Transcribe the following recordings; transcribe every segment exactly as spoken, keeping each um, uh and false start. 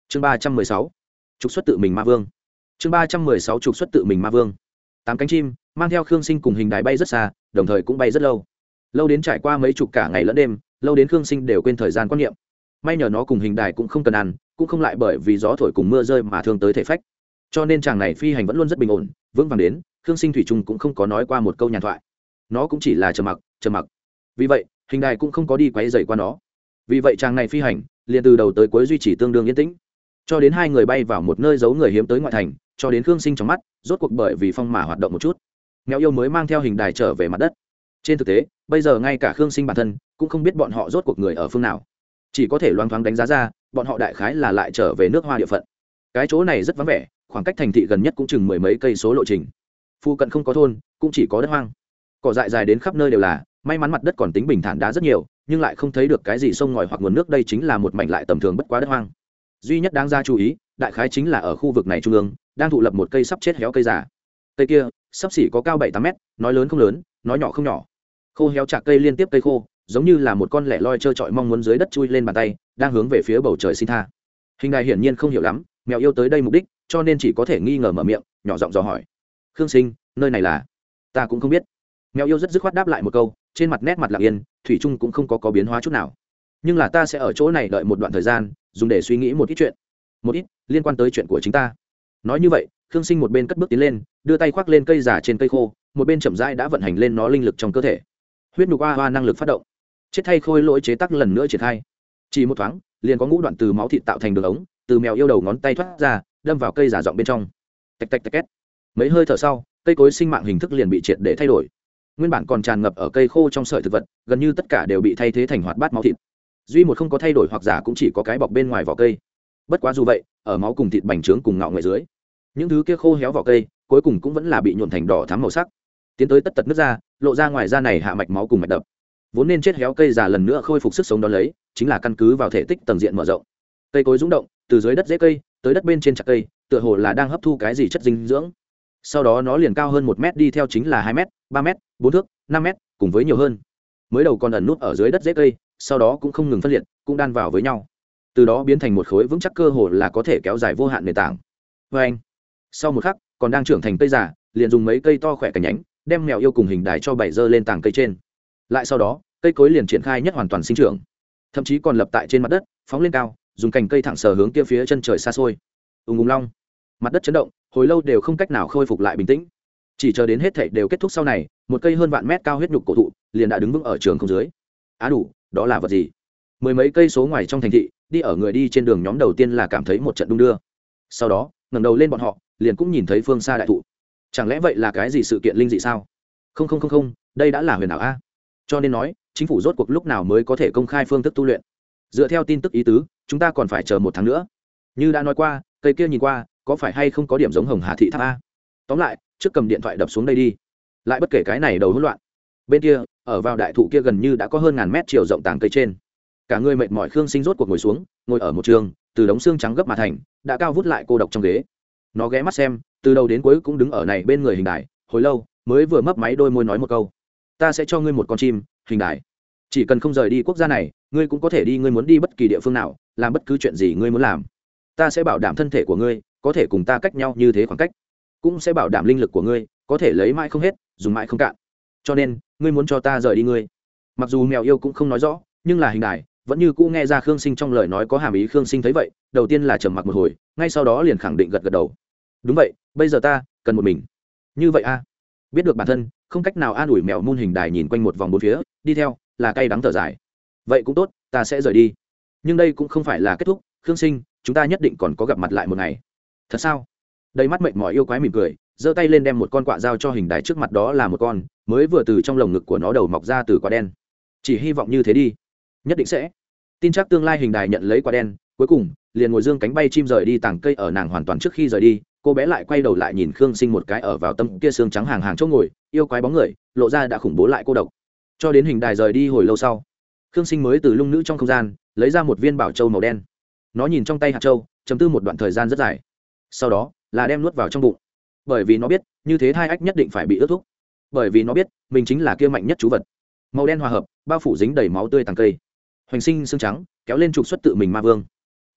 chương ba trăm mười sáu trục xuất tự mình ma vương chương ba trăm mười sáu trục xuất tự mình ma vương tám cánh chim mang theo khương sinh cùng hình đài bay rất xa, đồng thời cũng bay rất lâu lâu đến trải qua mấy chục cả ngày lẫn đêm, lâu đến khương sinh đều quên thời gian quan niệm. May nhờ nó cùng hình đài cũng không cần ăn, cũng không lại bởi vì gió thổi cùng mưa rơi mà thương tới thể phách, cho nên chàng này phi hành vẫn luôn rất bình ổn vững vàng. Đến khương sinh thủy trung cũng không có nói qua một câu nhàn thoại, nó cũng chỉ là trầm mặc trầm mặc. Vì vậy hình đài cũng không có đi quấy rầy qua nó. Vì vậy chàng này phi hành liền từ đầu tới cuối duy trì tương đương yên tĩnh, cho đến hai người bay vào một nơi giấu người hiếm tới ngoại thành, cho đến khương sinh trong mắt rốt cuộc bởi vì phong mà hoạt động một chút, mèo yêu mới mang theo hình đài trở về mặt đất. Trên thực tế bây giờ ngay cả khương sinh bản thân cũng không biết bọn họ rốt cuộc người ở phương nào, chỉ có thể loáng thoáng đánh giá ra bọn họ đại khái là lại trở về nước Hoa địa phận. Cái chỗ này rất vắng vẻ, khoảng cách thành thị gần nhất cũng chừng mười mấy cây số lộ trình, phu cận không có thôn, cũng chỉ có đất hoang, cỏ dại dài đến khắp nơi đều là. May mắn mặt đất còn tính bình thản đá rất nhiều, nhưng lại không thấy được cái gì sông ngòi hoặc nguồn nước, đây chính là một mảnh lại tầm thường bất quá đất hoang. Duy nhất đáng ra chú ý đại khái chính là ở khu vực này trung ương đang thụ lập một cây sắp chết héo cây già. Cây kia sắp xỉ có cao bảy tám mét, nói lớn không lớn, nói nhỏ không nhỏ. Khô héo chạc cây liên tiếp cây khô, giống như là một con lẻ loi trơ trọi mong muốn dưới đất chui lên bàn tay, đang hướng về phía bầu trời xin tha. Hình đài hiển nhiên không hiểu lắm mèo yêu tới đây mục đích, cho nên chỉ có thể nghi ngờ mở miệng nhỏ giọng dò hỏi: khương sinh, nơi này là? Ta cũng không biết. Mèo yêu rất dứt khoát đáp lại một câu, trên mặt nét mặt lặng yên, thủy chung cũng không có có biến hóa chút nào. Nhưng là ta sẽ ở chỗ này đợi một đoạn thời gian, dùng để suy nghĩ một ít chuyện, một ít liên quan tới chuyện của chính ta. Nói như vậy khương sinh một bên cất bước tiến lên, đưa tay khoác lên cây giả trên cây khô, một bên chậm rãi đã vận hành lên nó linh lực trong cơ thể. Huyết nhục oa oa năng lực phát động, chết thay khôi lỗi chế tác lần nữa triển khai. Chỉ một thoáng liền có ngũ đoạn từ máu thịt tạo thành đường ống từ mèo yêu đầu ngón tay thoát ra, đâm vào cây giả rộng bên trong. Tạch tạch tạch két. Mấy hơi thở sau, cây cối sinh mạng hình thức liền bị triệt để thay đổi. Nguyên bản còn tràn ngập ở cây khô trong sợi thực vật, gần như tất cả đều bị thay thế thành hoạt bát máu thịt. Duy một không có thay đổi hoặc giả cũng chỉ có cái bọc bên ngoài vỏ cây. Bất quá dù vậy, ở máu cùng thịt bành trướng cùng ngạo ngoài dưới, những thứ kia khô héo vỏ cây cuối cùng cũng vẫn là bị nhuộn thành đỏ thắm màu sắc, tiến tới tất tật nước ra, lộ ra ngoài da này hạ mạch máu cùng mạch đập. Vốn nên chết héo cây già lần nữa khôi phục sức sống, đó lấy chính là căn cứ vào thể tích tầng diện mở rộng. Cây cối rung động, từ dưới đất rễ cây tới đất bên trên chặt cây, tựa hồ là đang hấp thu cái gì chất dinh dưỡng. Sau đó nó liền cao hơn một mét, đi theo chính là hai mét, ba mét, bốn thước, năm mét, cùng với nhiều hơn. Mới đầu còn ẩn nút ở dưới đất rễ cây, sau đó cũng không ngừng phân liệt, cũng đan vào với nhau, từ đó biến thành một khối vững chắc, cơ hồ là có thể kéo dài vô hạn nền tảng. Vê anh. Sau một khắc, còn đang trưởng thành cây già, liền dùng mấy cây to khỏe cành nhánh đem mèo yêu cùng hình đài cho bảy dơ lên tảng cây trên. Lại sau đó cây cối liền triển khai nhất hoàn toàn sinh trưởng, thậm chí còn lập tại trên mặt đất, phóng lên cao, dùng cành cây thẳng sờ hướng kia phía chân trời xa xôi. ùng ùng long, mặt đất chấn động, hồi lâu đều không cách nào khôi phục lại bình tĩnh. Chỉ chờ đến hết thảy đều kết thúc sau này, một cây hơn vạn mét cao huyết nhục cổ thụ liền đã đứng vững ở trường không dưới. Á đủ, đó là vật gì? Mười mấy cây số ngoài trong thành thị, đi ở người đi trên đường nhóm đầu tiên là cảm thấy một trận đung đưa, sau đó ngẩng đầu lên bọn họ liền cũng nhìn thấy phương xa đại thụ. Chẳng lẽ vậy là cái gì sự kiện linh dị sao? Không không không không, đây đã là huyền ảo a. Cho nên nói chính phủ rốt cuộc lúc nào mới có thể công khai phương thức tu luyện? Dựa theo tin tức ý tứ, chúng ta còn phải chờ một tháng nữa. Như đã nói qua, cây kia nhìn qua có phải hay không có điểm giống Hồng Hà thị tháp a? Tóm lại, trước cầm điện thoại đập xuống đây đi. Lại bất kể cái này đầu hỗn loạn. Bên kia, ở vào đại thụ kia gần như đã có hơn ngàn mét chiều rộng tảng cây trên, cả người mệt mỏi khương sinh rốt cuộc ngồi xuống, ngồi ở một trường từ đống xương trắng gấp mà thành, đã cao vút lại cô độc trong ghế. Nó ghé mắt xem, từ đầu đến cuối cũng đứng ở này bên người hình đài, hồi lâu mới vừa mấp máy đôi môi nói một câu: ta sẽ cho ngươi một con chim, hình đài. Chỉ cần không rời đi quốc gia này, ngươi cũng có thể đi ngươi muốn đi bất kỳ địa phương nào, làm bất cứ chuyện gì ngươi muốn làm. Ta sẽ bảo đảm thân thể của ngươi có thể cùng ta cách nhau như thế khoảng cách, cũng sẽ bảo đảm linh lực của ngươi có thể lấy mãi không hết, dùng mãi không cạn. Cho nên ngươi muốn cho ta rời đi ngươi. Mặc dù mèo yêu cũng không nói rõ, nhưng là hình đài vẫn như cũ nghe ra khương sinh trong lời nói có hàm ý. Khương sinh thấy vậy, đầu tiên là trầm mặc một hồi, ngay sau đó liền khẳng định gật gật đầu: đúng vậy, bây giờ ta cần một mình. Như vậy a? Biết được bản thân không cách nào an ủi, mèo muôn hình đài nhìn quanh một vòng bốn phía, đi theo là cay đắng thở dài: vậy cũng tốt, ta sẽ rời đi. Nhưng đây cũng không phải là kết thúc, khương sinh, chúng ta nhất định còn có gặp mặt lại một ngày. Thật sao? Đầy mắt mệt mỏi yêu quái mỉm cười, giơ tay lên đem một con quạ dao cho hình đài trước mặt. Đó là một con mới vừa từ trong lồng ngực của nó đầu mọc ra từ quả đen. Chỉ hy vọng như thế đi. Nhất định sẽ. Tin chắc tương lai hình đài nhận lấy quả đen, cuối cùng liền ngồi dương cánh bay chim rời đi tảng cây. Ở nàng hoàn toàn trước khi rời đi, cô bé lại quay đầu lại nhìn khương sinh một cái, ở vào tâm kia xương trắng hàng hàng chỗ ngồi yêu quái bóng người, lộ ra đã khủng bố lại cô độc. Cho đến hình đài rời đi hồi lâu sau, khương sinh mới từ lung nữ trong không gian lấy ra một viên bảo châu màu đen. Nó nhìn trong tay hạt châu, trầm tư một đoạn thời gian rất dài, sau đó là đem nuốt vào trong bụng. Bởi vì nó biết như thế thai ách nhất định phải bị ướt thuốc, bởi vì nó biết mình chính là kia mạnh nhất chú vật. Màu đen hòa hợp bao phủ dính đầy máu tươi tàng cây, hoành sinh xương trắng kéo lên trục xuất tự mình ma vương.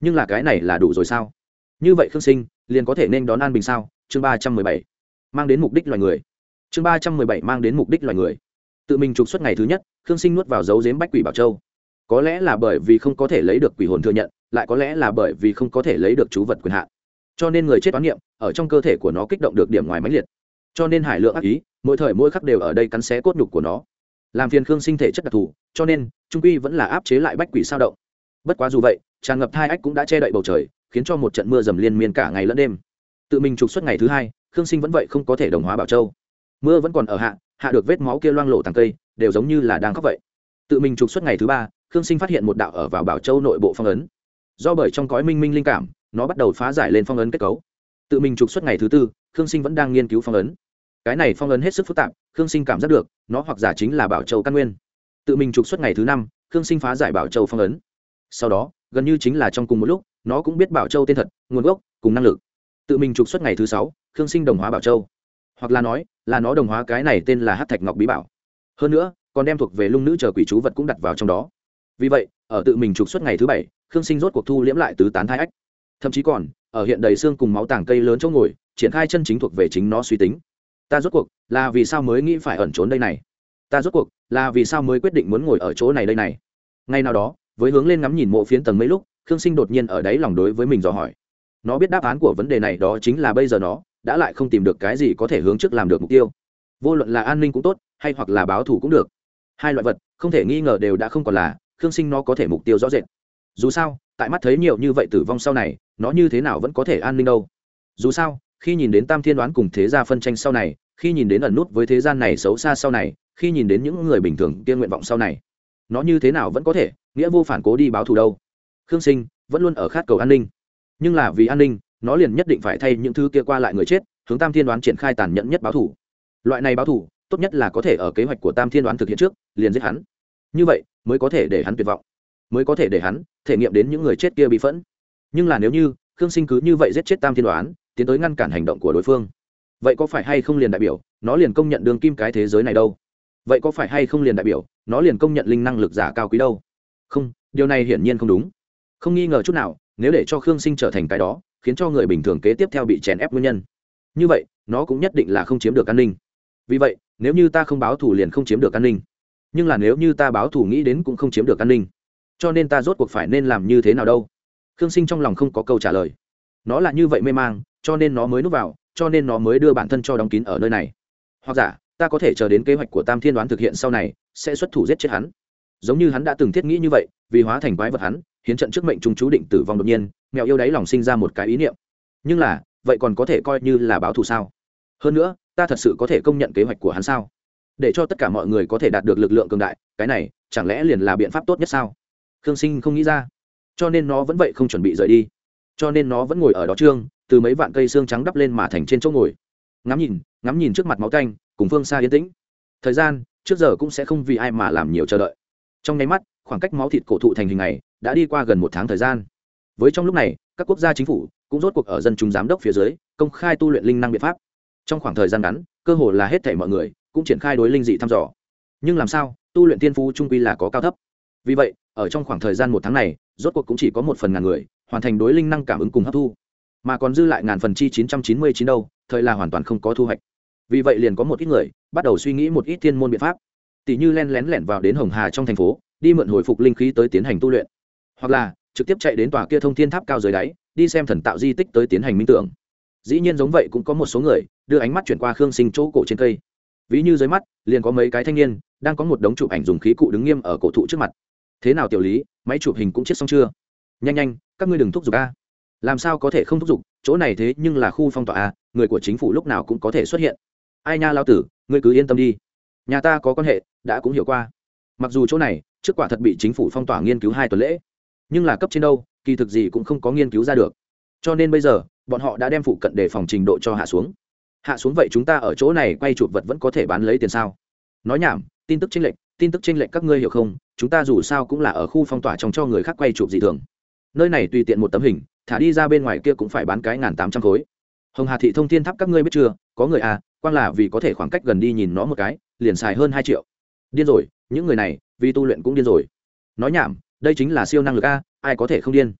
nhưng là cái này là đủ rồi sao? Như vậy Khương Sinh liền có thể nên đón an bình sao? Chương ba trăm mười bảy mang đến mục đích loài người. Chương ba trăm mười bảy mang đến mục đích loài người. Tự mình trục xuất ngày thứ nhất, Khương Sinh nuốt vào dấu giếm bách quỷ bảo châu. Có lẽ là bởi vì không có thể lấy được quỷ hồn thừa nhận, lại có lẽ là bởi vì không có thể lấy được chú vật quyền hạn, cho nên người chết toán niệm ở trong cơ thể của nó kích động được điểm ngoài mãnh liệt, cho nên hải lượng ác ý mỗi thời mỗi khắc đều ở đây cắn xé cốt nhục của nó, làm phiền Khương Sinh thể chất đặc thù, cho nên trung quy vẫn là áp chế lại bách quỷ sao động. Bất quá dù vậy, tràn ngập thai ách cũng đã che đậy bầu trời, khiến cho một trận mưa dầm liên miên cả ngày lẫn đêm. Tự mình trục xuất ngày thứ hai, Khương Sinh vẫn vậy không có thể đồng hóa bảo châu. Mưa vẫn còn ở hạ, hạ được vết máu kia loang lổ tàng cây, đều giống như là đang khóc vậy. Tự mình trục xuất ngày thứ ba, Khương Sinh phát hiện một đạo ở vào bảo châu nội bộ phong ấn. Do bởi trong cõi minh minh linh cảm, nó bắt đầu phá giải lên phong ấn kết cấu. Tự mình trục xuất ngày thứ tư, Khương Sinh vẫn đang nghiên cứu phong ấn. Cái này phong ấn hết sức phức tạp, Khương Sinh cảm giác được, nó hoặc giả chính là bảo châu căn nguyên. Tự mình trục xuất ngày thứ năm, Khương Sinh phá giải bảo châu phong ấn. Sau đó, gần như chính là trong cùng một lúc, nó cũng biết bảo châu tên thật, nguồn gốc, cùng năng lực. Tự mình trục xuất ngày thứ sáu, Khương Sinh đồng hóa bảo châu, hoặc là nói, là nó đồng hóa cái này tên là Hắc Thạch Ngọc Bí Bảo. Hơn nữa, còn đem thuộc về lung nữ chờ quỷ chú vật cũng đặt vào trong đó. Vì vậy, ở tự mình trục xuất ngày thứ bảy, Khương Sinh rốt cuộc thu liễm lại tứ tán thai ách, thậm chí còn ở hiện đầy xương cùng máu tàng cây lớn chỗ ngồi, triển khai chân chính thuộc về chính nó suy tính. Ta rốt cuộc là vì sao mới nghĩ phải ẩn trốn đây này? Ta rốt cuộc là vì sao mới quyết định muốn ngồi ở chỗ này đây này? Ngay nào đó, với hướng lên ngắm nhìn mộ phiến tầng mấy lúc, Khương Sinh đột nhiên ở đáy lòng đối với mình dò hỏi. Nó biết đáp án của vấn đề này, đó chính là bây giờ nó đã lại không tìm được cái gì có thể hướng trước làm được mục tiêu. Vô luận là an ninh cũng tốt, hay hoặc là báo thù cũng được, hai loại vật không thể nghi ngờ đều đã không còn là Khương Sinh nó có thể mục tiêu rõ rệt. Dù sao, tại mắt thấy nhiều như vậy tử vong sau này, nó như thế nào vẫn có thể an ninh đâu? Dù sao, khi nhìn đến Tam Thiên Đoán cùng thế gia phân tranh sau này, khi nhìn đến ẩn nút với thế gian này xấu xa sau này, khi nhìn đến những người bình thường kia nguyện vọng sau này, nó như thế nào vẫn có thể nghĩa vô phản cố đi báo thù đâu? Khương Sinh vẫn luôn ở khát cầu an ninh, nhưng là vì an ninh, nó liền nhất định phải thay những thứ kia qua lại người chết, hướng Tam Thiên Đoán triển khai tàn nhẫn nhất báo thù. Loại này báo thù, tốt nhất là có thể ở kế hoạch của Tam Thiên Đoán thực hiện trước, liền giết hắn. Như vậy, mới có thể để hắn tuyệt vọng, mới có thể để hắn thể nghiệm đến những người chết kia bị phẫn. Nhưng là nếu như Khương Sinh cứ như vậy giết chết Tam Thiên Đoán, tiến tới ngăn cản hành động của đối phương, vậy có phải hay không liền đại biểu nó liền công nhận đường kim cái thế giới này đâu? Vậy có phải hay không liền đại biểu nó liền công nhận linh năng lực giả cao quý đâu? Không, điều này hiển nhiên không đúng. Không nghi ngờ chút nào, nếu để cho Khương Sinh trở thành cái đó khiến cho người bình thường kế tiếp theo bị chèn ép nguyên nhân, như vậy nó cũng nhất định là không chiếm được an ninh. Vì vậy, nếu như ta không báo thù liền không chiếm được an ninh, nhưng là nếu như ta báo thù nghĩ đến cũng không chiếm được an ninh, cho nên ta rốt cuộc phải nên làm như thế nào đâu? Khương Sinh trong lòng không có câu trả lời. Nó là như vậy mê mang, cho nên nó mới núp vào, cho nên nó mới đưa bản thân cho đóng kín ở nơi này. Hoặc giả, ta có thể chờ đến kế hoạch của Tam Thiên Đoán thực hiện sau này, sẽ xuất thủ giết chết hắn. Giống như hắn đã từng thiết nghĩ như vậy, vì hóa thành quái vật hắn, hiến trận trước mệnh trung chú định tử vong đột nhiên, mèo yêu đáy lòng sinh ra một cái ý niệm. Nhưng là, vậy còn có thể coi như là báo thù sao? Hơn nữa, ta thật sự có thể công nhận kế hoạch của hắn sao? Để cho tất cả mọi người có thể đạt được lực lượng cường đại, cái này chẳng lẽ liền là biện pháp tốt nhất sao? Khương Sinh không nghĩ ra, cho nên nó vẫn vậy không chuẩn bị rời đi, cho nên nó vẫn ngồi ở đó trương từ mấy vạn cây xương trắng đắp lên mà thành trên chỗ ngồi, ngắm nhìn ngắm nhìn trước mặt máu tanh cùng phương xa yên tĩnh. Thời gian trước giờ cũng sẽ không vì ai mà làm nhiều chờ đợi. Trong nháy mắt, khoảng cách máu thịt cổ thụ thành hình này đã đi qua gần một tháng thời gian. Với trong lúc này, các quốc gia chính phủ cũng rốt cuộc ở dân chúng giám đốc phía dưới công khai tu luyện linh năng biện pháp. Trong khoảng thời gian ngắn, cơ hồ là hết thảy mọi người cũng triển khai đối linh dị thăm dò. Nhưng làm sao tu luyện tiên phú trung quy là có cao thấp. Vì vậy, ở trong khoảng thời gian một tháng này, rốt cuộc cũng chỉ có một phần ngàn người hoàn thành đối linh năng cảm ứng cùng hấp thu, mà còn dư lại ngàn phần chi chín trăm chín mươi chín đâu, thời là hoàn toàn không có thu hoạch. Vì vậy liền có một ít người bắt đầu suy nghĩ một ít thiên môn biện pháp, tỷ như len lén lẻn vào đến Hồng Hà trong thành phố, đi mượn hồi phục linh khí tới tiến hành tu luyện, hoặc là trực tiếp chạy đến tòa kia thông thiên tháp cao dưới đáy, đi xem thần tạo di tích tới tiến hành minh tưởng. Dĩ nhiên giống vậy cũng có một số người đưa ánh mắt chuyển qua Khương Sinh chỗ cổ trên cây. Ví như dưới mắt liền có mấy cái thanh niên đang có một đống chụp ảnh dùng khí cụ đứng nghiêm ở cổ thụ trước mặt. Thế nào tiểu Lý, máy chụp hình cũng chết xong chưa? Nhanh nhanh, các ngươi đừng thúc giục a. Làm sao có thể không thúc giục, chỗ này thế nhưng là khu phong tỏa a, người của chính phủ lúc nào cũng có thể xuất hiện. Ai nha lão tử, ngươi cứ yên tâm đi. Nhà ta có quan hệ, đã cũng hiểu qua. Mặc dù chỗ này trước quả thật bị chính phủ phong tỏa nghiên cứu hai tuần lễ, nhưng là cấp trên đâu, kỳ thực gì cũng không có nghiên cứu ra được. Cho nên bây giờ, bọn họ đã đem phụ cận đề phòng trình độ cho hạ xuống. Hạ xuống vậy chúng ta ở chỗ này quay chụp vật vẫn có thể bán lấy tiền sao? Nói nhảm, tin tức chênh lệch, tin tức chênh lệch các ngươi hiểu không? Chúng ta dù sao cũng là ở khu phong tỏa trong cho người khác quay chụp dị thường. Nơi này tùy tiện một tấm hình, thả đi ra bên ngoài kia cũng phải bán cái ngàn tám trăm khối. Hồng Hà thị thông thiên tháp các ngươi biết chưa? Có người à, quang là vì có thể khoảng cách gần đi nhìn nó một cái, liền xài hơn hai triệu. Điên rồi, những người này, vì tu luyện cũng điên rồi. Nói nhảm, đây chính là siêu năng lực a, ai có thể không điên?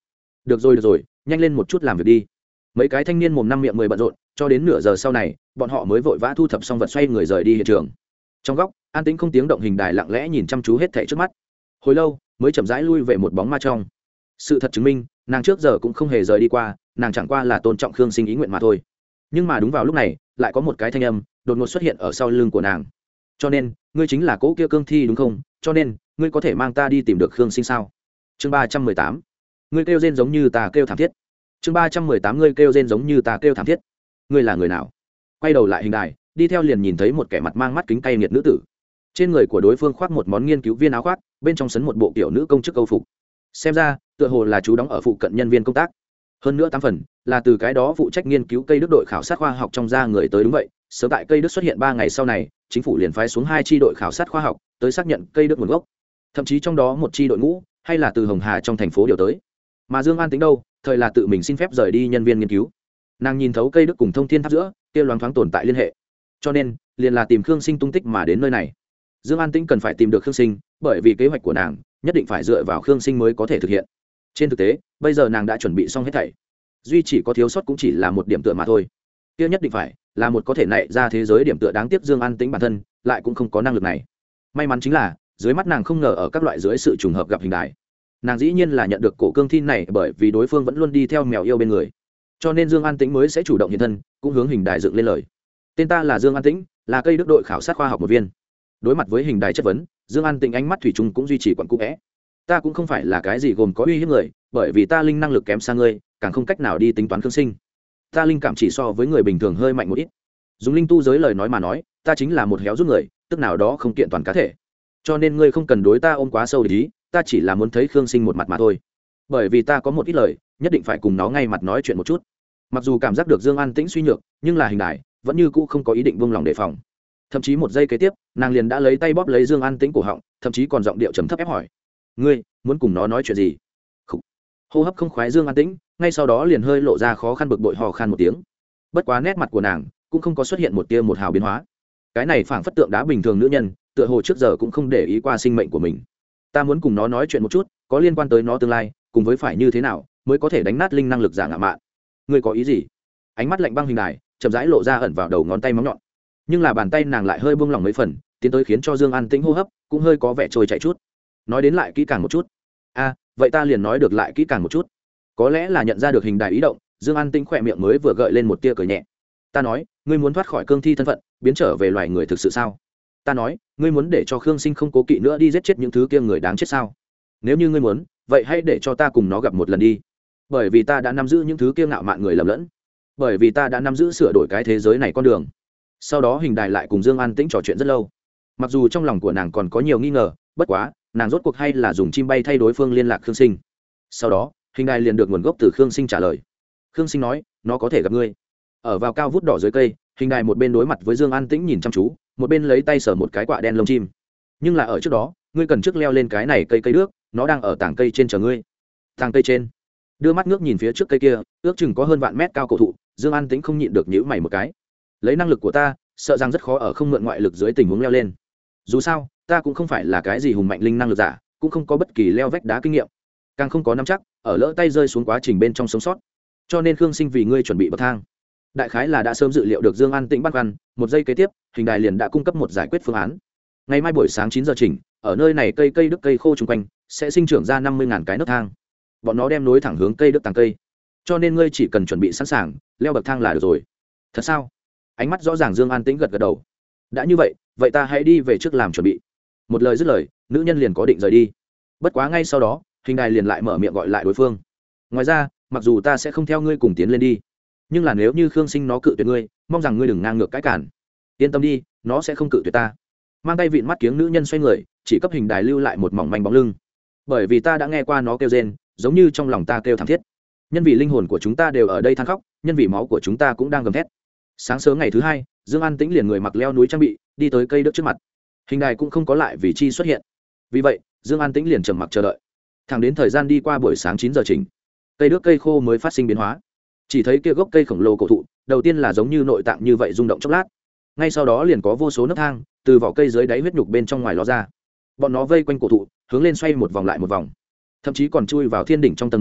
được rồi được rồi, nhanh lên một chút làm việc đi. Mấy cái thanh niên mồm năm miệng mười bận rộn, cho đến nửa giờ sau này bọn họ mới vội vã thu thập xong vật xoay người rời đi hiện trường. Trong góc an tĩnh không tiếng động, hình đài lặng lẽ nhìn chăm chú hết thảy trước mắt, hồi lâu mới chậm rãi lui về một bóng ma trong. Sự thật chứng minh nàng trước giờ cũng không hề rời đi qua, nàng chẳng qua là tôn trọng Khương Sinh ý nguyện mà thôi. Nhưng mà đúng vào lúc này lại có một cái thanh âm đột ngột xuất hiện ở sau lưng của nàng. Cho nên ngươi chính là cỗ kia cương thi đúng không? Cho nên ngươi có thể mang ta đi tìm được Khương Sinh sao? Chương ba trăm mười tám. Ngươi kêu rên giống như ta kêu thảm thiết. Chương ba trăm mười tám. Ngươi kêu rên giống như ta kêu thảm thiết. Ngươi là người nào? Quay đầu lại hình đài, đi theo liền nhìn thấy một kẻ mặt mang mắt kính cay nghiệt nữ tử. Trên người của đối phương khoác một món nghiên cứu viên áo khoác, bên trong sấn một bộ kiểu nữ công chức câu phục. Xem ra tựa hồ là chú đóng ở phụ cận nhân viên công tác. Hơn nữa tám phần là từ cái đó phụ trách nghiên cứu cây đức đội khảo sát khoa học trong ra người tới. Đúng vậy, sớm tại cây đức xuất hiện ba ngày sau này, chính phủ liền phái xuống hai chi đội khảo sát khoa học tới xác nhận cây đức nguồn gốc. Thậm chí trong đó một chi đội ngũ hay là từ Hồng Hà trong thành phố điều tới. Mà Dương An Tĩnh đâu, thời là tự mình xin phép rời đi nhân viên nghiên cứu. Nàng nhìn thấu cây đức cùng thông thiên tháp giữa kia loáng thoáng tồn tại liên hệ, cho nên liền là tìm Khương Sinh tung tích mà đến nơi này. Dương An Tĩnh cần phải tìm được Khương Sinh, bởi vì kế hoạch của nàng nhất định phải dựa vào Khương Sinh mới có thể thực hiện. Trên thực tế bây giờ nàng đã chuẩn bị xong hết thảy, duy chỉ có thiếu sót cũng chỉ là một điểm tựa mà thôi. Kia nhất định phải là một có thể nảy ra thế giới điểm tựa, đáng tiếc Dương An Tĩnh bản thân lại cũng không có năng lực này. May mắn chính là dưới mắt nàng không ngờ ở các loại dưới sự trùng hợp gặp hình đài. Nàng dĩ nhiên là nhận được cổ cương thi này bởi vì đối phương vẫn luôn đi theo mèo yêu bên người, cho nên Dương An Tĩnh mới sẽ chủ động hiện thân, cũng hướng hình đài dựng lên lời. Tên ta là Dương An Tĩnh, là cây đức đội khảo sát khoa học một viên. Đối mặt với hình đài chất vấn, Dương An Tĩnh ánh mắt thủy chung cũng duy trì quặn cũ é. Ta cũng không phải là cái gì gồm có uy hiếp người, bởi vì ta linh năng lực kém xa ngươi, càng không cách nào đi tính toán Khương Sinh. Ta linh cảm chỉ so với người bình thường hơi mạnh một ít. Dùng linh tu giới lời nói mà nói, ta chính là một héo rút người, tức nào đó không kiện toàn cá thể. Cho nên ngươi không cần đối ta ôm quá sâu để ý, ta chỉ là muốn thấy Khương Sinh một mặt mà thôi. Bởi vì ta có một ít lời, nhất định phải cùng nó ngay mặt nói chuyện một chút. Mặc dù cảm giác được Dương An Tĩnh suy nhược, nhưng là hình đài vẫn như cũ không có ý định buông lòng đề phòng. Thậm chí một giây kế tiếp, nàng liền đã lấy tay bóp lấy Dương An Tĩnh cổ họng, thậm chí còn giọng điệu trầm thấp ép hỏi: "Ngươi muốn cùng nó nói chuyện gì?" Khủ. Hô hấp không khoái Dương An Tĩnh, ngay sau đó liền hơi lộ ra khó khăn bực bội hò khan một tiếng. Bất quá nét mặt của nàng cũng không có xuất hiện một tia một hào biến hóa. Cái này phảng phất tượng đá bình thường nữ nhân, tựa hồ trước giờ cũng không để ý qua sinh mệnh của mình. Ta muốn cùng nó nói chuyện một chút, có liên quan tới nó tương lai, cùng với phải như thế nào mới có thể đánh nát linh năng lực giả ngạo mạn. Ngươi có ý gì? Ánh mắt lạnh băng hình đài chậm rãi lộ ra ẩn vào đầu ngón tay móng nhọn, nhưng là bàn tay nàng lại hơi buông lỏng mấy phần, tiến tới khiến cho Dương An Tĩnh hô hấp cũng hơi có vẻ trôi chảy chút. Nói đến lại kỹ càng một chút. A, à, vậy ta liền nói được lại kỹ càng một chút. Có lẽ là nhận ra được hình đài ý động, Dương An Tĩnh khỏe miệng mới vừa gợi lên một tia cười nhẹ. Ta nói, ngươi muốn thoát khỏi cương thi thân phận, biến trở về loài người thực sự sao? Ta nói, ngươi muốn để cho Khương Sinh không cố kỵ nữa đi giết chết những thứ kia người đáng chết sao? Nếu như ngươi muốn, vậy hãy để cho ta cùng nó gặp một lần đi. Bởi vì ta đã nắm giữ những thứ kia ngạo mạn người lầm lẫn, bởi vì ta đã nắm giữ sửa đổi cái thế giới này con đường. Sau đó hình đài lại cùng Dương An Tĩnh trò chuyện rất lâu. Mặc dù trong lòng của nàng còn có nhiều nghi ngờ, bất quá nàng rốt cuộc hay là dùng chim bay thay đối phương liên lạc Khương Sinh. Sau đó hình đài liền được nguồn gốc từ Khương Sinh trả lời. Khương Sinh nói nó có thể gặp ngươi. Ở vào cao vút đỏ dưới cây, hình đài một bên đối mặt với Dương An Tĩnh nhìn chăm chú, một bên lấy tay sờ một cái quạ đen lông chim. Nhưng là ở trước đó, ngươi cần trước leo lên cái này cây cây đước, nó đang ở tảng cây trên chờ ngươi. Tảng cây trên. Đưa mắt ngước nhìn phía trước cây kia, ước chừng có hơn vạn mét cao cổ thụ, Dương An Tĩnh không nhịn được nhíu mày một cái. Lấy năng lực của ta, sợ rằng rất khó ở không mượn ngoại lực dưới tình huống leo lên. Dù sao, ta cũng không phải là cái gì hùng mạnh linh năng lực giả, cũng không có bất kỳ leo vách đá kinh nghiệm, càng không có nắm chắc ở lỡ tay rơi xuống quá trình bên trong sống sót. Cho nên Khương Sinh vì ngươi chuẩn bị bậc thang. Đại khái là đã sớm dự liệu được Dương An Tĩnh băn khoăn, một giây kế tiếp, hình đài liền đã cung cấp một giải quyết phương án. Ngày mai buổi sáng chín giờ chỉnh, ở nơi này cây cây đức cây khô xung quanh sẽ sinh trưởng ra năm mươi ngàn cái nấc thang. Bọn nó đem nối thẳng hướng cây đức tàng cây. Cho nên ngươi chỉ cần chuẩn bị sẵn sàng, leo bậc thang là được rồi. Thật sao? Ánh mắt rõ ràng Dương An Tĩnh gật gật đầu. Đã như vậy, vậy ta hãy đi về trước làm chuẩn bị. Một lời dứt lời, nữ nhân liền có định rời đi. Bất quá ngay sau đó, hình đài liền lại mở miệng gọi lại đối phương. Ngoài ra, mặc dù ta sẽ không theo ngươi cùng tiến lên đi, nhưng là nếu như Khương Sinh nó cự tuyệt ngươi, mong rằng ngươi đừng ngang ngược cãi cản. Yên tâm đi, nó sẽ không cự tuyệt ta. Mang tay vịn mắt kiếng nữ nhân xoay người, chỉ cấp hình đài lưu lại một mỏng manh bóng lưng. Bởi vì ta đã nghe qua nó kêu rên, giống như trong lòng ta kêu thảm thiết. Nhân vì linh hồn của chúng ta đều ở đây than khóc, nhân vì máu của chúng ta cũng đang gầm thét. Sáng sớm ngày thứ hai, Dương An Tĩnh liền người mặc leo núi trang bị, đi tới cây đức trước mặt. Hình đài cũng không có lại vì chi xuất hiện. Vì vậy, Dương An Tĩnh liền trầm mặc chờ đợi. Thẳng đến thời gian đi qua buổi sáng chín giờ chỉnh, cây đức cây khô mới phát sinh biến hóa. Chỉ thấy kia gốc cây khổng lồ cổ thụ, đầu tiên là giống như nội tạng như vậy rung động chốc lát. Ngay sau đó liền có vô số nấc thang từ vỏ cây dưới đáy huyết nhục bên trong ngoài ló ra. Bọn nó vây quanh cổ thụ, hướng lên xoay một vòng lại một vòng, thậm chí còn chui vào thiên đỉnh trong tầng mây,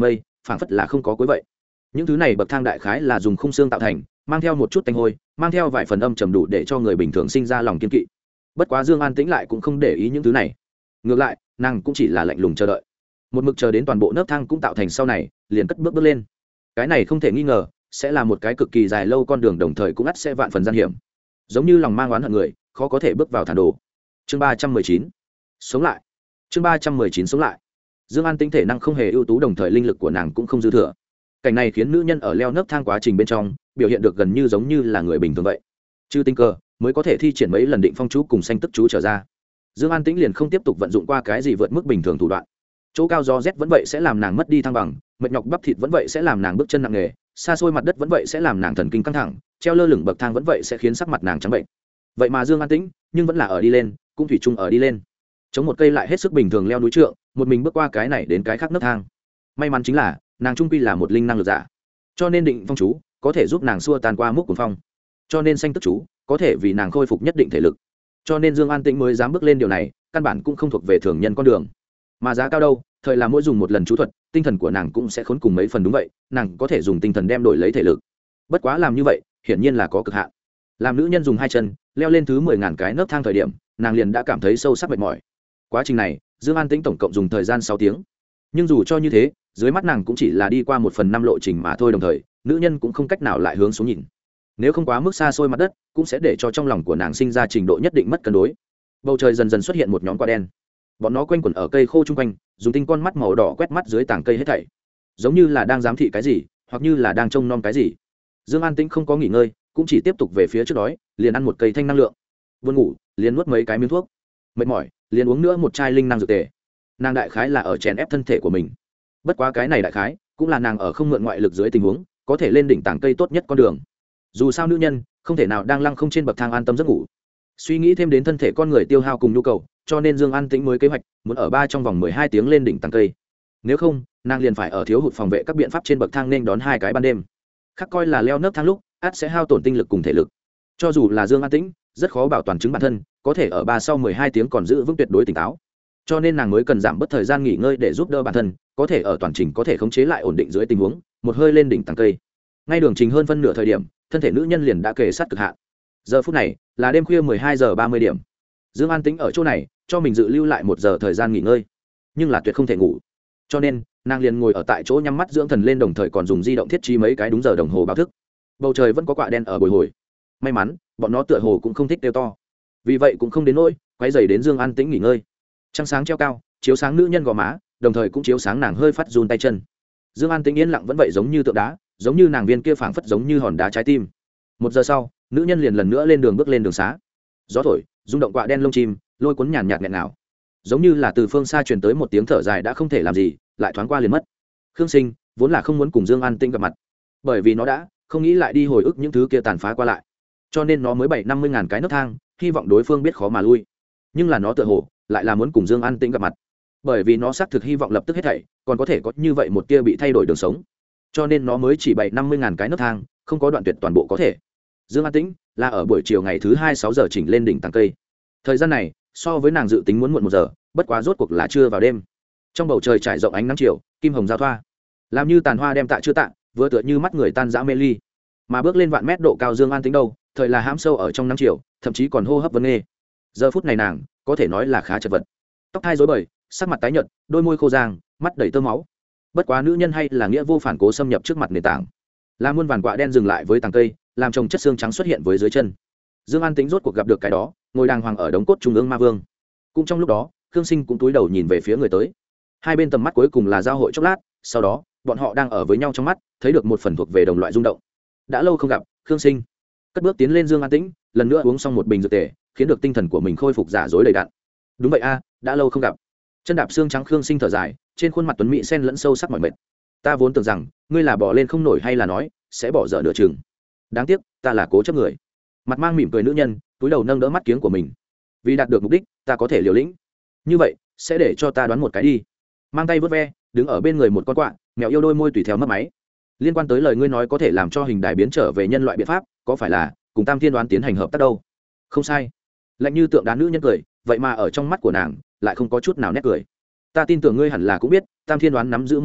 phảng phất là không có cuối vậy. Những thứ này bậc thang đại khái là dùng khung xương tạo thành, mang theo một chút tanh hôi, mang theo vài phần âm trầm đủ để cho người bình thường sinh ra lòng kiên kỵ. Bất quá Dương An Tĩnh lại cũng không để ý những thứ này, ngược lại nàng cũng chỉ là lạnh lùng chờ đợi, một mực chờ đến toàn bộ nấc thang cũng tạo thành sau này liền cất bước bước lên. Cái này không thể nghi ngờ sẽ là một cái cực kỳ dài lâu con đường, đồng thời cũng ắt sẽ vạn phần gian hiểm, giống như lòng mang oán hận người khó có thể bước vào thản đồ. Chương ba trăm mười chín sống lại. Chương ba trăm mười chín sống lại. Dương An Tĩnh thể năng không hề ưu tú, đồng thời linh lực của nàng cũng không dư thừa. Cảnh này khiến nữ nhân ở leo nấc thang quá trình bên trong biểu hiện được gần như giống như là người bình thường vậy, trừ tình cờ mới có thể thi triển mấy lần định phong chú cùng xanh tức chú trở ra. Dương An Tĩnh liền không tiếp tục vận dụng qua cái gì vượt mức bình thường thủ đoạn. Chỗ cao gió rét vẫn vậy sẽ làm nàng mất đi thăng bằng, mệt nhọc bắp thịt vẫn vậy sẽ làm nàng bước chân nặng nề, xa xôi mặt đất vẫn vậy sẽ làm nàng thần kinh căng thẳng, treo lơ lửng bậc thang vẫn vậy sẽ khiến sắc mặt nàng trắng bệnh. Vậy mà Dương An Tĩnh nhưng vẫn là ở đi lên, cũng thủy chung ở đi lên. Chống một cây lại hết sức bình thường leo núi trượng, một mình bước qua cái này đến cái khác nấc thang. May mắn chính là nàng trung quy là một linh năng lực giả, cho nên định phong chú có thể giúp nàng xua tan qua mức cuồng phong, cho nên xanh tức chú có thể vì nàng khôi phục nhất định thể lực, cho nên Dương An Tĩnh mới dám bước lên điều này, căn bản cũng không thuộc về thường nhân con đường. Mà giá cao đâu, thời là mỗi dùng một lần chú thuật, tinh thần của nàng cũng sẽ khốn cùng mấy phần. Đúng vậy, nàng có thể dùng tinh thần đem đổi lấy thể lực, bất quá làm như vậy hiển nhiên là có cực hạn. Làm nữ nhân dùng hai chân leo lên thứ mười ngàn cái nấc thang thời điểm, nàng liền đã cảm thấy sâu sắc mệt mỏi. Quá trình này Dương An Tĩnh tổng cộng dùng thời gian sáu tiếng, nhưng dù cho như thế, dưới mắt nàng cũng chỉ là đi qua một phần năm lộ trình mà thôi. Đồng thời nữ nhân cũng không cách nào lại hướng xuống nhìn, nếu không quá mức xa xôi mặt đất cũng sẽ để cho trong lòng của nàng sinh ra trình độ nhất định mất cân đối. Bầu trời dần dần xuất hiện một nhóm quả đen, bọn nó quanh quẩn ở cây khô chung quanh, dùng tinh con mắt màu đỏ quét mắt dưới tảng cây hết thảy, giống như là đang giám thị cái gì, hoặc như là đang trông nom cái gì. Dương An Tĩnh không có nghỉ ngơi, cũng chỉ tiếp tục về phía trước, đói liền ăn một cây thanh năng lượng, buồn ngủ liền nuốt mấy cái miếng thuốc, mệt mỏi liền uống nữa một chai linh năng dược tề. Nàng đại khái là ở chèn ép thân thể của mình, bất quá cái này đại khái cũng là nàng ở không mượn ngoại lực dưới tình huống có thể lên đỉnh tảng cây tốt nhất con đường. Dù sao nữ nhân không thể nào đang lăng không trên bậc thang an tâm giấc ngủ, suy nghĩ thêm đến thân thể con người tiêu hao cùng nhu cầu, cho nên Dương An Tĩnh mới kế hoạch muốn ở ba trong vòng mười hai tiếng lên đỉnh tảng cây. Nếu không, nàng liền phải ở thiếu hụt phòng vệ các biện pháp trên bậc thang nên đón hai cái ban đêm. Khác coi là leo nấc thang lúc, ắt sẽ hao tổn tinh lực cùng thể lực. Cho dù là Dương An Tĩnh, rất khó bảo toàn chứng bản thân có thể ở ba sau mười hai tiếng còn giữ vững tuyệt đối tỉnh táo. Cho nên nàng mới cần giảm bớt thời gian nghỉ ngơi để giúp đỡ bản thân, có thể ở toàn trình có thể khống chế lại ổn định dưới tình huống, một hơi lên đỉnh tảng cây. Ngay đường trình hơn phân nửa thời điểm, thân thể nữ nhân liền đã kề sát cực hạn. Giờ phút này là đêm khuya mười hai giờ ba mươi điểm. Dương An Tĩnh ở chỗ này cho mình dự lưu lại một giờ thời gian nghỉ ngơi, nhưng là tuyệt không thể ngủ, cho nên nàng liền ngồi ở tại chỗ nhắm mắt dưỡng thần lên, đồng thời còn dùng di động thiết trí mấy cái đúng giờ đồng hồ báo thức. Bầu trời vẫn có quạ đen ở bồi hồi, may mắn bọn nó tựa hồ cũng không thích kêu to, vì vậy cũng không đến nỗi quấy rầy đến Dương An Tĩnh nghỉ ngơi. Trăng sáng treo cao, chiếu sáng nữ nhân gò má, đồng thời cũng chiếu sáng nàng hơi phát run tay chân. Dương An Tĩnh yên lặng vẫn vậy giống như tượng đá, giống như nàng viên kia phảng phất giống như hòn đá trái tim. Một giờ sau, nữ nhân liền lần nữa lên đường bước lên đường xá. Gió thổi, rung động quạ đen lông chim, lôi cuốn nhàn nhạt nghẹn ngào, giống như là từ phương xa truyền tới một tiếng thở dài đã không thể làm gì, lại thoáng qua liền mất. Khương Sinh vốn là không muốn cùng Dương An Tĩnh gặp mặt, bởi vì nó đã không nghĩ lại đi hồi ức những thứ kia tàn phá qua lại, cho nên nó mới bảy năm mươi ngàn cái nấc thang, hy vọng đối phương biết khó mà lui. Nhưng là nó tựa hồ lại là muốn cùng Dương An Tĩnh gặp mặt, bởi vì nó xác thực hy vọng lập tức hết thảy còn có thể có như vậy một tia bị thay đổi đường sống, cho nên nó mới chỉ bảy năm mươi ngàn cái nấc thang, không có đoạn tuyệt toàn bộ có thể. Dương An Tĩnh là ở buổi chiều ngày thứ hai sáu giờ chỉnh lên đỉnh tảng cây. Thời gian này so với nàng dự tính muốn muộn một giờ, bất quá rốt cuộc là trưa vào đêm. Trong bầu trời trải rộng ánh nắng chiều, kim hồng giao thoa, làm như tàn hoa đem tạ chưa tạ, vừa tựa như mắt người tan dã mê ly. Mà bước lên vạn mét độ cao Dương An Tĩnh đâu, thời là hãm sâu ở trong nắng chiều, thậm chí còn hô hấp vấn nghê. Giờ phút này nàng có thể nói là khá chật vật, tóc hai rối bời, sắc mặt tái nhợt, đôi môi khô rang, mắt đầy tơ máu. Bất quá nữ nhân hay là nghĩa vô phản cố xâm nhập trước mặt nền tảng, là muôn vàn quạ đen dừng lại với tàng cây, làm chồng chất xương trắng xuất hiện với dưới chân. Dương An Tĩnh rốt cuộc gặp được cái đó, ngồi đàng hoàng ở đống cốt trung ương ma vương. Cũng trong lúc đó, Khương Sinh cũng túi đầu nhìn về phía người tới. Hai bên tầm mắt cuối cùng là giao hội chốc lát, sau đó bọn họ đang ở với nhau trong mắt, thấy được một phần thuộc về đồng loại rung động. Đã lâu không gặp, Khương Sinh cất bước tiến lên Dương An Tĩnh, lần nữa uống xong một bình dược tề, khiến được tinh thần của mình khôi phục giả dối đầy đặn. Đúng vậy a, đã lâu không gặp. Chân đạp xương trắng Khương Sinh thở dài, trên khuôn mặt tuấn mỹ xen lẫn sâu sắc mỏi mệt. Ta vốn tưởng rằng ngươi là bỏ lên không nổi, hay là nói sẽ bỏ dở nửa chừng. Đáng tiếc, ta là cố chấp người. Mặt mang mỉm cười nữ nhân, túi đầu nâng đỡ mắt kiếng của mình. Vì đạt được mục đích, ta có thể liều lĩnh. Như vậy, sẽ để cho ta đoán một cái đi. Mang tay vớt ve, đứng ở bên người một con quạ, mèo yêu đôi môi tùy theo mất máy. Liên quan tới lời ngươi nói có thể làm cho hình đài biến trở về nhân loại biện pháp, có phải là cùng Tam Thiên Đoán tiến hành hợp tác đâu? Không sai. Lạnh như tượng đá nữ nhân cười, vậy mà ở trong mắt của nàng lại không có chút nào nét cười. Ta tin tưởng ngươi hẳn là cũng biết, Tam Thiên Đoán nắm giữ một loại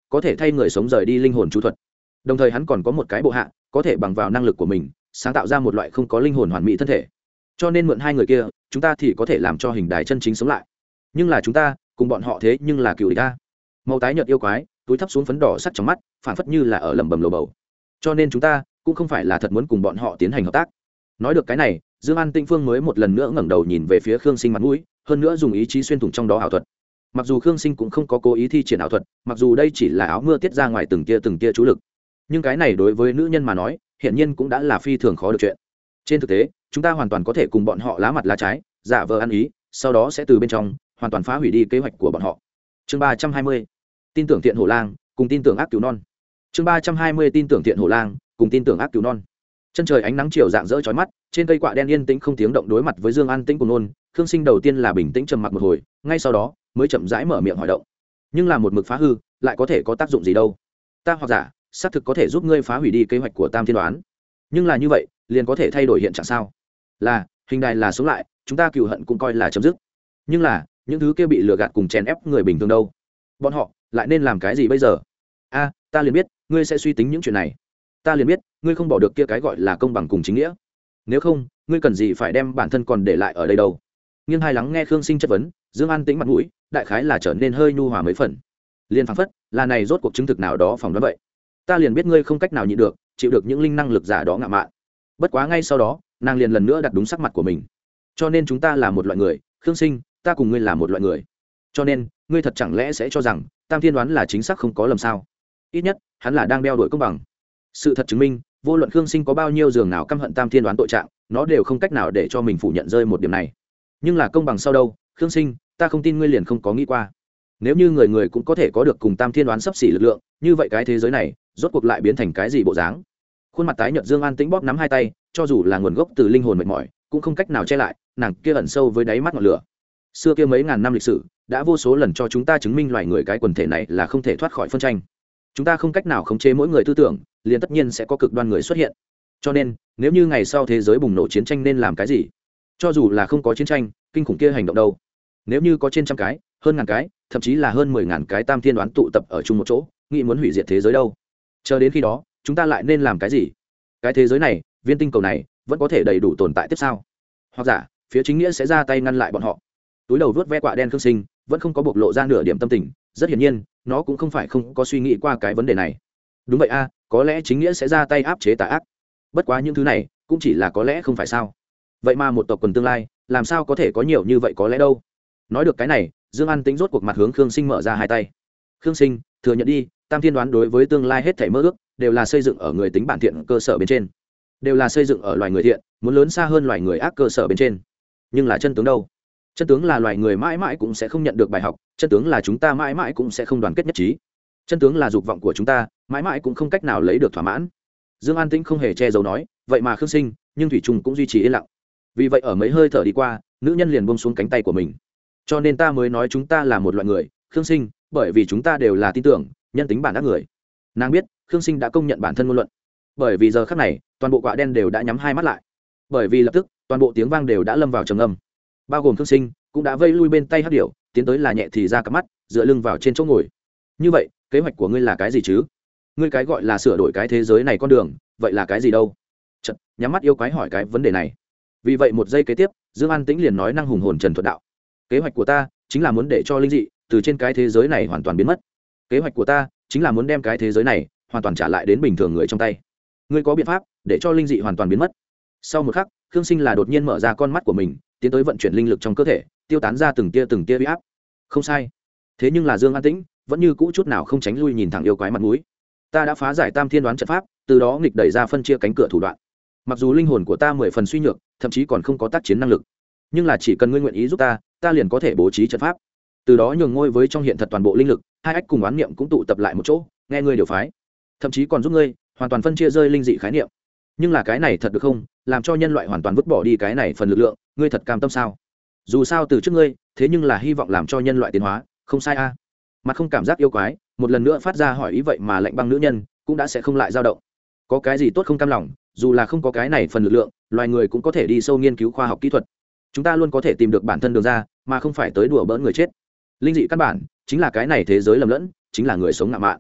có thể thay người sống rời đi linh hồn chú thuật. Đồng thời hắn còn có một cái bộ hạ có thể bằng vào năng lực của mình sáng tạo ra một loại không có linh hồn hoàn mỹ thân thể, cho nên mượn hai người kia chúng ta thì có thể làm cho hình đài chân chính sống lại. Nhưng là chúng ta cùng bọn họ thế nhưng là cựu địch ta. Màu tái nhợt yêu quái túi thấp xuống phấn đỏ sắt trong mắt, phản phất như là ở lẩm bẩm lồ bầu. Cho nên chúng ta cũng không phải là thật muốn cùng bọn họ tiến hành hợp tác. Nói được cái này, Dương An Tĩnh Phương mới một lần nữa ngẩng đầu nhìn về phía Khương Sinh mặt mũi, hơn nữa dùng ý chí xuyên thủng trong đó ảo thuật. Mặc dù Khương Sinh cũng không có cố ý thi triển ảo thuật, mặc dù đây chỉ là áo mưa tiết ra ngoài từng tia từng tia chú lực, nhưng cái này đối với nữ nhân mà nói, hiển nhiên cũng đã là phi thường khó được chuyện. Trên thực tế, chúng ta hoàn toàn có thể cùng bọn họ lá mặt lá trái, giả vờ ăn ý, sau đó sẽ từ bên trong hoàn toàn phá hủy đi kế hoạch của bọn họ. Chương ba trăm hai mươi, tin tưởng Thiện Hổ Lang, cùng tin tưởng ác cứu non. Chương ba trăm hai mươi, tin tưởng Thiện Hổ Lang, cùng tin tưởng ác cứu non. Chân trời ánh nắng chiều dạng dỡ chói mắt, trên cây quạ đen yên tĩnh không tiếng động đối mặt với Dương An Tĩnh cùng nôn. Khương Sinh đầu tiên là bình tĩnh trầm mặc một hồi, ngay sau đó mới chậm rãi mở miệng hỏi động. Nhưng là một mực phá hư, lại có thể có tác dụng gì đâu? Ta hoặc giả xác thực có thể giúp ngươi phá hủy đi kế hoạch của Tam Thiên Đoán, nhưng là như vậy liền có thể thay đổi hiện trạng sao? Là hình đài là sống lại, chúng ta cừu hận cũng coi là chấm dứt. Nhưng là những thứ kia bị lừa gạt cùng chèn ép người bình thường đâu? Bọn họ lại nên làm cái gì bây giờ? A, ta liền biết ngươi sẽ suy tính những chuyện này. Ta liền biết ngươi không bỏ được kia cái gọi là công bằng cùng chính nghĩa. Nếu không, ngươi cần gì phải đem bản thân còn để lại ở đây đâu? Nghiêng hai lắng nghe Khương Sinh chất vấn, Dương An Tĩnh mặt mũi đại khái là trở nên hơi nhu hòa mấy phần. Liên phảng phất là này rốt cuộc chứng thực nào đó phỏng đoán vậy. Ta liền biết ngươi không cách nào nhịn được, chịu được những linh năng lực giả đó ngạo mạn. Bất quá ngay sau đó, nàng liền lần nữa đặt đúng sắc mặt của mình. Cho nên chúng ta là một loại người, Khương Sinh, ta cùng ngươi là một loại người. Cho nên, ngươi thật chẳng lẽ sẽ cho rằng Tam Thiên Đoán là chính xác không có lầm sao? Ít nhất, hắn là đang đeo đuổi công bằng. Sự thật chứng minh, vô luận Khương Sinh có bao nhiêu giường nào căm hận Tam Thiên Đoán tội trạng, nó đều không cách nào để cho mình phủ nhận rơi một điểm này. Nhưng là công bằng sau đâu, Khương Sinh, ta không tin ngươi liền không có nghĩ qua. Nếu như người người cũng có thể có được cùng Tam Thiên Đoán sắp xỉ lực lượng, như vậy cái thế giới này rốt cuộc lại biến thành cái gì bộ dáng? Khuôn mặt tái nhợt Dương An Tĩnh bóp nắm hai tay, cho dù là nguồn gốc từ linh hồn mệt mỏi, cũng không cách nào che lại, nàng kia ẩn sâu với đáy mắt ngọn lửa. Xưa kia mấy ngàn năm lịch sử, đã vô số lần cho chúng ta chứng minh loài người cái quần thể này là không thể thoát khỏi phân tranh. Chúng ta không cách nào khống chế mỗi người tư tưởng, liền tất nhiên sẽ có cực đoan người xuất hiện. Cho nên, nếu như ngày sau thế giới bùng nổ chiến tranh nên làm cái gì? Cho dù là không có chiến tranh, kinh khủng kia hành động đâu? Nếu như có trên trăm cái, hơn ngàn cái, thậm chí là hơn mười ngàn cái Tam Thiên Đoán tụ tập ở chung một chỗ, nghĩ muốn hủy diệt thế giới đâu? Chờ đến khi đó, chúng ta lại nên làm cái gì? Cái thế giới này, viên tinh cầu này, vẫn có thể đầy đủ tồn tại tiếp sao? Hoặc giả, phía chính nghĩa sẽ ra tay ngăn lại bọn họ. Túi đầu vuốt ve quạ đen Khương Sinh, vẫn không có bộc lộ ra nửa điểm tâm tình, rất hiển nhiên, nó cũng không phải không có suy nghĩ qua cái vấn đề này. Đúng vậy a, có lẽ chính nghĩa sẽ ra tay áp chế tà ác. Bất quá những thứ này, cũng chỉ là có lẽ không phải sao? Vậy mà một tộc quần tương lai, làm sao có thể có nhiều như vậy có lẽ đâu? Nói được cái này, Dương An Tĩnh rốt cuộc mặt hướng Khương Sinh mở ra hai tay. Khương Sinh, thừa nhận đi, Tam Thiên Đoán đối với tương lai hết thảy mơ ước, đều là xây dựng ở người tính bản thiện cơ sở bên trên, đều là xây dựng ở loài người thiện, muốn lớn xa hơn loài người ác cơ sở bên trên. Nhưng là chân tướng đâu? Chân tướng là loài người mãi mãi cũng sẽ không nhận được bài học, chân tướng là chúng ta mãi mãi cũng sẽ không đoàn kết nhất trí, chân tướng là dục vọng của chúng ta mãi mãi cũng không cách nào lấy được thỏa mãn. Dương An Tĩnh không hề che giấu nói, vậy mà Khương Sinh, nhưng thủy trùng cũng duy trì yên lặng. Vì vậy ở mấy hơi thở đi qua, nữ nhân liền buông xuống cánh tay của mình. Cho nên ta mới nói chúng ta là một loại người, Khương Sinh, bởi vì chúng ta đều là tin tưởng nhân tính bản ác người. Nàng biết Khương Sinh đã công nhận bản thân ngôn luận, bởi vì giờ khắc này toàn bộ quạ đen đều đã nhắm hai mắt lại, bởi vì lập tức toàn bộ tiếng vang đều đã lâm vào trầm ngâm, bao gồm Khương Sinh cũng đã vây lui bên tay hắc điểu, tiến tới là nhẹ thì ra cặp mắt, dựa lưng vào trên chỗ ngồi. Như vậy kế hoạch của ngươi là cái gì chứ? Ngươi cái gọi là sửa đổi cái thế giới này con đường, vậy là cái gì đâu? Chật, nhắm mắt yêu quái hỏi cái vấn đề này. Vì vậy một giây kế tiếp, Dương An Tĩnh liền nói năng hùng hồn trần thuật đạo: kế hoạch của ta chính là muốn để cho linh dị từ trên cái thế giới này hoàn toàn biến mất. Kế hoạch của ta chính là muốn đem cái thế giới này hoàn toàn trả lại đến bình thường người trong tay. Ngươi có biện pháp để cho linh dị hoàn toàn biến mất? Sau một khắc, Khương Sinh là đột nhiên mở ra con mắt của mình, tiến tới vận chuyển linh lực trong cơ thể, tiêu tán ra từng tia từng tia uy áp. Không sai. Thế nhưng là Dương An Tĩnh vẫn như cũ chút nào không tránh lui nhìn thẳng yêu quái mặt mũi. Ta đã phá giải Tam Thiên Đoán trận pháp, từ đó nghịch đẩy ra phân chia cánh cửa thủ đoạn. Mặc dù linh hồn của ta mười phần suy nhược, thậm chí còn không có tác chiến năng lực, nhưng là chỉ cần ngươi nguyện ý giúp ta, ta liền có thể bố trí trận pháp, từ đó nhường ngôi với trong hiện thật toàn bộ linh lực, hai ách cùng oán niệm cũng tụ tập lại một chỗ, nghe ngươi điều phái, thậm chí còn giúp ngươi hoàn toàn phân chia rơi linh dị khái niệm. Nhưng là cái này thật được không? Làm cho nhân loại hoàn toàn vứt bỏ đi cái này phần lực lượng, ngươi thật cam tâm sao? Dù sao từ trước ngươi, thế nhưng là hy vọng làm cho nhân loại tiến hóa, không sai a? À? Mặt không cảm giác yêu quái, một lần nữa phát ra hỏi ý, vậy mà lạnh băng nữ nhân cũng đã sẽ không lại dao động. Có cái gì tốt không cam lòng? Dù là không có cái này phần lực lượng, loài người cũng có thể đi sâu nghiên cứu khoa học kỹ thuật. Chúng ta luôn có thể tìm được bản thân đường ra, mà không phải tới đùa bỡn người chết. Linh dị căn bản chính là cái này thế giới lầm lẫn, chính là người sống ngạo mạn.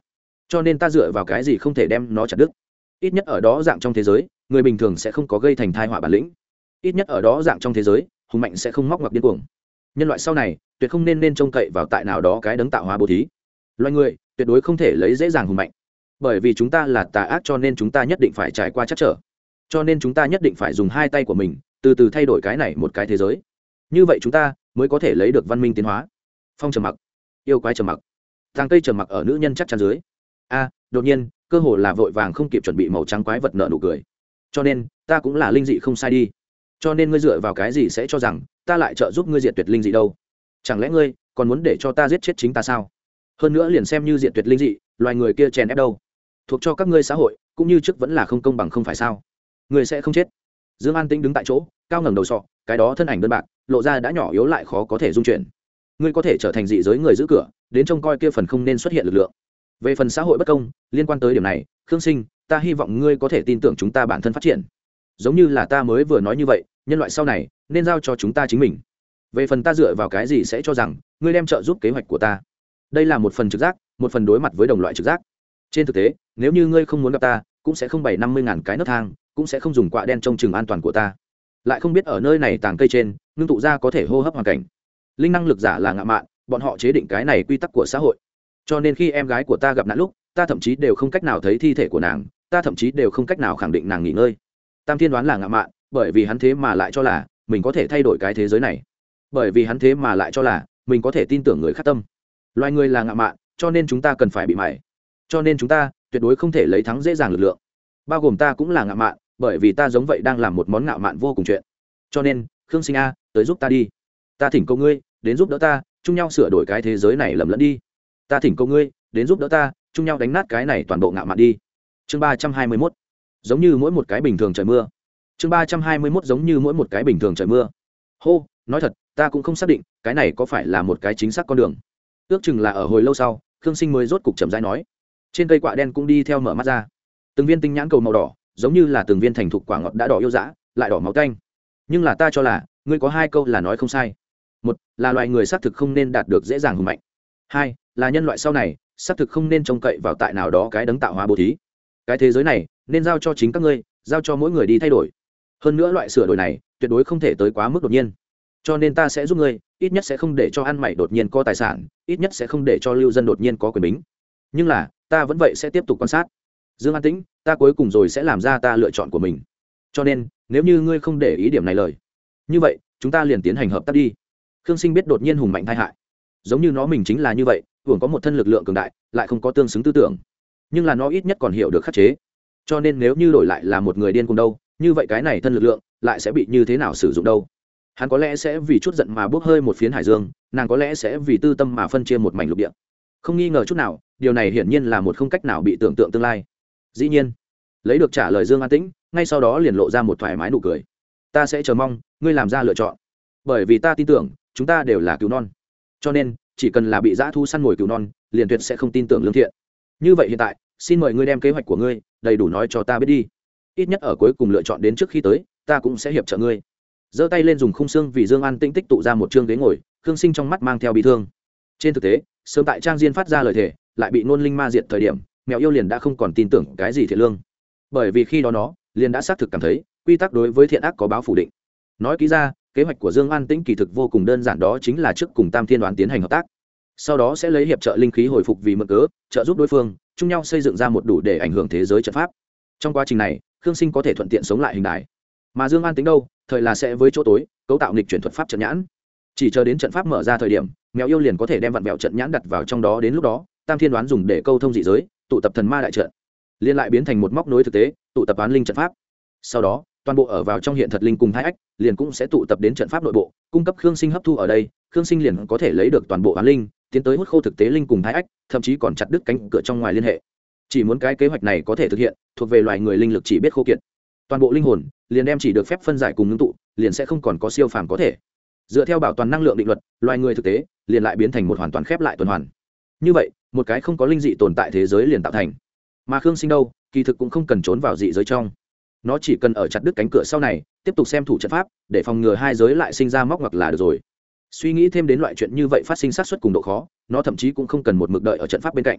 cho nên ta dựa vào cái gì không thể đem nó chặt đứt. Ít nhất ở đó dạng trong thế giới, người bình thường sẽ không có gây thành tai họa bản lĩnh. Ít nhất ở đó dạng trong thế giới, hùng mạnh sẽ không móc ngoặc điên cuồng. Nhân loại sau này tuyệt không nên nên trông cậy vào tại nào đó cái đấng tạo hóa bố thí. Loài người tuyệt đối không thể lấy dễ dàng hùng mạnh, bởi vì chúng ta là tà ác, cho nên chúng ta nhất định phải trải qua chắc trở, cho nên chúng ta nhất định phải dùng hai tay của mình từ từ thay đổi cái này một cái thế giới. Như vậy chúng ta mới có thể lấy được văn minh tiến hóa. Phong trầm mặc, yêu quái trầm mặc, tàng cây trầm mặc ở nữ nhân chắc chắn dưới. A, đột nhiên cơ hồ là vội vàng không kịp chuẩn bị màu trắng quái vật nợ nụ cười. Cho nên ta cũng là linh dị không sai đi. Cho nên ngươi dựa vào cái gì sẽ cho rằng ta lại trợ giúp ngươi diệt tuyệt linh dị đâu? Chẳng lẽ ngươi còn muốn để cho ta giết chết chính ta sao? Hơn nữa liền xem như diệt tuyệt linh dị, loài người kia chèn ép đâu, thuộc cho các ngươi xã hội cũng như trước vẫn là không công bằng, không phải sao? Ngươi sẽ không chết. Dương An Tĩnh đứng tại chỗ, cao ngẩng đầu sọ, cái đó thân ảnh đơn bạc, lộ ra đã nhỏ yếu lại khó có thể dung chuyển. Ngươi có thể trở thành dị giới người giữ cửa, đến trông coi kia phần không nên xuất hiện lực lượng. Về phần xã hội bất công, liên quan tới điểm này, Khương Sinh, ta hy vọng ngươi có thể tin tưởng chúng ta bản thân phát triển. Giống như là ta mới vừa nói như vậy, nhân loại sau này nên giao cho chúng ta chính mình. Về phần ta dựa vào cái gì sẽ cho rằng ngươi đem trợ giúp kế hoạch của ta. Đây là một phần trực giác, một phần đối mặt với đồng loại trực giác. Trên thực tế, nếu như ngươi không muốn gặp ta, cũng sẽ không bày năm mươi ngàn cái nấc thang, cũng sẽ không dùng quạ đen trông chừng an toàn của ta. Lại không biết ở nơi này tàng cây trên, ngưng tụ ra có thể hô hấp hoàn cảnh. Linh năng lực giả là ngạ mạn, bọn họ chế định cái này quy tắc của xã hội. Cho nên khi em gái của ta gặp nạn lúc, ta thậm chí đều không cách nào thấy thi thể của nàng, ta thậm chí đều không cách nào khẳng định nàng nghỉ ngơi. Tam Thiên đoán là ngạ mạn, bởi vì hắn thế mà lại cho là mình có thể thay đổi cái thế giới này, bởi vì hắn thế mà lại cho là mình có thể tin tưởng người khác tâm. Loài người là ngạ mạn, cho nên chúng ta cần phải bị mày, cho nên chúng ta tuyệt đối không thể lấy thắng dễ dàng lực lượng, bao gồm ta cũng là ngạ mạn, bởi vì ta giống vậy đang làm một món ngạo mạn vô cùng chuyện. Cho nên Khương Sinh a, tới giúp ta đi, ta thỉnh cầu ngươi đến giúp đỡ ta, chung nhau sửa đổi cái thế giới này lầm lẫn đi, ta thỉnh cầu ngươi đến giúp đỡ ta, chung nhau đánh nát cái này toàn bộ ngạo mạn đi. Chương ba trăm hai mươi mốt, giống như mỗi một cái bình thường trời mưa. Chương ba trăm hai mươi mốt, giống như mỗi một cái bình thường trời mưa. Hô, nói thật, ta cũng không xác định cái này có phải là một cái chính xác con đường. Ước chừng là ở hồi lâu sau, Khương Sinh mới rốt cục chậm rãi nói. Trên cây quạ đen cũng đi theo mở mắt ra. Từng viên tinh nhãn cầu màu đỏ, giống như là từng viên thành thục quả ngọt đã đỏ yêu dã, lại đỏ máu tanh. Nhưng là ta cho là, ngươi có hai câu là nói không sai. Một, là loài người xác thực không nên đạt được dễ dàng hùng mạnh. Hai, là nhân loại sau này, xác thực không nên trông cậy vào tại nào đó cái đấng tạo hóa bố thí. Cái thế giới này nên giao cho chính các ngươi, giao cho mỗi người đi thay đổi. Hơn nữa loại sửa đổi này tuyệt đối không thể tới quá mức đột nhiên. Cho nên ta sẽ giúp ngươi, ít nhất sẽ không để cho ăn mày đột nhiên có tài sản, ít nhất sẽ không để cho lưu dân đột nhiên có quyền bính. Nhưng là, ta vẫn vậy sẽ tiếp tục quan sát. Dương An Tĩnh, ta cuối cùng rồi sẽ làm ra ta lựa chọn của mình. Cho nên, nếu như ngươi không để ý điểm này lời, như vậy, chúng ta liền tiến hành hợp tác đi. Khương Sinh biết đột nhiên hùng mạnh tai hại, giống như nó mình chính là như vậy, hưởng có một thân lực lượng cường đại, lại không có tương xứng tư tưởng. Nhưng là nó ít nhất còn hiểu được khắc chế. Cho nên nếu như đổi lại là một người điên cùng đâu, như vậy cái này thân lực lượng lại sẽ bị như thế nào sử dụng đâu? Hắn có lẽ sẽ vì chút giận mà bốc hơi một phiến hải dương, nàng có lẽ sẽ vì tư tâm mà phân chia một mảnh lục địa. Không nghi ngờ chút nào, điều này hiển nhiên là một không cách nào bị tưởng tượng tương lai. Dĩ nhiên, lấy được trả lời Dương An Tĩnh, ngay sau đó liền lộ ra một thoải mái nụ cười. Ta sẽ chờ mong ngươi làm ra lựa chọn, bởi vì ta tin tưởng chúng ta đều là cứu non. Cho nên, chỉ cần là bị dã thu săn mồi cứu non, liền tuyệt sẽ không tin tưởng lương thiện. Như vậy hiện tại, xin mời ngươi đem kế hoạch của ngươi đầy đủ nói cho ta biết đi. Ít nhất ở cuối cùng lựa chọn đến trước khi tới, ta cũng sẽ hiệp trợ ngươi. Giơ tay lên dùng khung xương vì Dương An Tĩnh tích tụ ra một chương ghế ngồi, Khương Sinh trong mắt mang theo bi thương. Trên thực tế, sớm tại Trang Diên phát ra lời thề, lại bị Nôn Linh Ma diệt thời điểm, mèo yêu liền đã không còn tin tưởng cái gì thiện lương. Bởi vì khi đó nó liền đã xác thực cảm thấy, quy tắc đối với thiện ác có báo phủ định. Nói kỹ ra, kế hoạch của Dương An Tĩnh kỳ thực vô cùng đơn giản, đó chính là trước cùng Tam Thiên Đoán tiến hành hợp tác. Sau đó sẽ lấy hiệp trợ linh khí hồi phục vì mượn cớ, trợ giúp đối phương, chung nhau xây dựng ra một đủ để ảnh hưởng thế giới trận pháp. Trong quá trình này, Khương Sinh có thể thuận tiện sống lại hình đài. Mà Dương An Tĩnh đâu, thời là sẽ với chỗ tối, cấu tạo nghịch chuyển thuật pháp trận nhãn. Chỉ chờ đến trận pháp mở ra thời điểm, mèo yêu liền có thể đem vặn vẹo trận nhãn đặt vào trong đó, đến lúc đó, Tam Thiên Đoán dùng để câu thông dị giới, tụ tập thần ma đại trận, liên lại biến thành một móc nối thực tế, tụ tập oán linh trận pháp. Sau đó, toàn bộ ở vào trong hiện thật linh cùng thái ách, liền cũng sẽ tụ tập đến trận pháp nội bộ, cung cấp Khương Sinh hấp thu ở đây, Khương Sinh liền có thể lấy được toàn bộ oán linh, tiến tới hút khô thực tế linh cùng thái ách, thậm chí còn chặt đứt cánh cửa trong ngoài liên hệ. Chỉ muốn cái kế hoạch này có thể thực hiện, thuộc về loài người linh lực chỉ biết khô kiệt, toàn bộ linh hồn liền đem chỉ được phép phân giải cùng ngưng tụ, liền sẽ không còn có siêu phàm có thể. Dựa theo bảo toàn năng lượng định luật, loài người thực tế liền lại biến thành một hoàn toàn khép lại tuần hoàn. Như vậy, một cái không có linh dị tồn tại thế giới liền tạo thành. Mà Khương Sinh đâu, kỳ thực cũng không cần trốn vào dị giới trong, nó chỉ cần ở chặt đứt cánh cửa sau này, tiếp tục xem thủ trận pháp, để phòng ngừa hai giới lại sinh ra móc ngoặc là được rồi. Suy nghĩ thêm đến loại chuyện như vậy phát sinh xác suất cùng độ khó, nó thậm chí cũng không cần một mực đợi ở trận pháp bên cạnh.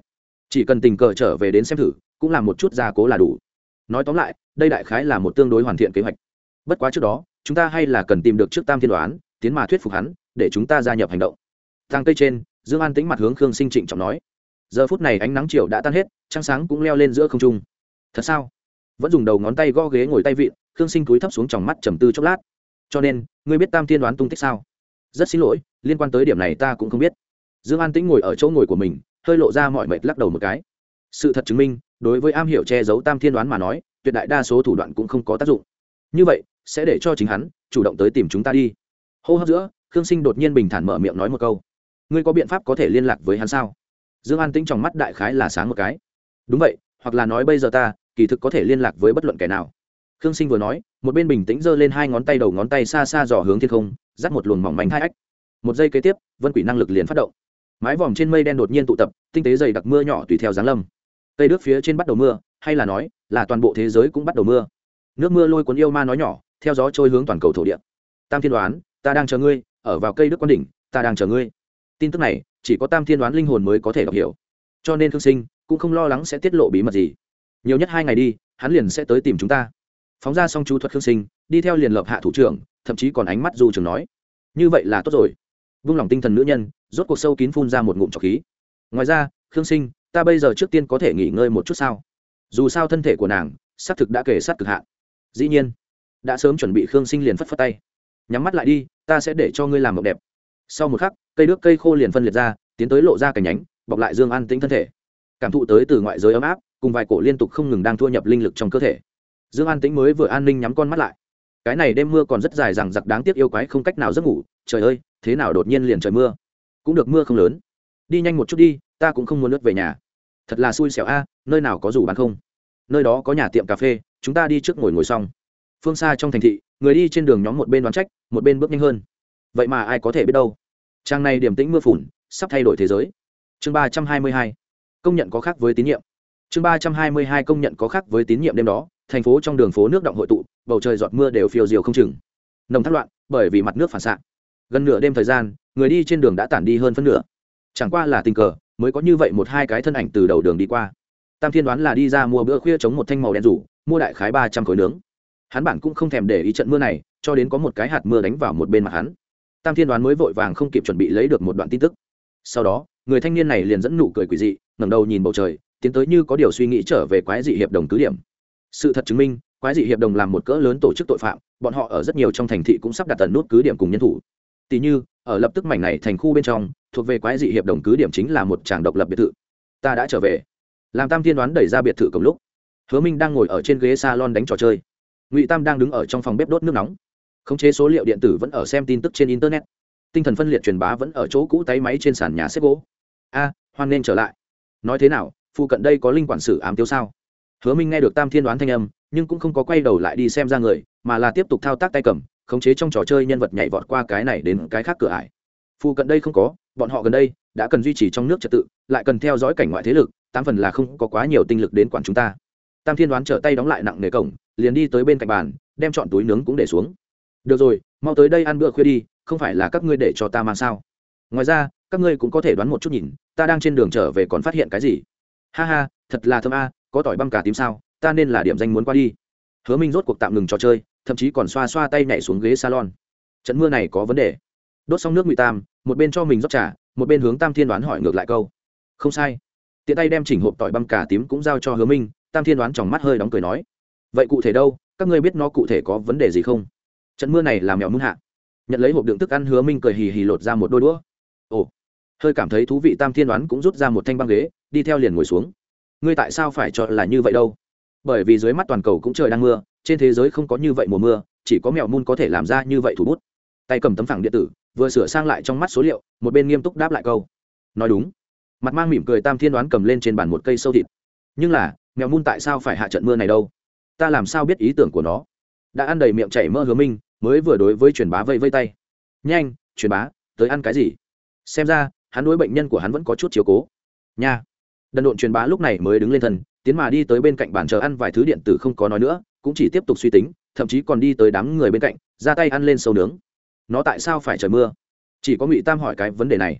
chỉ cần tình cờ trở về đến xem thử cũng làm một chút gia cố là đủ. Nói tóm lại đây đại khái là một tương đối hoàn thiện kế hoạch. Bất quá trước đó chúng ta hay là cần tìm được trước Tam Thiên Đoán, tiến mà thuyết phục hắn để chúng ta gia nhập hành động. Thang cây trên, Dương An tĩnh mặt hướng Khương Sinh trịnh trọng nói. Giờ phút này ánh nắng chiều đã tan hết, trăng sáng cũng leo lên giữa không trung. Thật sao? Vẫn dùng đầu ngón tay gõ ghế ngồi tay vịn, Khương Sinh cúi thấp xuống tròng mắt trầm tư chốc lát. Cho nên ngươi biết Tam Thiên Đoán tung tích sao? Rất xin lỗi, liên quan tới điểm này ta cũng không biết. Dương An tĩnh ngồi ở chỗ ngồi của mình, hơi lộ ra mọi mệt lắc đầu một cái. Sự thật chứng minh, đối với am hiểu che giấu Tam Thiên Đoán mà nói, tuyệt đại đa số thủ đoạn cũng không có tác dụng. Như vậy sẽ để cho chính hắn chủ động tới tìm chúng ta đi. Hô hấp giữa, Khương Sinh đột nhiên bình thản mở miệng nói một câu. Ngươi có biện pháp có thể liên lạc với hắn sao? Dương An tĩnh trong mắt đại khái là sáng một cái. Đúng vậy, hoặc là nói bây giờ ta kỳ thực có thể liên lạc với bất luận kẻ nào. Khương Sinh vừa nói, một bên bình tĩnh giơ lên hai ngón tay đầu ngón tay xa xa dò hướng thiên không, dắt một luồng mỏng manh hai ách. Một giây kế tiếp, vân quỷ năng lực liền phát động. Mái vòm trên mây đen đột nhiên tụ tập, tinh tế dày đặc mưa nhỏ tùy theo giáng lâm. Cây nước phía trên bắt đầu mưa, hay là nói là toàn bộ thế giới cũng bắt đầu mưa. Nước mưa lôi cuốn yêu ma nói nhỏ, theo gió trôi hướng toàn cầu thổ địa. Tam Thiên Đoán, ta đang chờ ngươi, ở vào cây đức quan đỉnh, ta đang chờ ngươi. Tin tức này chỉ có Tam Thiên Đoán linh hồn mới có thể đọc hiểu, cho nên Khương Sinh cũng không lo lắng sẽ tiết lộ bí mật gì. Nhiều nhất hai ngày đi, hắn liền sẽ tới tìm chúng ta. Phóng ra xong chú thuật Khương Sinh, đi theo liền lập hạ thủ trưởng, thậm chí còn ánh mắt du trường nói, như vậy là tốt rồi. Vung lòng tinh thần nữ nhân, rốt cuộc sâu kín phun ra một ngụm trọc khí. Ngoài ra, Khương Sinh, ta bây giờ trước tiên có thể nghỉ ngơi một chút sao? Dù sao thân thể của nàng xác thực đã kể sát cực hạn. Dĩ nhiên, đã sớm chuẩn bị Khương Sinh liền phất phất tay, nhắm mắt lại đi, ta sẽ để cho ngươi làm mộng đẹp. Sau một khắc, cây đước cây khô liền phân liệt ra, tiến tới lộ ra cành nhánh, bọc lại Dương An Tĩnh thân thể. Cảm thụ tới từ ngoại giới ấm áp, cùng vài cổ liên tục không ngừng đang thua nhập linh lực trong cơ thể. Dương An Tĩnh mới vừa an ninh nhắm con mắt lại. Cái này đêm mưa còn rất dài rằng giặc đáng tiếc yêu quái không cách nào giấc ngủ, trời ơi, thế nào đột nhiên liền trời mưa. Cũng được mưa không lớn. Đi nhanh một chút đi, ta cũng không muốn lướt về nhà. Thật là xui xẻo a, nơi nào có dù bán không? Nơi đó có nhà tiệm cà phê, chúng ta đi trước ngồi ngồi xong. Phương xa trong thành thị, người đi trên đường nhóm một bên đoán trách, một bên bước nhanh hơn. Vậy mà ai có thể biết đâu? Trang này điểm tĩnh mưa phùn, sắp thay đổi thế giới. Chương ba trăm hai mươi hai, công nhận có khác với tín nhiệm. Chương ba trăm hai mươi hai công nhận có khác với tín nhiệm đêm đó, thành phố trong đường phố nước động hội tụ, bầu trời giọt mưa đều phiêu diều không chừng. Nồng thác loạn, bởi vì mặt nước phản xạ. Gần nửa đêm thời gian, người đi trên đường đã tản đi hơn phân nửa. Chẳng qua là tình cờ, mới có như vậy một hai cái thân ảnh từ đầu đường đi qua. Tam Thiên Đoán là đi ra mua bữa khuya chống một thanh màu đen rủ, mua đại khái ba trăm khối nướng. Hắn bản cũng không thèm để ý trận mưa này, cho đến có một cái hạt mưa đánh vào một bên mặt hắn. Tam Thiên Đoán mới vội vàng không kịp chuẩn bị lấy được một đoạn tin tức. Sau đó, người thanh niên này liền dẫn nụ cười quỷ dị, ngẩng đầu nhìn bầu trời, tiến tới như có điều suy nghĩ trở về quái dị hiệp đồng cứ điểm. Sự thật chứng minh, quái dị hiệp đồng làm một cỡ lớn tổ chức tội phạm, bọn họ ở rất nhiều trong thành thị cũng sắp đặt tần nút cứ điểm cùng nhân thủ. Tỷ như, ở lập tức mảnh này thành khu bên trong, thuộc về quái dị hiệp đồng cứ điểm chính là một tràng độc lập biệt thự. Ta đã trở về. Làm Tam Thiên Đoán đẩy ra biệt thự cùng lúc, Hứa Minh đang ngồi ở trên ghế salon đánh trò chơi. Ngụy Tam đang đứng ở trong phòng bếp đốt nước nóng. Khống chế số liệu điện tử vẫn ở xem tin tức trên internet. Tinh thần phân liệt truyền bá vẫn ở chỗ cũ tay máy trên sàn nhà xếp gỗ. A, hoan nên trở lại. Nói thế nào, phụ cận đây có linh quản sự ám tiêu sao? Hứa Minh nghe được Tam Thiên Đoán thanh âm, nhưng cũng không có quay đầu lại đi xem ra người, mà là tiếp tục thao tác tay cầm, khống chế trong trò chơi nhân vật nhảy vọt qua cái này đến cái khác cửa ải. Phụ cận đây không có, bọn họ gần đây đã cần duy trì trong nước trật tự, lại cần theo dõi cảnh ngoại thế lực, tám phần là không có quá nhiều tinh lực đến quản chúng ta. Tam Thiên Đoán trở tay đóng lại nặng nề cổng, liền đi tới bên cạnh bàn, đem chọn túi nướng cũng để xuống. Được rồi, mau tới đây ăn bữa khuya đi, không phải là các ngươi để cho ta mang sao? Ngoài ra, các ngươi cũng có thể đoán một chút nhìn, ta đang trên đường trở về còn phát hiện cái gì? Ha ha, thật là thơm a, có tỏi băm cà tím sao? Ta nên là điểm danh muốn qua đi. Hứa Minh rốt cuộc tạm ngừng trò chơi, thậm chí còn xoa xoa tay nhảy xuống ghế salon. Trận mưa này có vấn đề. Đốt xong nước Ngụy Tam, một bên cho mình rót trà, một bên hướng Tam Thiên Đoán hỏi ngược lại câu. Không sai. Tiện tay đem chỉnh hộp tỏi băm cà tím cũng giao cho Hứa Minh, Tam Thiên Đoán trong mắt hơi đóng cười nói, vậy cụ thể đâu, các ngươi biết nó cụ thể có vấn đề gì không? Trận mưa này là mèo mun hạ. Nhận lấy hộp đựng thức ăn, Hứa Minh cười hì hì lột ra một đôi đũa. Ồ, hơi cảm thấy thú vị, Tam Thiên Đoán cũng rút ra một thanh băng ghế, đi theo liền ngồi xuống. Ngươi tại sao phải cho là như vậy đâu? Bởi vì dưới mắt toàn cầu cũng trời đang mưa, trên thế giới không có như vậy mùa mưa, chỉ có mèo mun có thể làm ra như vậy thủ bút. Tay cầm tấm phẳng điện tử, vừa sửa sang lại trong mắt số liệu, một bên nghiêm túc đáp lại câu. Nói đúng. Mặt mang mỉm cười, Tam Thiên Đoán cầm lên trên bàn một cây sâu thịt. Nhưng là, mèo mun tại sao phải hạ trận mưa này đâu? Ta làm sao biết ý tưởng của nó? Đã ăn đầy miệng chảy mỡ Hứa Minh mới vừa đối với truyền bá vây vây tay. Nhanh, truyền bá, tới ăn cái gì? Xem ra, hắn đối bệnh nhân của hắn vẫn có chút chiếu cố. Nha. Đần độn truyền bá lúc này mới đứng lên thân, tiến mà đi tới bên cạnh bàn chờ ăn vài thứ điện tử, không có nói nữa, cũng chỉ tiếp tục suy tính, thậm chí còn đi tới đám người bên cạnh, ra tay ăn lên sâu nướng. Nó tại sao phải trời mưa? Chỉ có Ngụy Tam hỏi cái vấn đề này.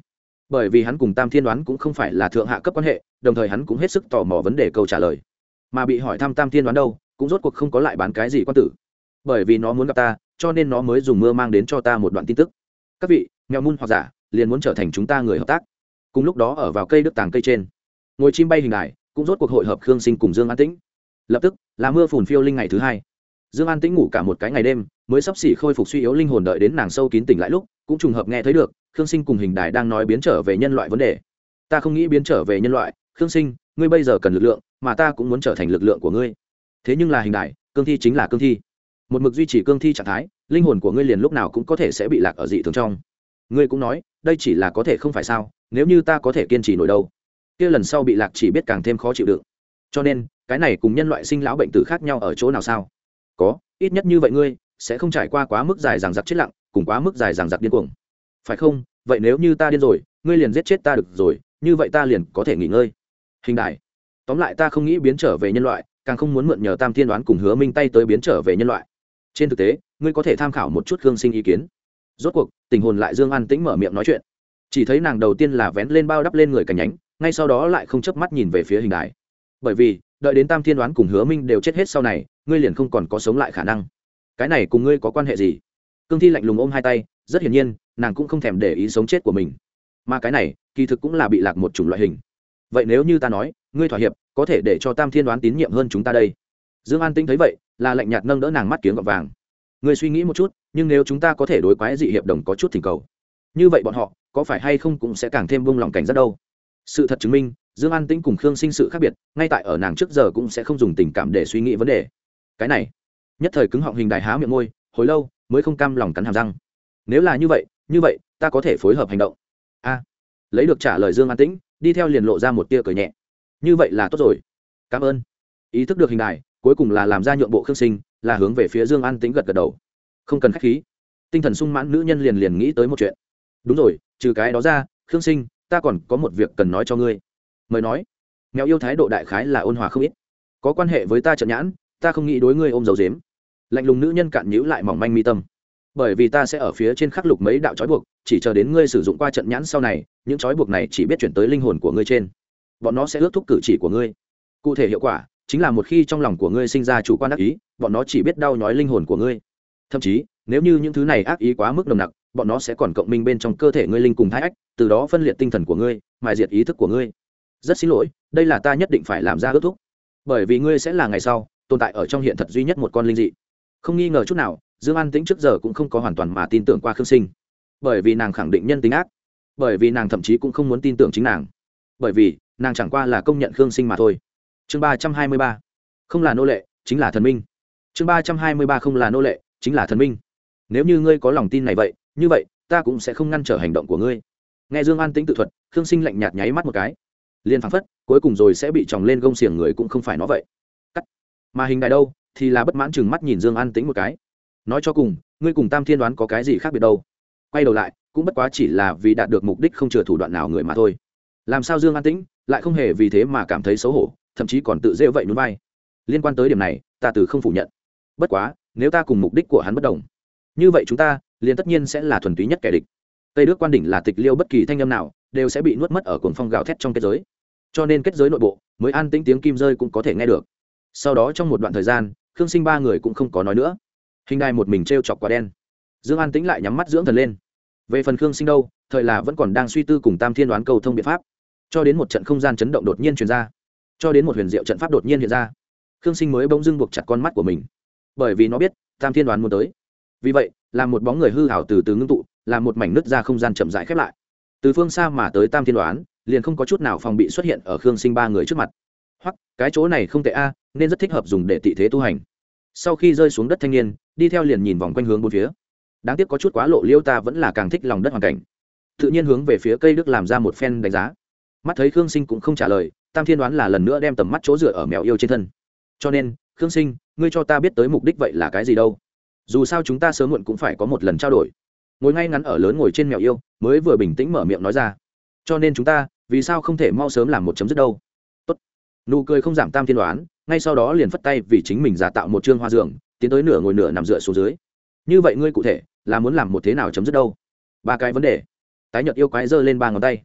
bởi vì hắn cùng tam thiên đoán cũng không phải là thượng hạ cấp quan hệ, đồng thời hắn cũng hết sức tò mò vấn đề câu trả lời. Mà bị hỏi thăm tam thiên đoán đâu cũng rốt cuộc không có lại bán cái gì quan tử, bởi vì nó muốn gặp ta cho nên nó mới dùng mưa mang đến cho ta một đoạn tin tức. Các vị mèo mun hoặc giả liền muốn trở thành chúng ta người hợp tác. Cùng lúc đó ở vào cây đức tàng cây trên, ngồi chim bay hình đài cũng rốt cuộc hội hợp Khương Sinh cùng Dương An Tĩnh. Lập tức là mưa phùn phiêu linh ngày thứ hai. Dương An Tĩnh ngủ cả một cái ngày đêm mới sắp xỉ khôi phục suy yếu linh hồn, đợi đến nàng sâu kín tỉnh lại lúc cũng trùng hợp nghe thấy được Khương Sinh cùng hình đài đang nói biến trở về nhân loại vấn đề. Ta không nghĩ biến trở về nhân loại, Khương Sinh, ngươi bây giờ cần lực lượng, mà ta cũng muốn trở thành lực lượng của ngươi. Thế nhưng là hình đài, cương thi chính là cương thi, một mực duy trì cương thi trạng thái, linh hồn của ngươi liền lúc nào cũng có thể sẽ bị lạc ở dị thường trong. Ngươi cũng nói đây chỉ là có thể không phải sao, nếu như ta có thể kiên trì nổi đâu kia lần sau bị lạc chỉ biết càng thêm khó chịu đựng. Cho nên cái này cùng nhân loại sinh lão bệnh tử khác nhau ở chỗ nào sao? Có ít nhất như vậy ngươi sẽ không trải qua quá mức dài dằng dặc chết lặng, cùng quá mức dài dằng dặc điên cuồng, phải không? Vậy nếu như ta điên rồi, ngươi liền giết chết ta được rồi, như vậy ta liền có thể nghỉ ngơi. Hình đài, tóm lại ta không nghĩ biến trở về nhân loại, càng không muốn mượn nhờ tam thiên đoán cùng Hứa Minh tay tới biến trở về nhân loại. Trên thực tế ngươi có thể tham khảo một chút Khương Sinh ý kiến. Rốt cuộc tình hồn lại Dương An Tĩnh mở miệng nói chuyện, chỉ thấy nàng đầu tiên là vén lên bao đắp lên người cành nhánh, ngay sau đó lại không chớp mắt nhìn về phía hình đài. Bởi vì đợi đến tam thiên đoán cùng Hứa Minh đều chết hết sau này, ngươi liền không còn có sống lại khả năng. Cái này cùng ngươi có quan hệ gì? Cương thi lạnh lùng ôm hai tay, rất hiển nhiên nàng cũng không thèm để ý sống chết của mình, mà cái này kỳ thực cũng là bị lạc một chủng loại hình. Vậy nếu như ta nói ngươi thỏa hiệp có thể để cho tam thiên đoán tín nhiệm hơn chúng ta đây? Dương An Tĩnh thấy vậy là lạnh nhạt nâng đỡ nàng mắt kiếng gọt vàng. Ngươi suy nghĩ một chút, nhưng nếu chúng ta có thể đối quái dị hiệp đồng có chút thỉnh cầu, như vậy bọn họ có phải hay không cũng sẽ càng thêm buông lòng cảnh giác đâu? Sự thật chứng minh Dương An Tĩnh cùng Khương Sinh sự khác biệt, ngay tại ở nàng trước giờ cũng sẽ không dùng tình cảm để suy nghĩ vấn đề. Cái này nhất thời cứng họng hình đài há miệng môi hồi lâu mới không cam lòng cắn hàm răng. Nếu là như vậy như vậy ta có thể phối hợp hành động. A lấy được trả lời Dương An Tĩnh đi theo liền lộ ra một tia cười nhẹ. Như vậy là tốt rồi, cảm ơn. Ý thức được hình đài cuối cùng là làm ra nhượng bộ, Khương Sinh là hướng về phía Dương An Tĩnh gật gật đầu. Không cần khách khí. Tinh thần sung mãn nữ nhân liền liền nghĩ tới một chuyện. Đúng rồi, trừ cái đó ra, Khương Sinh, ta còn có một việc cần nói cho ngươi. Mời nói. Mèo yêu thái độ đại khái là ôn hòa không ít. Có quan hệ với ta trận nhãn, ta không nghĩ đối ngươi ôm dầu dếm. Lạnh lùng nữ nhân cạn nhíu lại mỏng manh mi tâm. Bởi vì ta sẽ ở phía trên khắc lục mấy đạo trói buộc, chỉ chờ đến ngươi sử dụng qua trận nhãn sau này, những trói buộc này chỉ biết chuyển tới linh hồn của ngươi trên. Bọn nó sẽ ước thúc cử chỉ của ngươi. Cụ thể hiệu quả chính là một khi trong lòng của ngươi sinh ra chủ quan ác ý, bọn nó chỉ biết đau nhói linh hồn của ngươi. Thậm chí nếu như những thứ này ác ý quá mức nồng nặc, bọn nó sẽ còn cộng minh bên trong cơ thể ngươi linh cùng thái ách, từ đó phân liệt tinh thần của ngươi, mài diệt ý thức của ngươi. Rất xin lỗi, đây là ta nhất định phải làm ra ước thúc, bởi vì ngươi sẽ là ngày sau tồn tại ở trong hiện thật duy nhất một con linh dị. Không nghi ngờ chút nào, Dương An Tĩnh trước giờ cũng không có hoàn toàn mà tin tưởng qua Khương Sinh, bởi vì nàng khẳng định nhân tính ác, bởi vì nàng thậm chí cũng không muốn tin tưởng chính nàng, bởi vì nàng chẳng qua là công nhận Khương Sinh mà thôi. Chương ba trăm hai mươi ba, không là nô lệ chính là thần minh. Chương ba trăm hai mươi ba, không là nô lệ chính là thần minh. Nếu như ngươi có lòng tin này vậy, như vậy ta cũng sẽ không ngăn trở hành động của ngươi. Nghe Dương An Tĩnh tự thuật, Khương Sinh lạnh nhạt nháy mắt một cái, liền phảng phất cuối cùng rồi sẽ bị tròng lên gông xiềng người cũng không phải nó vậy. Cắt. Mà hình đài đâu thì là bất mãn chừng mắt nhìn Dương An Tĩnh một cái, nói cho cùng ngươi cùng Tam Thiên Đoán có cái gì khác biệt đâu? Quay đầu lại cũng bất quá chỉ là vì đạt được mục đích không chừa thủ đoạn nào người mà thôi. Làm sao Dương An Tĩnh lại không hề vì thế mà cảm thấy xấu hổ, thậm chí còn tự rêu vậy nhún vai. Liên quan tới điểm này ta từ không phủ nhận, bất quá nếu ta cùng mục đích của hắn bất đồng, như vậy chúng ta liền tất nhiên sẽ là thuần túy nhất kẻ địch. Tây Đức quan đỉnh là tịch liêu, bất kỳ thanh âm nào đều sẽ bị nuốt mất ở cuồng phong gào thét trong kết giới, cho nên kết giới nội bộ mới an tĩnh, tiếng kim rơi cũng có thể nghe được. Sau đó trong một đoạn thời gian, Khương Sinh ba người cũng không có nói nữa. Hình đài một mình trêu chọc quả đen, Dương An Tĩnh lại nhắm mắt dưỡng thần lên. Về phần Khương Sinh đâu, thời là vẫn còn đang suy tư cùng Tam Thiên Đoán cầu thông biện pháp, cho đến một trận không gian chấn động đột nhiên truyền ra, cho đến một huyền diệu trận pháp đột nhiên hiện ra, Khương Sinh mới bỗng dưng buộc chặt con mắt của mình, bởi vì nó biết Tam Thiên Đoán muốn tới. Vì vậy làm một bóng người hư ảo từ từ ngưng tụ, làm một mảnh nứt ra không gian chậm rãi khép lại. Từ phương xa mà tới Tam Thiên Đoán liền không có chút nào phòng bị xuất hiện ở Khương Sinh ba người trước mặt. Hoặc cái chỗ này không tệ a, nên rất thích hợp dùng để tị thế tu hành. Sau khi rơi xuống đất, thanh niên đi theo liền nhìn vòng quanh hướng bốn phía. Đáng tiếc có chút quá lộ liêu, ta vẫn là càng thích lòng đất hoàn cảnh. Tự nhiên hướng về phía cây đức làm ra một phen đánh giá. Mắt thấy Khương Sinh cũng không trả lời, Tam Thiên Đoán là lần nữa đem tầm mắt chỗ dựa ở mèo yêu trên thân. Cho nên Khương Sinh, ngươi cho ta biết tới mục đích vậy là cái gì đâu? Dù sao chúng ta sớm muộn cũng phải có một lần trao đổi. Ngồi ngay ngắn ở lớn ngồi trên mèo yêu mới vừa bình tĩnh mở miệng nói ra. Cho nên chúng ta vì sao không thể mau sớm làm một chấm dứt đâu? Tốt. Nụ cười không giảm Tam Thiên Đoán ngay sau đó liền phất tay vì chính mình giả tạo một trương hoa giường, tiến tới nửa ngồi nửa nằm dựa xuống dưới. Như vậy ngươi cụ thể là muốn làm một thế nào chấm dứt đâu? Ba cái vấn đề. Tái nhợt yêu quái giơ lên ba ngón tay,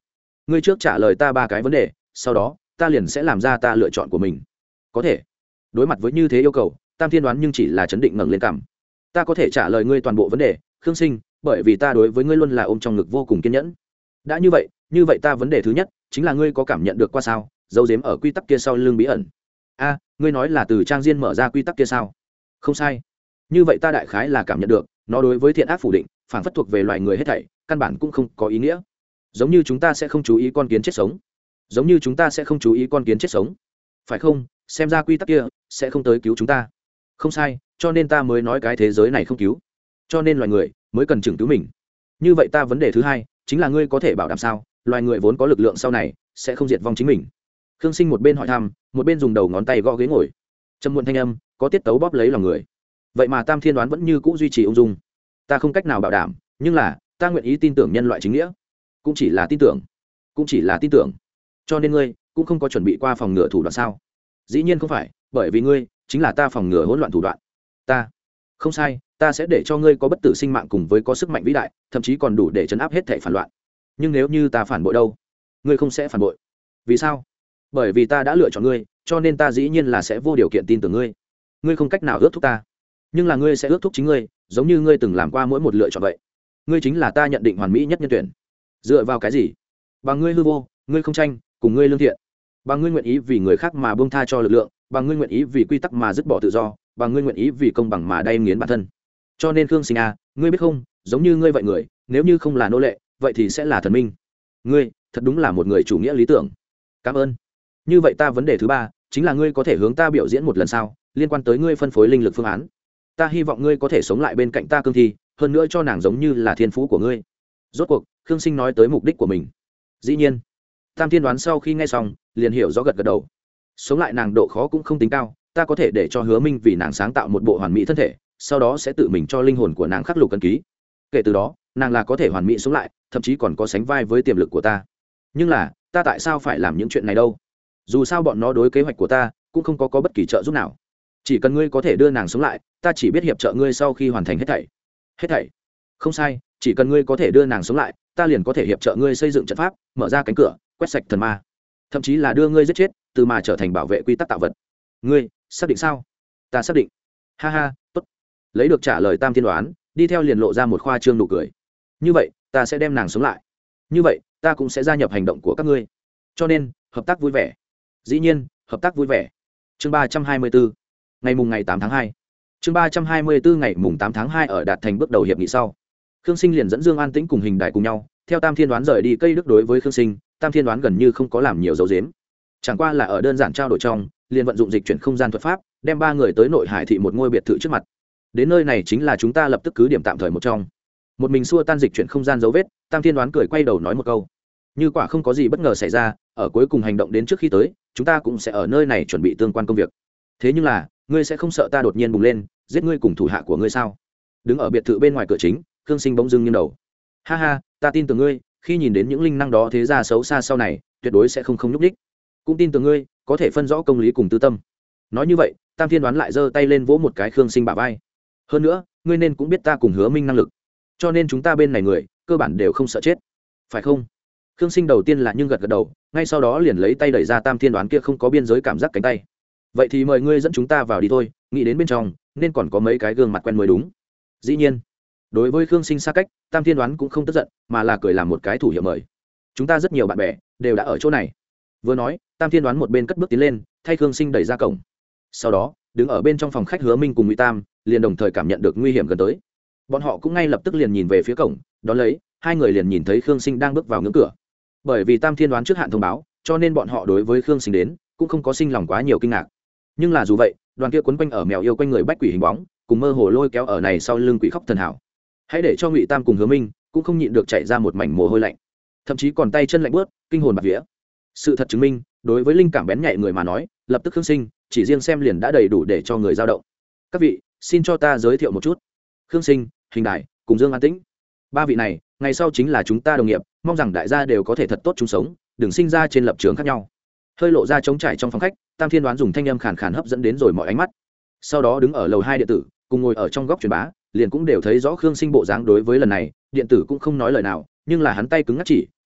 ngươi trước trả lời ta ba cái vấn đề, sau đó ta liền sẽ làm ra ta lựa chọn của mình. Có thể. Đối mặt với như thế yêu cầu, Tam Thiên Đoán nhưng chỉ là chấn định ngẩng lên cằm. Ta có thể trả lời ngươi toàn bộ vấn đề, Khương Sinh, bởi vì ta đối với ngươi luôn là ôm trong ngực vô cùng kiên nhẫn. Đã như vậy, như vậy ta vấn đề thứ nhất chính là ngươi có cảm nhận được qua sao dấu dếm ở quy tắc kia sau lưng bí ẩn. A, ngươi nói là từ trang diên mở ra quy tắc kia sao? Không sai. Như vậy ta đại khái là cảm nhận được, nó đối với thiện ác phủ định, phản phất thuộc về loài người hết thảy, căn bản cũng không có ý nghĩa. Giống như chúng ta sẽ không chú ý con kiến chết sống, giống như chúng ta sẽ không chú ý con kiến chết sống, phải không? Xem ra quy tắc kia sẽ không tới cứu chúng ta. Không sai, cho nên ta mới nói cái thế giới này không cứu, cho nên loài người mới cần chừng cứu mình. Như vậy ta vấn đề thứ hai chính là ngươi có thể bảo đảm sao loài người vốn có lực lượng sau này sẽ không diệt vong chính mình? Khương Sinh một bên hỏi thăm, một bên dùng đầu ngón tay gõ ghế ngồi, trầm muộn thanh âm có tiết tấu bóp lấy lòng người. Vậy mà Tam Thiên Đoán vẫn như cũ duy trì ung dung. Ta không cách nào bảo đảm, nhưng là ta nguyện ý tin tưởng nhân loại chính nghĩa. Cũng chỉ là tin tưởng, cũng chỉ là tin tưởng. Cho nên ngươi cũng không có chuẩn bị qua phòng ngừa thủ đoạn sao? Dĩ nhiên không phải, bởi vì ngươi chính là ta phòng ngừa hỗn loạn thủ đoạn. Ta không sai, ta sẽ để cho ngươi có bất tử sinh mạng cùng với có sức mạnh vĩ đại, thậm chí còn đủ để chấn áp hết thảy phản loạn. Nhưng nếu như ta phản bội đâu? Ngươi không sẽ phản bội. Vì sao? Bởi vì ta đã lựa chọn ngươi, cho nên ta dĩ nhiên là sẽ vô điều kiện tin tưởng ngươi. Ngươi không cách nào ước thúc ta, nhưng là ngươi sẽ ước thúc chính ngươi, giống như ngươi từng làm qua mỗi một lựa chọn vậy. Ngươi chính là ta nhận định hoàn mỹ nhất nhân tuyển. Dựa vào cái gì? Bằng ngươi hư vô, ngươi không tranh, cùng ngươi lương thiện. Bằng ngươi nguyện ý vì người khác mà buông tha cho lực lượng, bằng ngươi nguyện ý vì quy tắc mà dứt bỏ tự do, bằng ngươi nguyện ý vì công bằng mà đay nghiến bản thân. Cho nên Khương Sinh à, ngươi biết không, giống như ngươi vậy người, nếu như không là nô lệ, vậy thì sẽ là thần minh. Ngươi thật đúng là một người chủ nghĩa lý tưởng. Cảm ơn. Như vậy ta vấn đề thứ ba chính là ngươi có thể hướng ta biểu diễn một lần sao, liên quan tới ngươi phân phối linh lực phương án. Ta hy vọng ngươi có thể sống lại bên cạnh ta cương thi, hơn nữa cho nàng giống như là thiên phú của ngươi. Rốt cuộc Khương Sinh nói tới mục đích của mình. Dĩ nhiên Tam Thiên Đoán sau khi nghe xong liền hiểu rõ, gật gật đầu. Sống lại nàng độ khó cũng không tính cao, ta có thể để cho Hứa Minh vì nàng sáng tạo một bộ hoàn mỹ thân thể, sau đó sẽ tự mình cho linh hồn của nàng khắc lục ấn ký. Kể từ đó nàng là có thể hoàn mỹ sống lại, thậm chí còn có sánh vai với tiềm lực của ta. Nhưng là ta tại sao phải làm những chuyện này đâu? Dù sao bọn nó đối kế hoạch của ta cũng không có, có bất kỳ trợ giúp nào. Chỉ cần ngươi có thể đưa nàng sống lại, ta chỉ biết hiệp trợ ngươi sau khi hoàn thành hết thảy. Hết thảy? Không sai, chỉ cần ngươi có thể đưa nàng sống lại, ta liền có thể hiệp trợ ngươi xây dựng trận pháp, mở ra cánh cửa, quét sạch thần ma, thậm chí là đưa ngươi giết chết, từ mà trở thành bảo vệ quy tắc tạo vật. Ngươi xác định sao? Ta xác định. Ha ha, tốt. Lấy được trả lời Tam Thiên Đoán, đi theo liền lộ ra một khoa trương nụ cười. Như vậy ta sẽ đem nàng sống lại, như vậy ta cũng sẽ gia nhập hành động của các ngươi, cho nên hợp tác vui vẻ. Dĩ nhiên hợp tác vui vẻ. Chương ba trăm hai mươi bốn, ngày mùng ngày tám tháng hai. Chương ba trăm hai mươi bốn ngày mùng tám tháng hai. Ở đạt thành bước đầu hiệp nghị sau, Khương Sinh liền dẫn Dương An Tĩnh cùng Hình Đại cùng nhau theo Tam Thiên Đoán rời đi cây đức. Đối với Khương Sinh, Tam Thiên Đoán gần như không có làm nhiều dấu dếm, chẳng qua là ở đơn giản trao đổi trong liền vận dụng dịch chuyển không gian thuật pháp, đem ba người tới nội hải thị một ngôi biệt thự trước mặt. Đến nơi này chính là chúng ta lập tức cứ điểm tạm thời một trong. Một mình xua tan dịch chuyển không gian dấu vết, Tam Thiên Đoán cười quay đầu nói một câu. Như quả không có gì bất ngờ xảy ra, ở cuối cùng hành động đến trước khi tới, chúng ta cũng sẽ ở nơi này chuẩn bị tương quan công việc. Thế nhưng là ngươi sẽ không sợ ta đột nhiên bùng lên giết ngươi cùng thủ hạ của ngươi sao? Đứng ở biệt thự bên ngoài cửa chính, Khương Sinh bỗng dưng nghiêng đầu. Ha ha, ta tin tưởng ngươi, khi nhìn đến những linh năng đó thế ra xấu xa sau này, tuyệt đối sẽ không không nhúc nhích. Cũng tin tưởng ngươi có thể phân rõ công lý cùng tư tâm. Nói như vậy, Tam Thiên Đoán lại giơ tay lên vỗ một cái Khương Sinh bả vai. Hơn nữa, ngươi nên cũng biết ta cùng Hứa Minh năng lực, cho nên chúng ta bên này người cơ bản đều không sợ chết, phải không? Khương Sinh đầu tiên là nhưng gật gật đầu, ngay sau đó liền lấy tay đẩy ra Tam Thiên Đoán kia không có biên giới cảm giác cánh tay. Vậy thì mời ngươi dẫn chúng ta vào đi thôi, nghĩ đến bên trong nên còn có mấy cái gương mặt quen mới đúng. Dĩ nhiên đối với Khương Sinh xa cách, Tam Thiên Đoán cũng không tức giận, mà là cười làm một cái thủ hiệu mời. Chúng ta rất nhiều bạn bè đều đã ở chỗ này. Vừa nói, Tam Thiên Đoán một bên cất bước tiến lên, thay Khương Sinh đẩy ra cổng. Sau đó đứng ở bên trong phòng khách Hứa Minh cùng Ngụy Tam liền đồng thời cảm nhận được nguy hiểm gần tới. Bọn họ cũng ngay lập tức liền nhìn về phía cổng, đón lấy hai người liền nhìn thấy Khương Sinh đang bước vào ngưỡng cửa. Bởi vì Tam Thiên Đoán trước hạn thông báo, cho nên bọn họ đối với Khương Sinh đến cũng không có sinh lòng quá nhiều kinh ngạc. Nhưng là dù vậy, đoàn kia quấn quanh ở mèo yêu quanh người bách quỷ hình bóng, cùng mơ hồ lôi kéo ở này sau lưng quỷ khóc thần hảo, hãy để cho Ngụy Tam cùng Hứa Minh cũng không nhịn được chảy ra một mảnh mồ hôi lạnh, thậm chí còn tay chân lạnh buốt, kinh hồn bạt vía. Sự thật chứng minh, đối với linh cảm bén nhạy người mà nói, lập tức Khương Sinh chỉ riêng xem liền đã đầy đủ để cho người dao động. Các vị, xin cho ta giới thiệu một chút. Khương Sinh, Hình Đại cùng Dương An Tĩnh, ba vị này ngày sau chính là chúng ta đồng nghiệp, mong rằng đại gia đều có thể thật tốt chung sống, đừng sinh ra trên lập trường khác nhau. Hơi lộ ra trống trải trong phòng khách, Tam Thiên Đoán dùng thanh âm khàn khàn hấp dẫn đến rồi mọi ánh mắt. Sau đó đứng ở lầu hai điện tử, cùng ngồi ở trong góc truyền bá, liền cũng đều thấy rõ Khương Sinh bộ dáng. Đối với lần này, điện tử cũng không nói lời nào, nhưng là hắn tay cứng ngắc chỉ,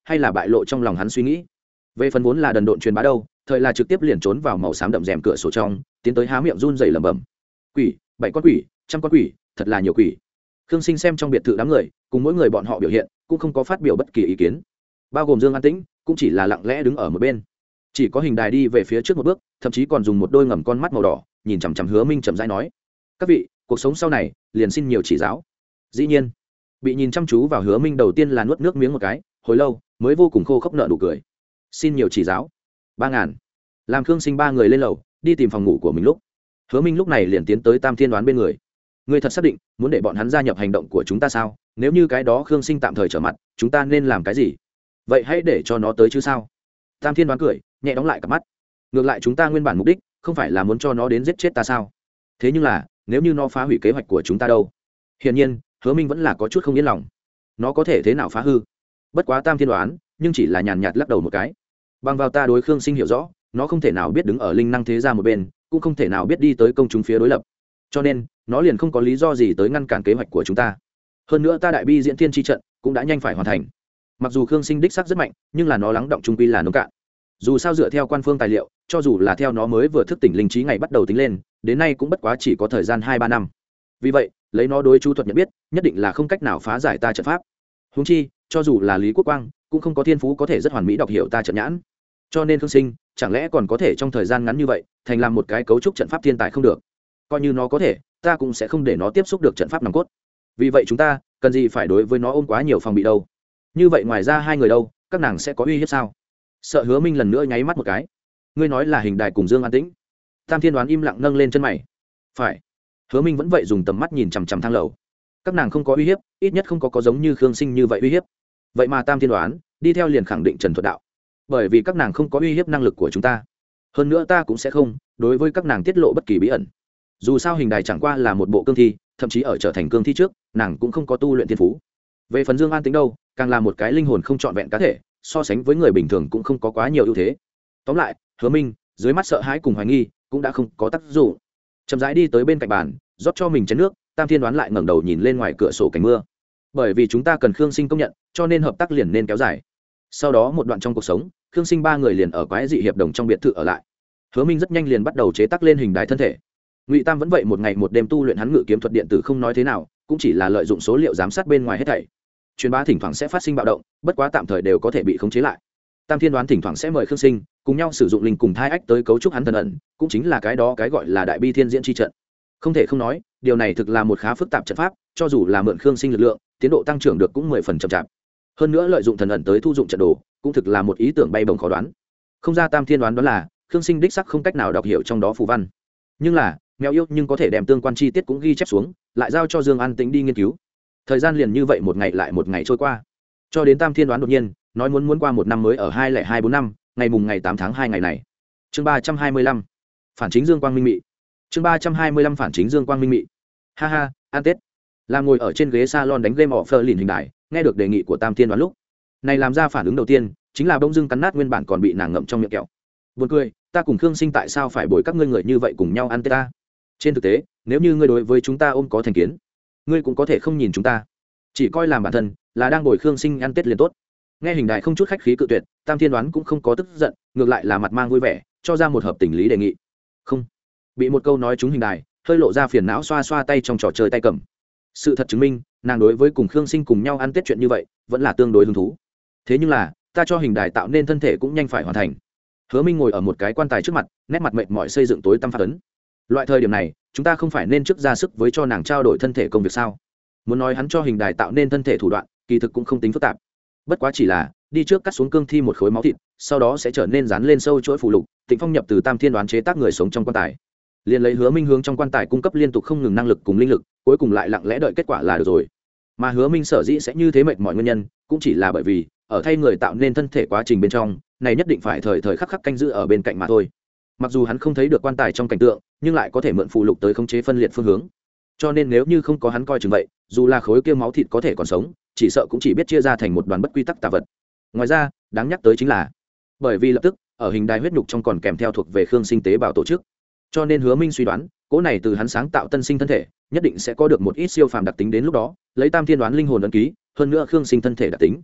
hay là bại lộ trong lòng hắn suy nghĩ. Về phần vốn là đần độn truyền bá đâu, thời là trực tiếp liền trốn vào màu xám đậm rèm cửa sổ trong, tiến tới há miệng run rẩy lẩm bẩm: quỷ, bảy con quỷ, trăm con quỷ, thật là nhiều quỷ. Khương Sinh xem trong biệt thự đám người, cùng mỗi người bọn họ biểu hiện, cũng không có phát biểu bất kỳ ý kiến, bao gồm Dương An Tĩnh, cũng chỉ là lặng lẽ đứng ở một bên. Chỉ có Hình Đài đi về phía trước một bước, thậm chí còn dùng một đôi ngầm con mắt màu đỏ nhìn chằm chằm Hứa Minh chậm rãi nói: các vị, cuộc sống sau này liền xin nhiều chỉ giáo. Dĩ nhiên, bị nhìn chăm chú vào Hứa Minh đầu tiên là nuốt nước miếng một cái, hồi lâu mới vô cùng khô khốc nợ nụ cười. Xin nhiều chỉ giáo. Ba ngàn. Làm Khương Sinh ba người lên lầu đi tìm phòng ngủ của mình lúc, Hứa Minh lúc này liền tiến tới Tam Thiên Đoán bên người. Ngươi thật xác định muốn để bọn hắn gia nhập hành động của chúng ta sao? Nếu như cái đó Khương Sinh tạm thời trở mặt, chúng ta nên làm cái gì? Vậy hãy để cho nó tới chứ sao? Tam Thiên Đoán cười nhẹ đóng lại cặp mắt. Ngược lại chúng ta nguyên bản mục đích không phải là muốn cho nó đến giết chết ta sao? Thế nhưng là nếu như nó phá hủy kế hoạch của chúng ta đâu? Hiển nhiên Hứa Minh vẫn là có chút không yên lòng. Nó có thể thế nào phá hư? Bất quá Tam Thiên Đoán nhưng chỉ là nhàn nhạt lắc đầu một cái. Bằng vào ta đối Khương Sinh hiểu rõ, nó không thể nào biết đứng ở linh năng thế gia một bên, cũng không thể nào biết đi tới công chúng phía đối lập, cho nên nó liền không có lý do gì tới ngăn cản kế hoạch của chúng ta. Hơn nữa ta đại bi diễn thiên chi trận cũng đã nhanh phải hoàn thành. Mặc dù Khương Sinh đích xác rất mạnh, nhưng là nó lắng động trung quy là nông cạn. Dù sao dựa theo quan phương tài liệu, cho dù là theo nó mới vừa thức tỉnh linh trí ngày bắt đầu tính lên, đến nay cũng bất quá chỉ có thời gian hai ba năm. Vì vậy lấy nó đối chú thuật nhận biết, nhất định là không cách nào phá giải ta trận pháp. Huống chi cho dù là Lý Quốc Quang cũng không có thiên phú có thể rất hoàn mỹ đọc hiểu ta trận nhãn. Cho nên Khương Sinh chẳng lẽ còn có thể trong thời gian ngắn như vậy thành làm một cái cấu trúc trận pháp thiên tài không được? Coi như nó có thể, ta cũng sẽ không để nó tiếp xúc được trận pháp nòng cốt. Vì vậy chúng ta cần gì phải đối với nó ôm quá nhiều phòng bị đâu? Như vậy ngoài ra hai người đâu, các nàng sẽ có uy hiếp sao? Sợ Hứa Minh lần nữa nháy mắt một cái. Ngươi nói là Hình Đài cùng Dương An Tĩnh? Tam Thiên Đoán im lặng nâng lên chân mày. Phải. Hứa Minh vẫn vậy dùng tầm mắt nhìn chằm chằm thang lầu. Các nàng không có uy hiếp, ít nhất không có có giống như Khương Sinh như vậy uy hiếp. Vậy mà Tam Thiên Đoán đi theo liền khẳng định Trần Thuật Đạo, bởi vì các nàng không có uy hiếp năng lực của chúng ta. Hơn nữa ta cũng sẽ không đối với các nàng tiết lộ bất kỳ bí ẩn. Dù sao Hình Đài chẳng qua là một bộ cương thi, thậm chí ở trở thành cương thi trước, nàng cũng không có tu luyện thiên phú. Về phần Dương An Tĩnh đâu, càng là một cái linh hồn không trọn vẹn cá thể, so sánh với người bình thường cũng không có quá nhiều ưu thế. Tóm lại, Hứa Minh dưới mắt sợ hãi cùng hoài nghi cũng đã không có tác dụng. Chậm rãi đi tới bên cạnh bàn, rót cho mình chén nước. Tam Thiên Đoán lại ngẩng đầu nhìn lên ngoài cửa sổ cảnh mưa. Bởi vì chúng ta cần Khương Sinh công nhận, cho nên hợp tác liền nên kéo dài. Sau đó một đoạn trong cuộc sống, Khương Sinh ba người liền ở quái dị hiệp đồng trong biệt thự ở lại. Hứa Minh rất nhanh liền bắt đầu chế tác lên hình đài thân thể. Ngụy Tam vẫn vậy một ngày một đêm tu luyện hắn ngự kiếm thuật điện tử, không nói thế nào, cũng chỉ là lợi dụng số liệu giám sát bên ngoài hết thảy. Truyền bá thỉnh thoảng sẽ phát sinh bạo động, bất quá tạm thời đều có thể bị khống chế lại. Tam Thiên Đoán thỉnh thoảng sẽ mời Khương Sinh cùng nhau sử dụng linh cùng thai ách tới cấu trúc hắn thần ẩn, cũng chính là cái đó cái gọi là đại bi thiên diễn chi trận. Không thể không nói, điều này thực là một khá phức tạp trận pháp, cho dù là mượn Khương Sinh lực lượng, tiến độ tăng trưởng được cũng mười phần chậm chạp. Hơn nữa lợi dụng thần ẩn tới thu dụng trận đồ, cũng thực là một ý tưởng bay bổng khó đoán. Không ra Tam Thiên Đoán đó là Khương Sinh đích sắc không cách nào đọc hiểu trong đó phù văn, nhưng là mèo yêu nhưng có thể đem tương quan chi tiết cũng ghi chép xuống, lại giao cho Dương An Tĩnh đi nghiên cứu. Thời gian liền như vậy một ngày lại một ngày trôi qua, cho đến Tam Thiên Đoán đột nhiên nói muốn muốn qua một năm mới ở hai lẻ hai bốn năm, ngày mùng ngày tám tháng hai ngày này. Chương ba trăm hai mươi lăm phản chính Dương Quang Minh Mị. Chương ba trăm hai mươi lăm phản chính Dương Quang Minh Mị. Ha ha, ăn Tết. Làm ngồi ở trên ghế salon đánh game offer lìn hình đài, nghe được đề nghị của Tam Thiên Đoán lúc này làm ra phản ứng đầu tiên chính là bỗng dưng cắn nát nguyên bản còn bị nàng ngậm trong miệng kẹo. Buồn cười, ta cùng Khương Sinh tại sao phải bồi các ngươi người như vậy cùng nhau ăn Tết ta? Trên thực tế, nếu như ngươi đối với chúng ta ôm có thành kiến, ngươi cũng có thể không nhìn chúng ta, chỉ coi làm bản thân là đang bồi Khương Sinh ăn Tết liền tốt. Nghe hình đài không chút khách khí cự tuyệt, Tam Thiên Đoán cũng không có tức giận, ngược lại là mặt mang vui vẻ, cho ra một hợp tình lý đề nghị. Không. Bị một câu nói trúng hình đài, hơi lộ ra phiền não, xoa xoa tay trong trò chơi tay cầm. Sự thật chứng minh, nàng đối với cùng Khương Sinh cùng nhau ăn Tết chuyện như vậy, vẫn là tương đối hứng thú. Thế nhưng là, ta cho hình đài tạo nên thân thể cũng nhanh phải hoàn thành. Hứa Minh ngồi ở một cái quan tài trước mặt, nét mặt mệt mỏi xây dựng tối tăm phát ấn. Loại thời điểm này, chúng ta không phải nên trước ra sức với cho nàng trao đổi thân thể công việc sao? Muốn nói hắn cho hình đài tạo nên thân thể thủ đoạn, kỳ thực cũng không tính phức tạp. Bất quá chỉ là đi trước cắt xuống cương thi một khối máu thịt, sau đó sẽ trở nên dán lên sâu chuỗi phù lục, Tịnh Phong nhập từ Tam Thiên Đoán chế tác người sống trong quan tài. Liền lấy Hứa Minh hướng trong quan tài cung cấp liên tục không ngừng năng lực cùng linh lực, cuối cùng lại lặng lẽ đợi kết quả là được rồi. Mà Hứa Minh sở dĩ sẽ như thế mệt mỏi nguyên nhân, cũng chỉ là bởi vì ở thay người tạo nên thân thể quá trình bên trong, này nhất định phải thời thời khắc khắc canh giữ ở bên cạnh mà thôi. Mặc dù hắn không thấy được quan tài trong cảnh tượng, nhưng lại có thể mượn phù lục tới khống chế phân liệt phương hướng. Cho nên nếu như không có hắn coi chừng vậy, dù là khối kia máu thịt có thể còn sống, chỉ sợ cũng chỉ biết chia ra thành một đoàn bất quy tắc tà vật. Ngoài ra, đáng nhắc tới chính là, bởi vì lập tức ở hình đài huyết nhục trong còn kèm theo thuộc về Khương Sinh tế bào tổ chức, cho nên Hứa Minh suy đoán, cỗ này từ hắn sáng tạo tân sinh thân thể, nhất định sẽ có được một ít siêu phàm đặc tính, đến lúc đó, lấy Tam Thiên Đoán linh hồn ấn ký, hơn nữa Khương Sinh thân thể đặc tính,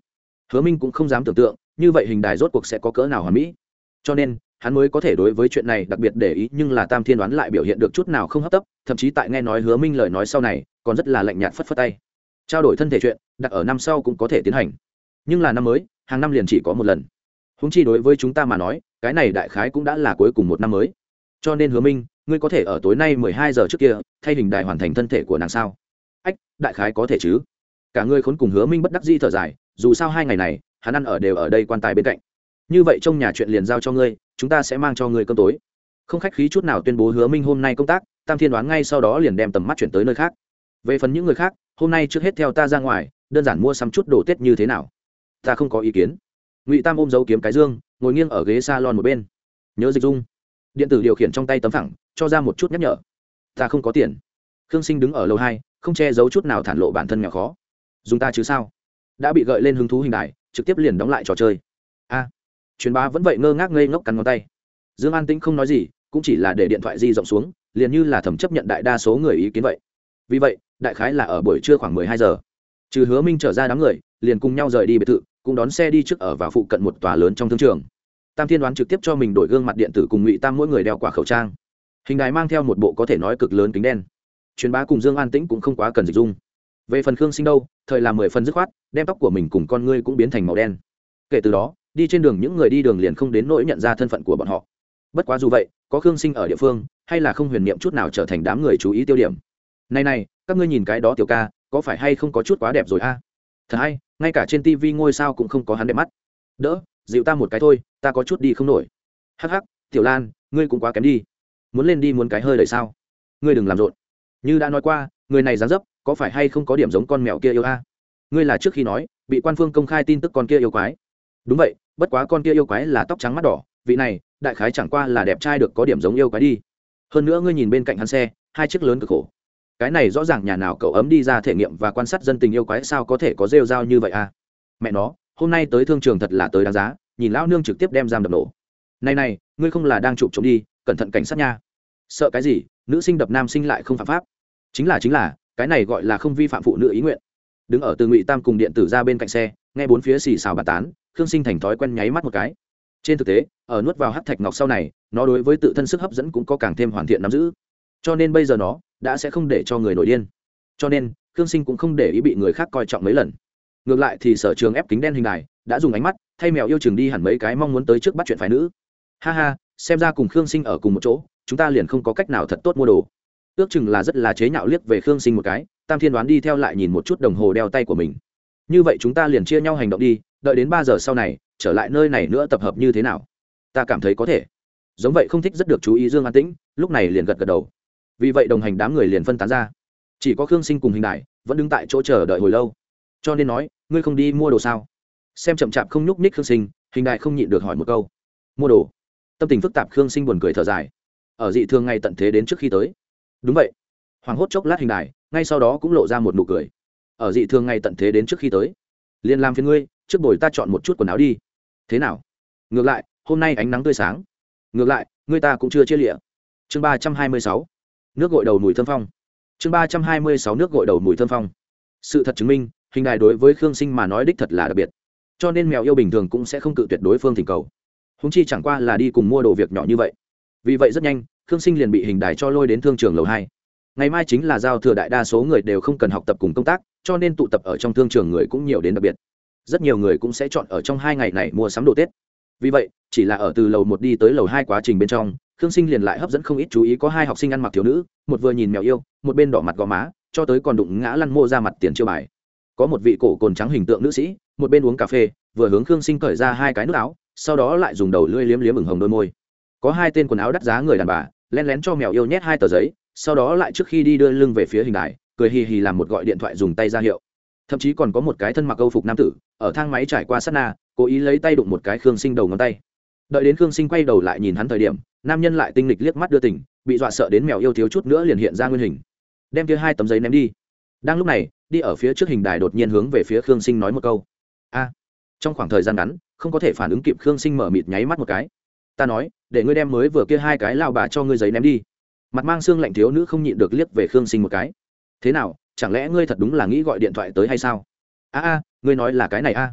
Hứa Minh cũng không dám tưởng tượng như vậy hình đài rốt cuộc sẽ có cỡ nào hoàn mỹ, cho nên hắn mới có thể đối với chuyện này đặc biệt để ý. Nhưng là Tam Thiên Đoán lại biểu hiện được chút nào không hấp tấp, thậm chí tại nghe nói Hứa Minh lời nói sau này còn rất là lạnh nhạt, phất phất tay. Trao đổi thân thể chuyện đặt ở năm sau cũng có thể tiến hành, nhưng là năm mới hàng năm liền chỉ có một lần. Huống chi đối với chúng ta mà nói, cái này đại khái cũng đã là cuối cùng một năm mới. Cho nên Hứa Minh, ngươi có thể ở tối nay mười hai giờ trước kia thay hình đài hoàn thành thân thể của nàng sao? Ách, đại khái có thể chứ. Cả người khốn cùng Hứa Minh bất đắc dĩ thở dài, dù sao hai ngày này hắn ăn ở đều ở đây quan tài bên cạnh. Như vậy trong nhà chuyện liền giao cho ngươi, chúng ta sẽ mang cho ngươi cơm tối. Không khách khí chút nào tuyên bố Hứa Minh hôm nay công tác. Tam Thiên Đoán ngay sau đó liền đem tầm mắt chuyển tới nơi khác. Về phần những người khác, hôm nay trước hết theo ta ra ngoài, đơn giản mua sắm chút đồ Tết như thế nào? Ta không có ý kiến. Ngụy Tam ôm dấu kiếm cái dương, ngồi nghiêng ở ghế salon một bên. Nhớ Dịch Dung. Điện tử điều khiển trong tay tấm phẳng, cho ra một chút nhắc nhở. Ta không có tiền. Khương Sinh đứng ở lầu hai, không che giấu chút nào thản lộ bản thân nghèo khó. Dùng ta chứ sao? Đã bị gợi lên hứng thú hình đài, trực tiếp liền đóng lại trò chơi. A. Truyền bá vẫn vậy ngơ ngác ngây ngốc cắn ngón tay. Dương An Tĩnh không nói gì, cũng chỉ là để điện thoại di rộng xuống, liền như là thẩm chấp nhận đại đa số người ý kiến vậy. Vì vậy, đại khái là ở buổi trưa khoảng mười hai giờ, trừ Hứa Minh trở ra đám người, liền cùng nhau rời đi biệt thự, cũng đón xe đi trước ở vào phụ cận một tòa lớn trong thương trường. Tam Thiên Đoán trực tiếp cho mình đổi gương mặt điện tử cùng Ngụy Tam mỗi người đeo quả khẩu trang. Hình đài mang theo một bộ có thể nói cực lớn kính đen. Truyền bá cùng Dương An Tĩnh cũng không quá cần Dịch Dung. Về phần Khương Sinh đâu, thời là mười phần dứt khoát, đem tóc của mình cùng con ngươi cũng biến thành màu đen. Kể từ đó, đi trên đường những người đi đường liền không đến nỗi nhận ra thân phận của bọn họ. Bất quá dù vậy, có Khương Sinh ở địa phương, hay là không huyền niệm chút nào trở thành đám người chú ý tiêu điểm. Này này, các ngươi nhìn cái đó tiểu ca, có phải hay không có chút quá đẹp rồi a? Thật hay, ngay cả trên tivi ngôi sao cũng không có hắn đẹp mắt. Đỡ, dịu ta một cái thôi, ta có chút đi không nổi. Hắc hắc, Tiểu Lan, ngươi cũng quá kém đi. Muốn lên đi muốn cái hơi đời sao? Ngươi đừng làm rộn. Như đã nói qua, người này dáng dấp, có phải hay không có điểm giống con mèo kia yêu a? Ngươi là trước khi nói, bị quan phương công khai tin tức con kia yêu quái. Đúng vậy, bất quá con kia yêu quái là tóc trắng mắt đỏ, vị này, đại khái chẳng qua là đẹp trai được có điểm giống yêu quái đi. Hơn nữa ngươi nhìn bên cạnh hắn xe, hai chiếc lớn cực khổ. Cái này rõ ràng nhà nào cậu ấm đi ra thể nghiệm và quan sát dân tình yêu quái sao có thể có rêu rao như vậy a? Mẹ nó, hôm nay tới thương trường thật là tới đáng giá, nhìn lão nương trực tiếp đem giam đập nổ. Này này, ngươi không là đang chụp trộm đi, cẩn thận cảnh sát nha. Sợ cái gì, nữ sinh đập nam sinh lại không phạm pháp. Chính là chính là, cái này gọi là không vi phạm phụ nữ ý nguyện. Đứng ở từ Ngụy Tam cùng điện tử ra bên cạnh xe, nghe bốn phía xì xào bàn tán, Khương Sinh thành thói quen nháy mắt một cái. Trên thực tế, ở nuốt vào hắc thạch ngọc sau này, nó đối với tự thân sức hấp dẫn cũng có càng thêm hoàn thiện nắm giữ. Cho nên bây giờ nó đã sẽ không để cho người nổi điên. Cho nên, Khương Sinh cũng không để ý bị người khác coi trọng mấy lần. Ngược lại thì sở trường ép kính đen hình đài đã dùng ánh mắt thay mèo yêu trường đi hẳn mấy cái mong muốn tới trước bắt chuyện phái nữ. Ha ha, xem ra cùng Khương Sinh ở cùng một chỗ, chúng ta liền không có cách nào thật tốt mua đồ. Ước chừng là rất là chế nhạo liếc về Khương Sinh một cái, Tam Thiên Đoán đi theo lại nhìn một chút đồng hồ đeo tay của mình. Như vậy chúng ta liền chia nhau hành động đi, đợi đến ba giờ sau này trở lại nơi này nữa tập hợp như thế nào? Ta cảm thấy có thể. Giống vậy không thích rất được chú ý Dương An Tĩnh, lúc này liền gật gật đầu. Vì vậy đồng hành đám người liền phân tán ra, chỉ có Khương Sinh cùng hình đài vẫn đứng tại chỗ chờ đợi hồi lâu. Cho nên nói, ngươi không đi mua đồ sao? Xem chậm chạp không nhúc nhích Khương Sinh, hình đài không nhịn được hỏi một câu. Mua đồ? Tâm tình phức tạp Khương Sinh buồn cười thở dài. Ở dị thường ngày tận thế đến trước khi tới. Đúng vậy. Hoàng hốt chốc lát hình đài, ngay sau đó cũng lộ ra một nụ cười. Ở dị thường ngày tận thế đến trước khi tới, liền làm phiền ngươi, trước buổi ta chọn một chút quần áo đi. Thế nào? Ngược lại, hôm nay ánh nắng tươi sáng. Ngược lại, ngươi ta cũng chưa chia lịa. Chương ba trăm hai mươi sáu, nước gội đầu mùi thơm phong. Chương ba trăm hai mươi sáu, nước gội đầu mùi thơm phong. Sự thật chứng minh, hình đài đối với Khương Sinh mà nói đích thật là đặc biệt. Cho nên mèo yêu bình thường cũng sẽ không cự tuyệt đối phương thỉnh cầu. Huống chi chẳng qua là đi cùng mua đồ việc nhỏ như vậy. Vì vậy rất nhanh, Khương Sinh liền bị hình đài cho lôi đến thương trường lầu hai. Ngày mai chính là giao thừa, đại đa số người đều không cần học tập cùng công tác, cho nên tụ tập ở trong thương trường người cũng nhiều đến đặc biệt. Rất nhiều người cũng sẽ chọn ở trong hai ngày này mua sắm đồ Tết. Vì vậy, chỉ là ở từ lầu một đi tới lầu hai quá trình bên trong, Khương Sinh liền lại hấp dẫn không ít chú ý. Có hai học sinh ăn mặc thiếu nữ, một vừa nhìn mèo yêu, một bên đỏ mặt gò má, cho tới còn đụng ngã lăn mô ra mặt tiền chiêu bài. Có một vị cổ cồn trắng hình tượng nữ sĩ, một bên uống cà phê, vừa hướng Khương Sinh cởi ra hai cái nút áo, sau đó lại dùng đầu lưỡi liếm liếm ửng hồng đôi môi. Có hai tên quần áo đắt giá người đàn bà, lén lén cho mèo yêu nhét hai tờ giấy, sau đó lại trước khi đi đưa lưng về phía hình đài, cười hì hì làm một gọi điện thoại dùng tay ra hiệu. Thậm chí còn có một cái thân mặc câu phục nam tử, ở thang máy trải qua sát na, cố ý lấy tay đụng một cái Khương Sinh đầu ngón tay. Đợi đến Khương Sinh quay đầu lại nhìn hắn thời điểm, nam nhân lại tinh lịch liếc mắt đưa tỉnh, bị dọa sợ đến mèo yêu thiếu chút nữa liền hiện ra nguyên hình, đem kia hai tấm giấy ném đi. Đang lúc này, đi ở phía trước hình đài đột nhiên hướng về phía Khương Sinh nói một câu. A. Trong khoảng thời gian ngắn, không có thể phản ứng kịp, Khương Sinh mở mịt nháy mắt một cái. Ta nói, để ngươi đem mới vừa kia hai cái lao bà cho ngươi giấy ném đi. Mặt mang xương lạnh thiếu nữ không nhịn được liếc về Khương Sinh một cái. Thế nào, chẳng lẽ ngươi thật đúng là nghĩ gọi điện thoại tới hay sao? A a, ngươi nói là cái này a?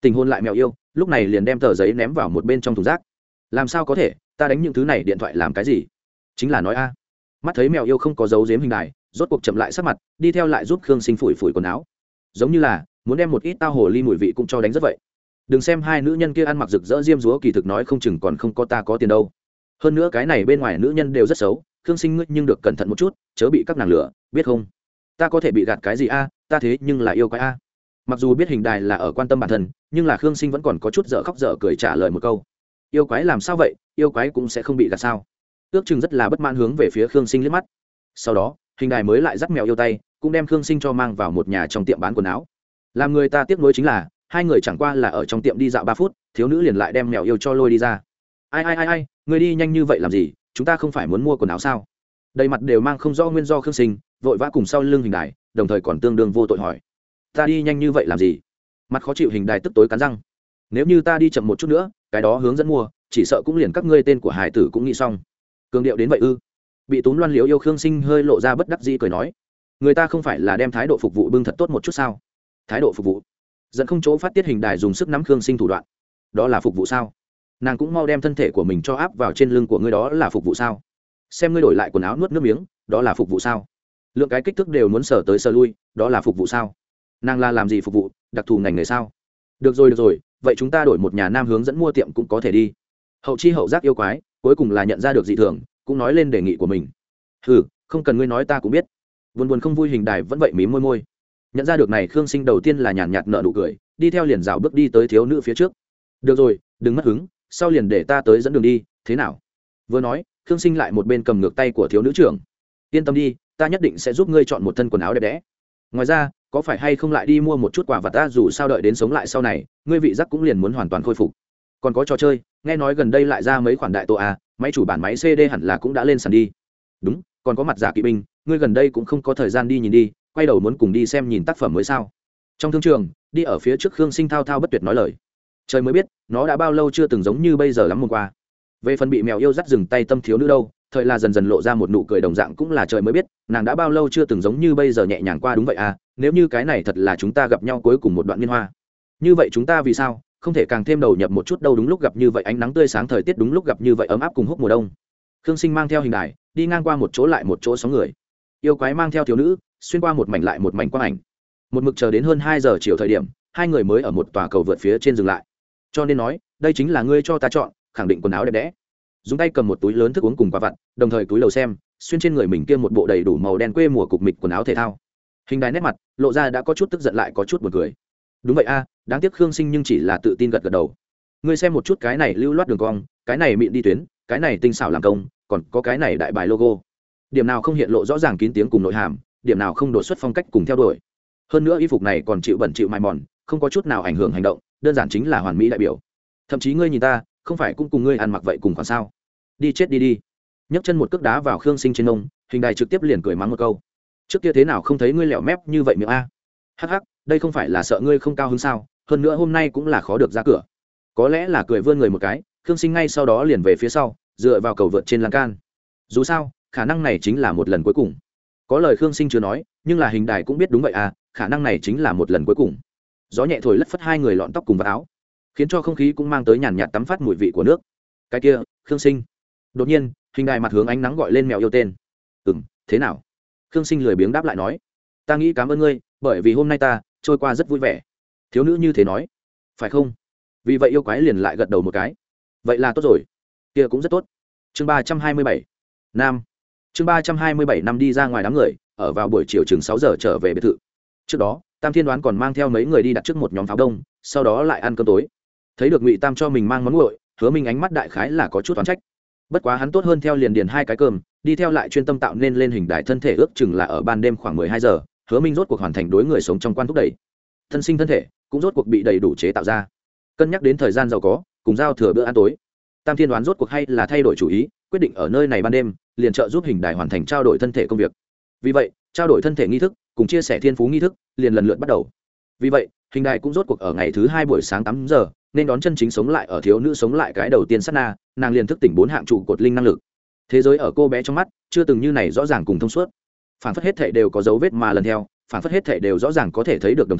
tình hôn lại mèo yêu lúc này liền đem tờ giấy ném vào một bên trong thùng rác. Làm sao có thể, ta đánh những thứ này điện thoại làm cái gì? Chính là nói a. Mắt thấy mèo yêu không có dấu giếm hình đài, rốt cuộc chậm lại sắc mặt, đi theo lại giúp Khương Sinh phủi phủi quần áo, giống như là muốn đem một ít tao hồ ly mùi vị cũng cho đánh rất vậy. Đừng xem hai nữ nhân kia ăn mặc rực rỡ diêm dúa, kỳ thực nói không chừng còn không có ta có tiền đâu. Hơn nữa cái này bên ngoài nữ nhân đều rất xấu, Khương Sinh ngươi nhưng được cẩn thận một chút, chớ bị các nàng lừa, biết không? Ta có thể bị gạt cái gì a, ta thế nhưng là yêu quái a. Mặc dù biết hình đài là ở quan tâm bản thân, nhưng là Khương Sinh vẫn còn có chút dở khóc dở cười trả lời một câu. Yêu quái làm sao vậy, yêu quái cũng sẽ không bị gạt sao? Ước chừng rất là bất mãn hướng về phía Khương Sinh liếc mắt. Sau đó hình đài mới lại dắt mèo yêu tay, cũng đem Khương Sinh cho mang vào một nhà trong tiệm bán quần áo. Làm người ta tiếc nuối chính là hai người chẳng qua là ở trong tiệm đi dạo ba phút, thiếu nữ liền lại đem mèo yêu cho lôi đi ra. Ai ai ai ai, người đi nhanh như vậy làm gì, chúng ta không phải muốn mua quần áo sao? Đầy mặt đều mang không rõ nguyên do Khương Sinh vội vã cùng sau lưng hình đài, đồng thời còn tương đương vô tội hỏi, ta đi nhanh như vậy làm gì? Mặt khó chịu hình đài tức tối cắn răng, nếu như ta đi chậm một chút nữa, cái đó hướng dẫn mua chỉ sợ cũng liền các ngươi tên của hải tử cũng nghĩ xong. Cường điệu đến vậy ư? Bị túm loan liếu yêu Khương Sinh hơi lộ ra bất đắc dĩ cười nói, người ta không phải là đem thái độ phục vụ bưng thật tốt một chút sao? Thái độ phục vụ? Dẫn không chỗ phát tiết hình đài dùng sức nắm Khương Sinh thủ đoạn, đó là phục vụ sao? Nàng cũng mau đem thân thể của mình cho áp vào trên lưng của ngươi, đó là phục vụ sao? Xem ngươi đổi lại quần áo nuốt nước miếng, đó là phục vụ sao? Lượng cái kích thước đều muốn sờ tới sờ lui, đó là phục vụ sao? Nàng là làm gì phục vụ, đặc thù ngành nghề sao? Được rồi được rồi, vậy chúng ta đổi một nhà nam hướng dẫn mua tiệm cũng có thể đi. Hậu chi hậu giác yêu quái cuối cùng là nhận ra được dị thường, cũng nói lên đề nghị của mình. Hừ, không cần ngươi nói ta cũng biết. Buồn buồn không vui hình đài vẫn vậy mím môi môi. Nhận ra được này Khương Sinh đầu tiên là nhàn nhạt nở nụ cười, đi theo liền dạo bước đi tới thiếu nữ phía trước. Được rồi, đừng mất hứng, sau liền để ta tới dẫn đường đi, thế nào? Vừa nói, Khương Sinh lại một bên cầm ngược tay của thiếu nữ trưởng. Yên tâm đi, ta nhất định sẽ giúp ngươi chọn một thân quần áo đẹp đẽ. Ngoài ra, có phải hay không lại đi mua một chút quà vặt ta, dù sao đợi đến sống lại sau này, ngươi vị giác cũng liền muốn hoàn toàn khôi phục. Còn có trò chơi, nghe nói gần đây lại ra mấy khoản đại tô a, máy chủ bản máy xê đê hẳn là cũng đã lên sàn đi. Đúng, còn có mặt giả kỵ binh, ngươi gần đây cũng không có thời gian đi nhìn đi, quay đầu muốn cùng đi xem nhìn tác phẩm mới sao? Trong thương trường, đi ở phía trước Khương Sinh thao thao bất tuyệt nói lời. Trời mới biết, nó đã bao lâu chưa từng giống như bây giờ lắm hôm qua. Về phần bị mèo yêu dắt dừng tay tâm thiếu nữ đâu, thời là dần dần lộ ra một nụ cười đồng dạng, cũng là trời mới biết, nàng đã bao lâu chưa từng giống như bây giờ nhẹ nhàng qua. Đúng vậy à, nếu như cái này thật là chúng ta gặp nhau cuối cùng một đoạn niên hoa, như vậy chúng ta vì sao không thể càng thêm đầu nhập một chút đâu? Đúng lúc gặp như vậy ánh nắng tươi sáng thời tiết, đúng lúc gặp như vậy ấm áp cùng húc mùa đông. Khương Sinh mang theo hình đài đi ngang qua một chỗ lại một chỗ sóng người, yêu quái mang theo thiếu nữ xuyên qua một mảnh lại một mảnh quang ảnh, một mực chờ đến hơn hai giờ chiều thời điểm, hai người mới ở một tòa cầu vượt phía trên dừng lại. Cho nên nói, đây chính là ngươi cho ta chọn, khẳng định quần áo đẹp đẽ. Dùng tay cầm một túi lớn thức uống cùng quả vặt, đồng thời túi lầu xem xuyên trên người mình kia một bộ đầy đủ màu đen quê mùa cục mịch quần áo thể thao. Hình đài nét mặt lộ ra đã có chút tức giận lại có chút buồn cười. Đúng vậy a, đáng tiếc Khương Sinh nhưng chỉ là tự tin gật gật đầu. Ngươi xem một chút cái này lưu loát đường cong, cái này mịn đi tuyến, cái này tinh xảo làm công, còn có cái này đại bài logo. Điểm nào không hiện lộ rõ ràng kín tiếng cùng nội hàm, điểm nào không đột xuất phong cách cùng theo đuổi. Hơn nữa y phục này còn chịu bẩn chịu mài mòn, không có chút nào ảnh hưởng hành động, đơn giản chính là hoàn mỹ đại biểu. Thậm chí ngươi nhìn ta, không phải cũng cùng ngươi ăn mặc vậy cùng khoản sao? Đi chết đi đi. Nhấc chân một cước đá vào Khương Sinh trên mông, hình đài trực tiếp liền cười mắng một câu. Trước kia thế nào không thấy ngươi lẹo mép như vậy miệng a? Hắc hắc, đây không phải là sợ ngươi không cao hứng sao? Hơn nữa hôm nay cũng là khó được ra cửa. Có lẽ là cười vươn người một cái, Khương Sinh ngay sau đó liền về phía sau, dựa vào cầu vượt trên lan can. Dù sao, khả năng này chính là một lần cuối cùng. Có lời Khương Sinh chưa nói, nhưng là hình đài cũng biết đúng vậy à, khả năng này chính là một lần cuối cùng. Gió nhẹ thổi lất phất hai người lọn tóc cùng vào áo, khiến cho không khí cũng mang tới nhàn nhạt tắm phát mùi vị của nước. Cái kia, Khương Sinh. Đột nhiên, hình đài mặt hướng ánh nắng gọi lên mèo yêu tên. Ừm, thế nào? Khương Sinh lười biếng đáp lại nói, ta nghĩ cảm ơn ngươi, bởi vì hôm nay ta trôi qua rất vui vẻ. Thiếu nữ như thế nói, phải không? Vì vậy yêu quái liền lại gật đầu một cái. Vậy là tốt rồi, kia cũng rất tốt. Chương ba trăm hai mươi bảy, nam. Chương ba trăm hai mươi bảy năm đi ra ngoài đám người, ở vào buổi chiều chừng sáu giờ trở về biệt thự. Trước đó, Tam Thiên Đoán còn mang theo mấy người đi đặt trước một nhóm pháo đông, sau đó lại ăn cơm tối. Thấy được Ngụy Tam cho mình mang món nguội, Hứa Minh ánh mắt đại khái là có chút oán trách. Bất quá hắn tốt hơn theo liền điền hai cái cơm, đi theo lại chuyên tâm tạo nên lên hình đài thân thể, ước chừng là ở ban đêm khoảng mười hai giờ, Hứa Minh rốt cuộc hoàn thành đối người sống trong quan thúc đẩy. Thân sinh thân thể cũng rốt cuộc bị đầy đủ chế tạo ra. Cân nhắc đến thời gian giàu có, cùng giao thừa bữa ăn tối, Tam Thiên Đoán rốt cuộc hay là thay đổi chủ ý, quyết định ở nơi này ban đêm liền trợ giúp hình đài hoàn thành trao đổi thân thể công việc. Vì vậy, trao đổi thân thể nghi thức cùng chia sẻ thiên phú nghi thức liền lần lượt bắt đầu. Vì vậy, hình đài cũng rốt cuộc ở ngày thứ hai buổi sáng tám giờ nên đón chân chính sống lại ở thiếu nữ sống lại cái đầu tiên sát na, nàng liền thức tỉnh bốn hạng trụ cột linh năng lực. Thế giới ở cô bé trong mắt chưa từng như này rõ ràng cùng thông suốt, phản phất hết thể đều có dấu vết mà lần theo, phản phất hết thể đều rõ ràng có thể thấy được, đồng thời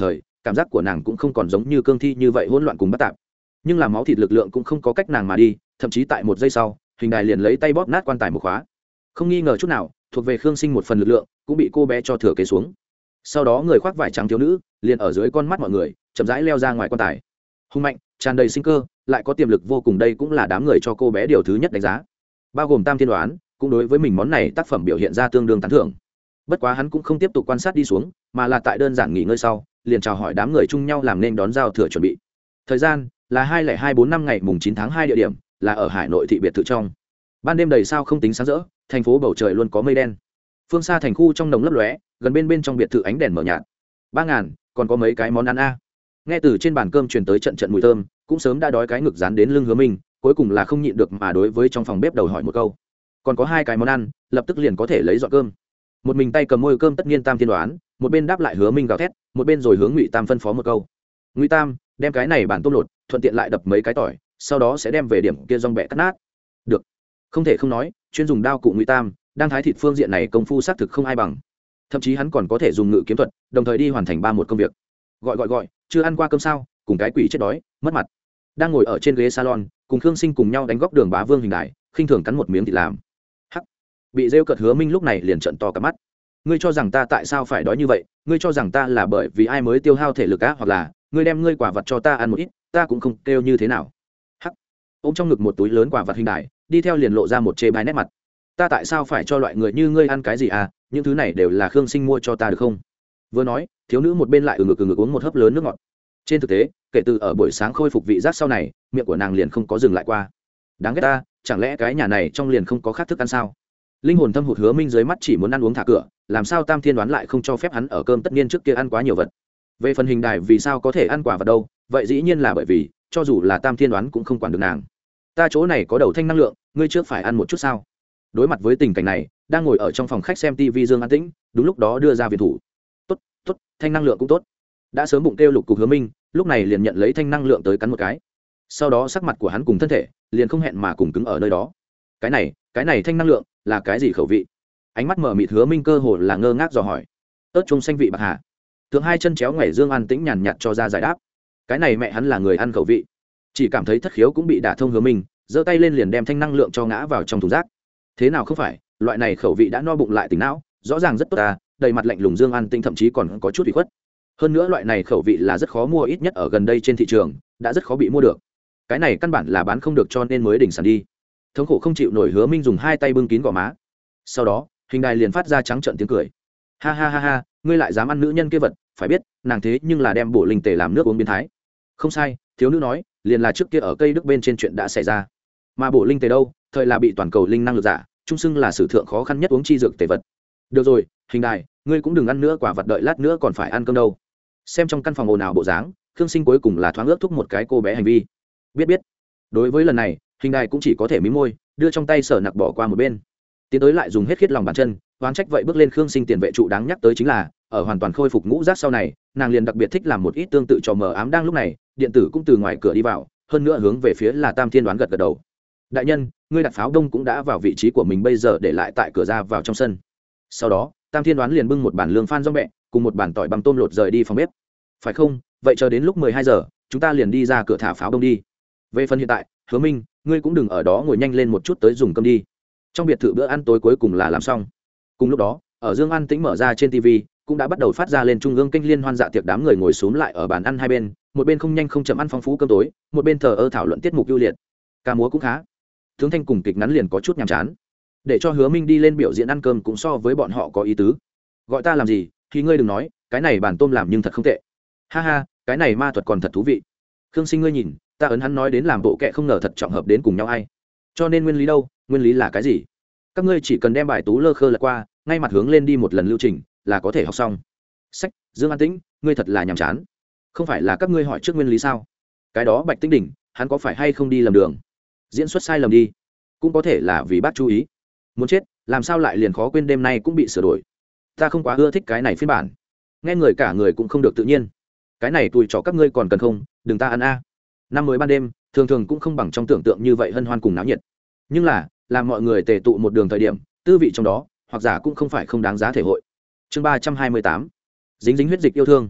cảm giác của nàng cũng không còn giống như cương thi như vậy hỗn loạn cùng bất tạp, nhưng là máu thịt lực lượng cũng không có cách nàng mà đi, thậm chí tại một giây sau hình đài liền lấy tay bóp nát quan tài một khóa. Không nghi ngờ chút nào thuộc về Khương Sinh một phần lực lượng cũng bị cô bé cho thừa kế xuống. Sau đó người khoác vải trắng thiếu nữ liền ở dưới con mắt mọi người chậm rãi leo ra ngoài quan tài. Hung mạnh, tràn đầy sinh cơ, lại có tiềm lực vô cùng, đây cũng là đám người cho cô bé điều thứ nhất đánh giá, bao gồm Tam Thiên Đoán cũng đối với mình món này tác phẩm biểu hiện ra tương đương tán thưởng. Bất quá hắn cũng không tiếp tục quan sát đi xuống, mà là tại đơn giản nghỉ ngơi sau liền chào hỏi đám người chung nhau làm nên đón giao thừa chuẩn bị. Thời gian là hai lẻ hai bốn năm ngày mùng chín tháng hai, địa điểm là ở Hải Nội thị biệt thự trong. Ban đêm đầy sao không tính sáng rỡ, thành phố bầu trời luôn có mây đen. Phương xa thành khu trong nồng lấp lóe, gần bên bên trong biệt thự ánh đèn mở nhạt. Ba ngàn, còn có mấy cái món ăn a. Nghe từ trên bàn cơm truyền tới trận trận mùi thơm, cũng sớm đã đói cái ngực dán đến lưng Hứa Minh, cuối cùng là không nhịn được mà đối với trong phòng bếp đầu hỏi một câu. Còn có hai cái món ăn, lập tức liền có thể lấy dọn cơm. Một mình tay cầm môi cơm tất nhiên Tam Thiên Đoán, một bên đáp lại Hứa Minh gào thét, một bên rồi hướng Ngụy Tam phân phó một câu. Ngụy Tam, đem cái này bản tôm lột, thuận tiện lại đập mấy cái tỏi, sau đó sẽ đem về điểm kia rong bẹ cắt nát. Được. Không thể không nói, chuyên dùng đao cụ Ngụy Tam đang thái thịt phương diện này công phu xác thực không ai bằng, thậm chí hắn còn có thể dùng ngự kiếm thuật đồng thời đi hoàn thành ba một công việc. Gọi gọi gọi, chưa ăn qua cơm sao? Cùng cái quỷ chết đói mất mặt. Đang ngồi ở trên ghế salon cùng Khương Sinh cùng nhau đánh góc đường Bá Vương hình đại khinh thường cắn một miếng thịt làm. Hắc. Bị rêu cợt Hứa Minh lúc này liền trợn to cả mắt. Ngươi cho rằng ta tại sao phải đói như vậy? Ngươi cho rằng ta là bởi vì ai mới tiêu hao thể lực á, hoặc là ngươi đem ngươi quả vật cho ta ăn một ít, ta cũng không kêu như thế nào. Hắc. Ôm trong ngực một túi lớn quả vật hình đại, đi theo liền lộ ra một chê bai nét mặt. Ta tại sao phải cho loại người như ngươi ăn cái gì à? Những thứ này đều là Khương Sinh mua cho ta được không? Vừa nói, thiếu nữ một bên lại ừ ngực ừ ngực uống một hớp lớn nước ngọt. Trên thực tế, kể từ ở buổi sáng khôi phục vị giác sau này, miệng của nàng liền không có dừng lại qua. Đáng ghét ta, chẳng lẽ cái nhà này trong liền không có khác thức ăn sao? Linh hồn thâm hụt Hứa Minh dưới mắt chỉ muốn ăn uống thả cửa, làm sao Tam Thiên Đoán lại không cho phép hắn ở cơm tất nhiên trước kia ăn quá nhiều vật. Về phần hình đài vì sao có thể ăn quả vật đâu, vậy dĩ nhiên là bởi vì cho dù là Tam Thiên Đoán cũng không quản được nàng. Ta chỗ này có đầu thanh năng lượng, ngươi trước phải ăn một chút sao? Đối mặt với tình cảnh này, đang ngồi ở trong phòng khách xem tivi Dương An Tĩnh đúng lúc đó đưa ra viện thủ. Tốt, tốt, thanh năng lượng cũng tốt. Đã sớm bụng kêu lục cục Hứa Minh lúc này liền nhận lấy thanh năng lượng tới cắn một cái, sau đó sắc mặt của hắn cùng thân thể liền không hẹn mà cùng cứng ở nơi đó. Cái này, cái này thanh năng lượng là cái gì khẩu vị? Ánh mắt mở mịt Hứa Minh cơ hồ là ngơ ngác dò hỏi. Ớt chung xanh vị bạc hà. Thượng hai chân chéo ngoảy Dương An Tĩnh nhàn nhạt cho ra giải đáp. Cái này mẹ hắn là người ăn khẩu vị. Chỉ cảm thấy thất khiếu cũng bị đả thông Hứa Minh giơ tay lên liền đem thanh năng lượng cho ngã vào trong thùng rác. Thế nào không phải, loại này khẩu vị đã no bụng lại tỉnh não, rõ ràng rất tốt ta. Đầy mặt lạnh lùng Dương An Tĩnh thậm chí còn có chút ủy khuất. Hơn nữa loại này khẩu vị là rất khó mua, ít nhất ở gần đây trên thị trường đã rất khó bị mua được. Cái này căn bản là bán không được cho nên mới đỉnh sản đi. Thống khổ không chịu nổi Hứa Minh dùng hai tay bưng kín gò má. Sau đó hình đài liền phát ra trắng trợn tiếng cười. Ha ha ha ha, ngươi lại dám ăn nữ nhân kia vật, phải biết nàng thế nhưng là đem bổ linh tề làm nước uống biến thái. Không sai, thiếu nữ nói liền là trước kia ở cây đức bên trên chuyện đã xảy ra. Mà bổ linh tề đâu, thời là bị toàn cầu linh năng lực giả trung xưng là sử thượng khó khăn nhất uống chi dược tề vật. Được rồi, hình đài, ngươi cũng đừng ăn nữa, quả vật đợi lát nữa còn phải ăn cơm đâu. Xem trong căn phòng ồn ào bộ dáng, Khương Sinh cuối cùng là thoáng ước thúc một cái cô bé hành vi. Biết biết. Đối với lần này, hình đài cũng chỉ có thể mím môi, đưa trong tay sở nặc bỏ qua một bên. Tiến tới lại dùng hết khiết lòng bàn chân, oán trách vậy bước lên Khương Sinh tiền vệ trụ. Đáng nhắc tới chính là, ở hoàn toàn khôi phục ngũ giác sau này, nàng liền đặc biệt thích làm một ít tương tự trò mờ ám. Đang lúc này, điện tử cũng từ ngoài cửa đi vào, hơn nữa hướng về phía là Tam Thiên Đoán gật gật đầu. Đại nhân, ngươi đặt pháo đông cũng đã vào vị trí của mình, bây giờ để lại tại cửa ra vào trong sân. Sau đó, Tam Thiên Đoán liền bưng một bàn lương phan rong bẹ cùng một bàn tỏi băm tôm lột rời đi phòng bếp. Phải không? Vậy chờ đến lúc mười hai giờ chúng ta liền đi ra cửa thả pháo đông đi. Về phần hiện tại, Hứa Minh, ngươi cũng đừng ở đó ngồi, nhanh lên một chút tới dùng cơm đi. Trong biệt thự bữa ăn tối cuối cùng là làm xong. Cùng lúc đó, ở Dương An Tĩnh mở ra trên tivi cũng đã bắt đầu phát ra lên trung ương kênh liên hoan dạ tiệc. Đám người ngồi xúm lại ở bàn ăn hai bên, một bên không nhanh không chậm ăn phong phú cơm tối, một bên thờ ơ thảo luận tiết mục ưu liệt. Ca múa cũng khá, tướng thanh cùng kịch ngắn liền có chút nhàm chán. Để cho Hứa Minh đi lên biểu diễn ăn cơm cũng so với bọn họ có ý tứ. Gọi ta làm gì thì ngươi đừng nói, cái này bản tôm làm nhưng thật không tệ. Ha ha, cái này ma thuật còn thật thú vị. Khương Sinh ngươi nhìn, ta ấn hắn nói đến làm bộ kệ không ngờ thật trọng hợp đến cùng nhau ai. Cho nên nguyên lý đâu, nguyên lý là cái gì? Các ngươi chỉ cần đem bài tú lơ khơ lật qua, ngay mặt hướng lên đi một lần lưu trình là có thể học xong. Sách, Dương An Tĩnh, ngươi thật là nhàm chán. Không phải là các ngươi hỏi trước nguyên lý sao? Cái đó Bạch Tĩnh Đỉnh, hắn có phải hay không đi lầm đường? Diễn xuất sai lầm đi. Cũng có thể là vì bác chú ý. Muốn chết, làm sao lại liền khó quên đêm nay cũng bị sửa đổi. Ta không quá ưa thích cái này phiên bản. Nghe người cả người cũng không được tự nhiên. Cái này tùi trò các ngươi còn cần không, đừng ta ăn a. Năm mới ban đêm, thường thường cũng không bằng trong tưởng tượng như vậy hân hoan cùng náo nhiệt. Nhưng là, làm mọi người tề tụ một đường thời điểm, tư vị trong đó, hoặc giả cũng không phải không đáng giá thể hội. Chương ba trăm hai mươi tám, dính dính huyết dịch yêu thương.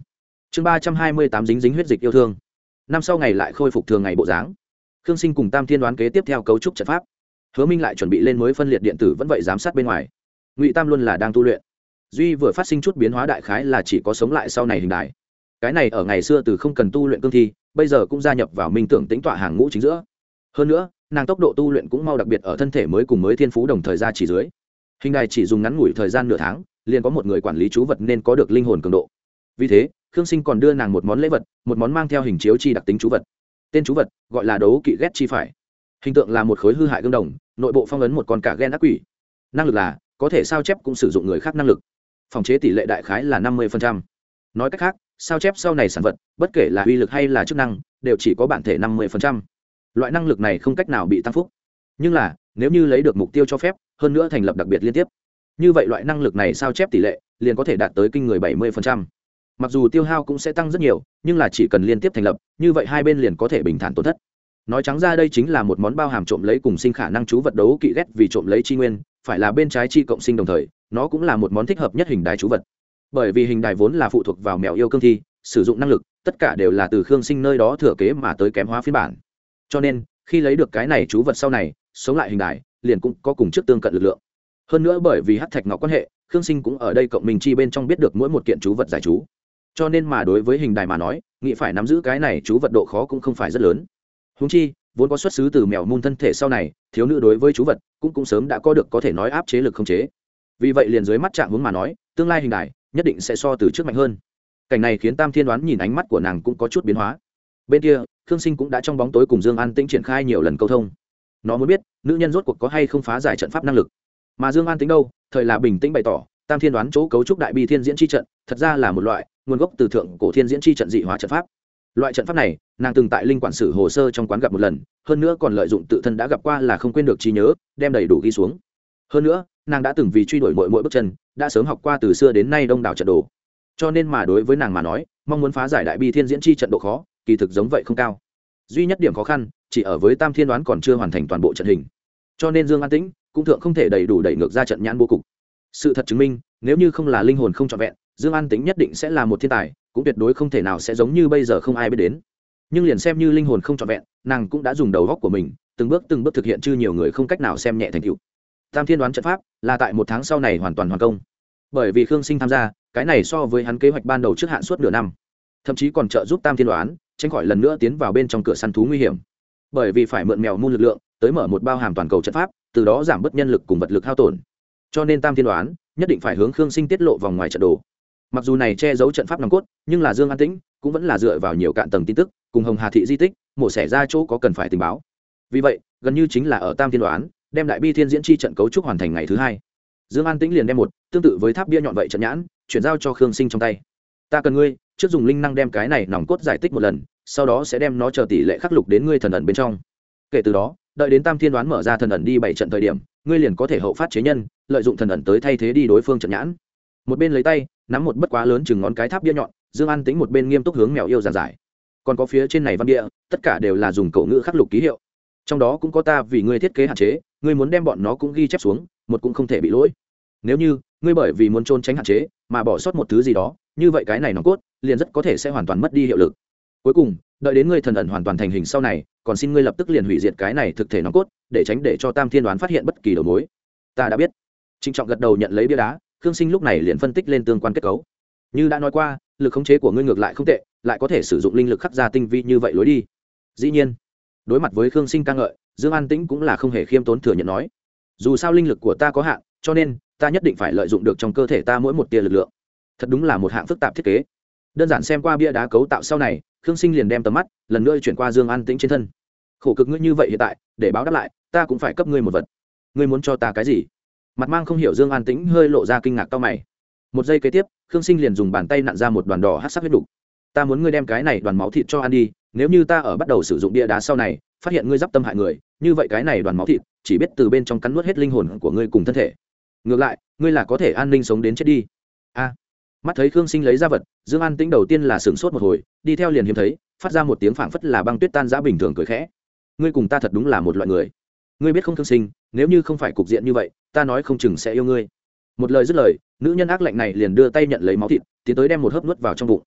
chương ba trăm hai mươi tám dính dính huyết dịch yêu thương. Năm sau ngày lại khôi phục thường ngày bộ dáng. Khương Sinh cùng Tam Thiên đoán kế tiếp theo cấu trúc trận pháp. Hứa Minh lại chuẩn bị lên mới phân liệt điện tử vẫn vậy giám sát bên ngoài. Ngụy Tam luôn là đang tu luyện. Duy vừa phát sinh chút biến hóa đại khái là chỉ có sống lại sau này hình đại. Cái này ở ngày xưa từ không cần tu luyện cương thi, bây giờ cũng gia nhập vào minh tưởng tính tọa hàng ngũ chính giữa. Hơn nữa, nàng tốc độ tu luyện cũng mau, đặc biệt ở thân thể mới cùng mới thiên phú đồng thời ra chỉ dưới. Hình đài chỉ dùng ngắn ngủi thời gian nửa tháng, liền có một người quản lý chú vật nên có được linh hồn cường độ. Vì thế, Khương Sinh còn đưa nàng một món lễ vật, một món mang theo hình chiếu chi đặc tính chú vật. Tên chú vật gọi là đấu kỵ ghét chi phải. Hình tượng là một khối hư hại gương đồng, nội bộ phong ấn một con cả ghen ác quỷ. Năng lực là có thể sao chép cũng sử dụng người khác năng lực. Phòng chế tỷ lệ đại khái là năm mươi phần trăm. Nói cách khác, sao chép sau này sản vật, bất kể là uy lực hay là chức năng, đều chỉ có bản thể năm mươi phần trăm. Loại năng lực này không cách nào bị tăng phúc. Nhưng là, nếu như lấy được mục tiêu cho phép, hơn nữa thành lập đặc biệt liên tiếp, như vậy loại năng lực này sao chép tỷ lệ liền có thể đạt tới kinh người bảy mươi phần trăm. Mặc dù tiêu hao cũng sẽ tăng rất nhiều, nhưng là chỉ cần liên tiếp thành lập, như vậy hai bên liền có thể bình thản tổn thất. Nói trắng ra đây chính là một món bao hàm trộm lấy cùng sinh khả năng chú vật đấu kỵ ghét vì trộm lấy chi nguyên, phải là bên trái chi cộng sinh đồng thời, nó cũng là một món thích hợp nhất hình đài chú vật. Bởi vì hình đài vốn là phụ thuộc vào mèo yêu cương thi, sử dụng năng lực, tất cả đều là từ Khương Sinh nơi đó thừa kế mà tới kém hóa phiên bản. Cho nên, khi lấy được cái này chú vật sau này, sống lại hình đài, liền cũng có cùng trước tương cận lực lượng. Hơn nữa bởi vì hắc thạch ngọc quan hệ, Khương Sinh cũng ở đây cộng minh chi bên trong biết được mỗi một kiện chú vật giải chú. Cho nên mà đối với hình đài mà nói, nghĩ phải nắm giữ cái này chú vật độ khó cũng không phải rất lớn. Huống chi, vốn có xuất xứ từ mèo môn thân thể sau này, thiếu nữ đối với chú vật cũng cũng sớm đã có được có thể nói áp chế lực không chế. Vì vậy liền dưới mắt trạng hướng mà nói, tương lai hình đài nhất định sẽ so từ trước mạnh hơn. Cảnh này khiến Tam Thiên đoán nhìn ánh mắt của nàng cũng có chút biến hóa. Bên kia, Khương Sinh cũng đã trong bóng tối cùng Dương An Tĩnh triển khai nhiều lần câu thông. Nó muốn biết, nữ nhân rốt cuộc có hay không phá giải trận pháp năng lực. Mà Dương An Tĩnh đâu, thời là bình tĩnh bày tỏ, Tam Thiên đoán chỗ cấu trúc đại bi thiên diễn chi trận, thật ra là một loại nguồn gốc từ thượng cổ thiên diễn chi trận dị hóa trận pháp. Loại trận pháp này, nàng từng tại linh quản sử hồ sơ trong quán gặp một lần, hơn nữa còn lợi dụng tự thân đã gặp qua là không quên được trí nhớ, đem đầy đủ ghi xuống. Hơn nữa, nàng đã từng vì truy đuổi mỗi mỗi bước chân, đã sớm học qua từ xưa đến nay đông đảo trận đồ. Cho nên mà đối với nàng mà nói, mong muốn phá giải đại bi thiên diễn chi trận độ khó, kỳ thực giống vậy không cao. Duy nhất điểm khó khăn chỉ ở với Tam Thiên đoán còn chưa hoàn thành toàn bộ trận hình. Cho nên Dương An Tĩnh cũng thượng không thể đầy đủ đẩy ngược ra trận nhãn bố cục. Sự thật chứng minh, nếu như không là linh hồn không trọn vẹn, Dương An Tĩnh nhất định sẽ là một thiên tài, cũng tuyệt đối không thể nào sẽ giống như bây giờ không ai biết đến. Nhưng liền xem như linh hồn không trọn vẹn, nàng cũng đã dùng đầu óc của mình, từng bước từng bước thực hiện, chư nhiều người không cách nào xem nhẹ thành tựu. Tam Thiên đoán trận pháp là tại một tháng sau này hoàn toàn hoàn công. Bởi vì Khương Sinh tham gia, cái này so với hắn kế hoạch ban đầu trước hạn suốt nửa năm, thậm chí còn trợ giúp Tam Thiên đoán tránh khỏi lần nữa tiến vào bên trong cửa săn thú nguy hiểm. Bởi vì phải mượn mèo môn lực lượng tới mở một bao hàm toàn cầu trận pháp, từ đó giảm bớt nhân lực cùng vật lực hao tổn. Cho nên Tam Thiên đoán nhất định phải hướng Khương Sinh tiết lộ vòng ngoài trận đồ. Mặc dù này che giấu trận pháp nòng cốt, nhưng là Dương An Tĩnh cũng vẫn là dựa vào nhiều cạn tầng tin tức, cùng Hồng Hà thị di tích, mổ xẻ ra chỗ có cần phải tình báo. Vì vậy, gần như chính là ở Tam Thiên đoán đem đại bi thiên diễn chi trận cấu trúc hoàn thành ngày thứ hai, Dương An Tĩnh liền đem một tương tự với tháp bia nhọn vậy trận nhãn chuyển giao cho Khương Sinh trong tay. Ta cần ngươi trước dùng linh năng đem cái này nòng cốt giải tích một lần, sau đó sẽ đem nó chờ tỷ lệ khắc lục đến ngươi thần ẩn bên trong. Kể từ đó, đợi đến Tam Thiên đoán mở ra thần ẩn đi bảy trận thời điểm, ngươi liền có thể hậu phát chế nhân, lợi dụng thần ẩn tới thay thế đi đối phương trận nhãn. Một bên lấy tay nắm một bất quá lớn chừng ngón cái tháp bia nhọn, Dương An Tĩnh một bên nghiêm túc hướng mèo yêu giảng giải. Còn có phía trên này văn bia, tất cả đều là dùng cổ ngữ khắc lục ký hiệu. Trong đó cũng có ta vì ngươi thiết kế hạn chế, ngươi muốn đem bọn nó cũng ghi chép xuống, một cũng không thể bị lỗi. Nếu như ngươi bởi vì muốn trốn tránh hạn chế mà bỏ sót một thứ gì đó, như vậy cái này nòng cốt liền rất có thể sẽ hoàn toàn mất đi hiệu lực. Cuối cùng, đợi đến ngươi thần ẩn hoàn toàn thành hình sau này, còn xin ngươi lập tức liền hủy diệt cái này thực thể nòng cốt, để tránh để cho Tam Thiên đoán phát hiện bất kỳ đầu mối. Ta đã biết. Trịnh Trọng gật đầu nhận lấy bia đá, Khương Sinh lúc này liền phân tích lên tương quan kết cấu. Như đã nói qua, lực khống chế của ngươi ngược lại không tệ, lại có thể sử dụng linh lực khắc ra tinh vi như vậy lối đi. Dĩ nhiên, đối mặt với Khương Sinh ca ngợi, Dương An Tĩnh cũng là không hề khiêm tốn thừa nhận nói, dù sao linh lực của ta có hạn, cho nên ta nhất định phải lợi dụng được trong cơ thể ta mỗi một tia lực lượng. Thật đúng là một hạng phức tạp thiết kế. Đơn giản xem qua bia đá cấu tạo sau này, Khương Sinh liền đem tầm mắt lần nữa chuyển qua Dương An Tĩnh trên thân. Khổ cực ngươi như vậy hiện tại, để báo đáp lại, ta cũng phải cấp ngươi một vật. Ngươi muốn cho ta cái gì? Mặt mang không hiểu Dương An Tĩnh hơi lộ ra kinh ngạc cau mày. Một giây kế tiếp, Khương Sinh liền dùng bàn tay nặn ra một đoàn đỏ hắc sắc huyết đủ. Ta muốn ngươi đem cái này đoàn máu thịt cho ăn đi, nếu như ta ở bắt đầu sử dụng bia đá sau này, phát hiện ngươi giáp tâm hại người, như vậy cái này đoàn máu thịt chỉ biết từ bên trong cắn nuốt hết linh hồn của ngươi cùng thân thể. Ngược lại, ngươi là có thể an ninh sống đến chết đi. A. Mắt thấy Khương Sinh lấy ra vật, Dương An Tĩnh đầu tiên là sửng sốt một hồi, đi theo liền hiếm thấy, phát ra một tiếng phảng phất là băng tuyết tan rã bình thường cười khẽ. Ngươi cùng ta thật đúng là một loại người. Ngươi biết không Khương Sinh, nếu như không phải cục diện như vậy, ta nói không chừng sẽ yêu ngươi. Một lời dứt lời, nữ nhân ác lạnh này liền đưa tay nhận lấy máu thịt, tiến tới đem một hớp nuốt vào trong bụng.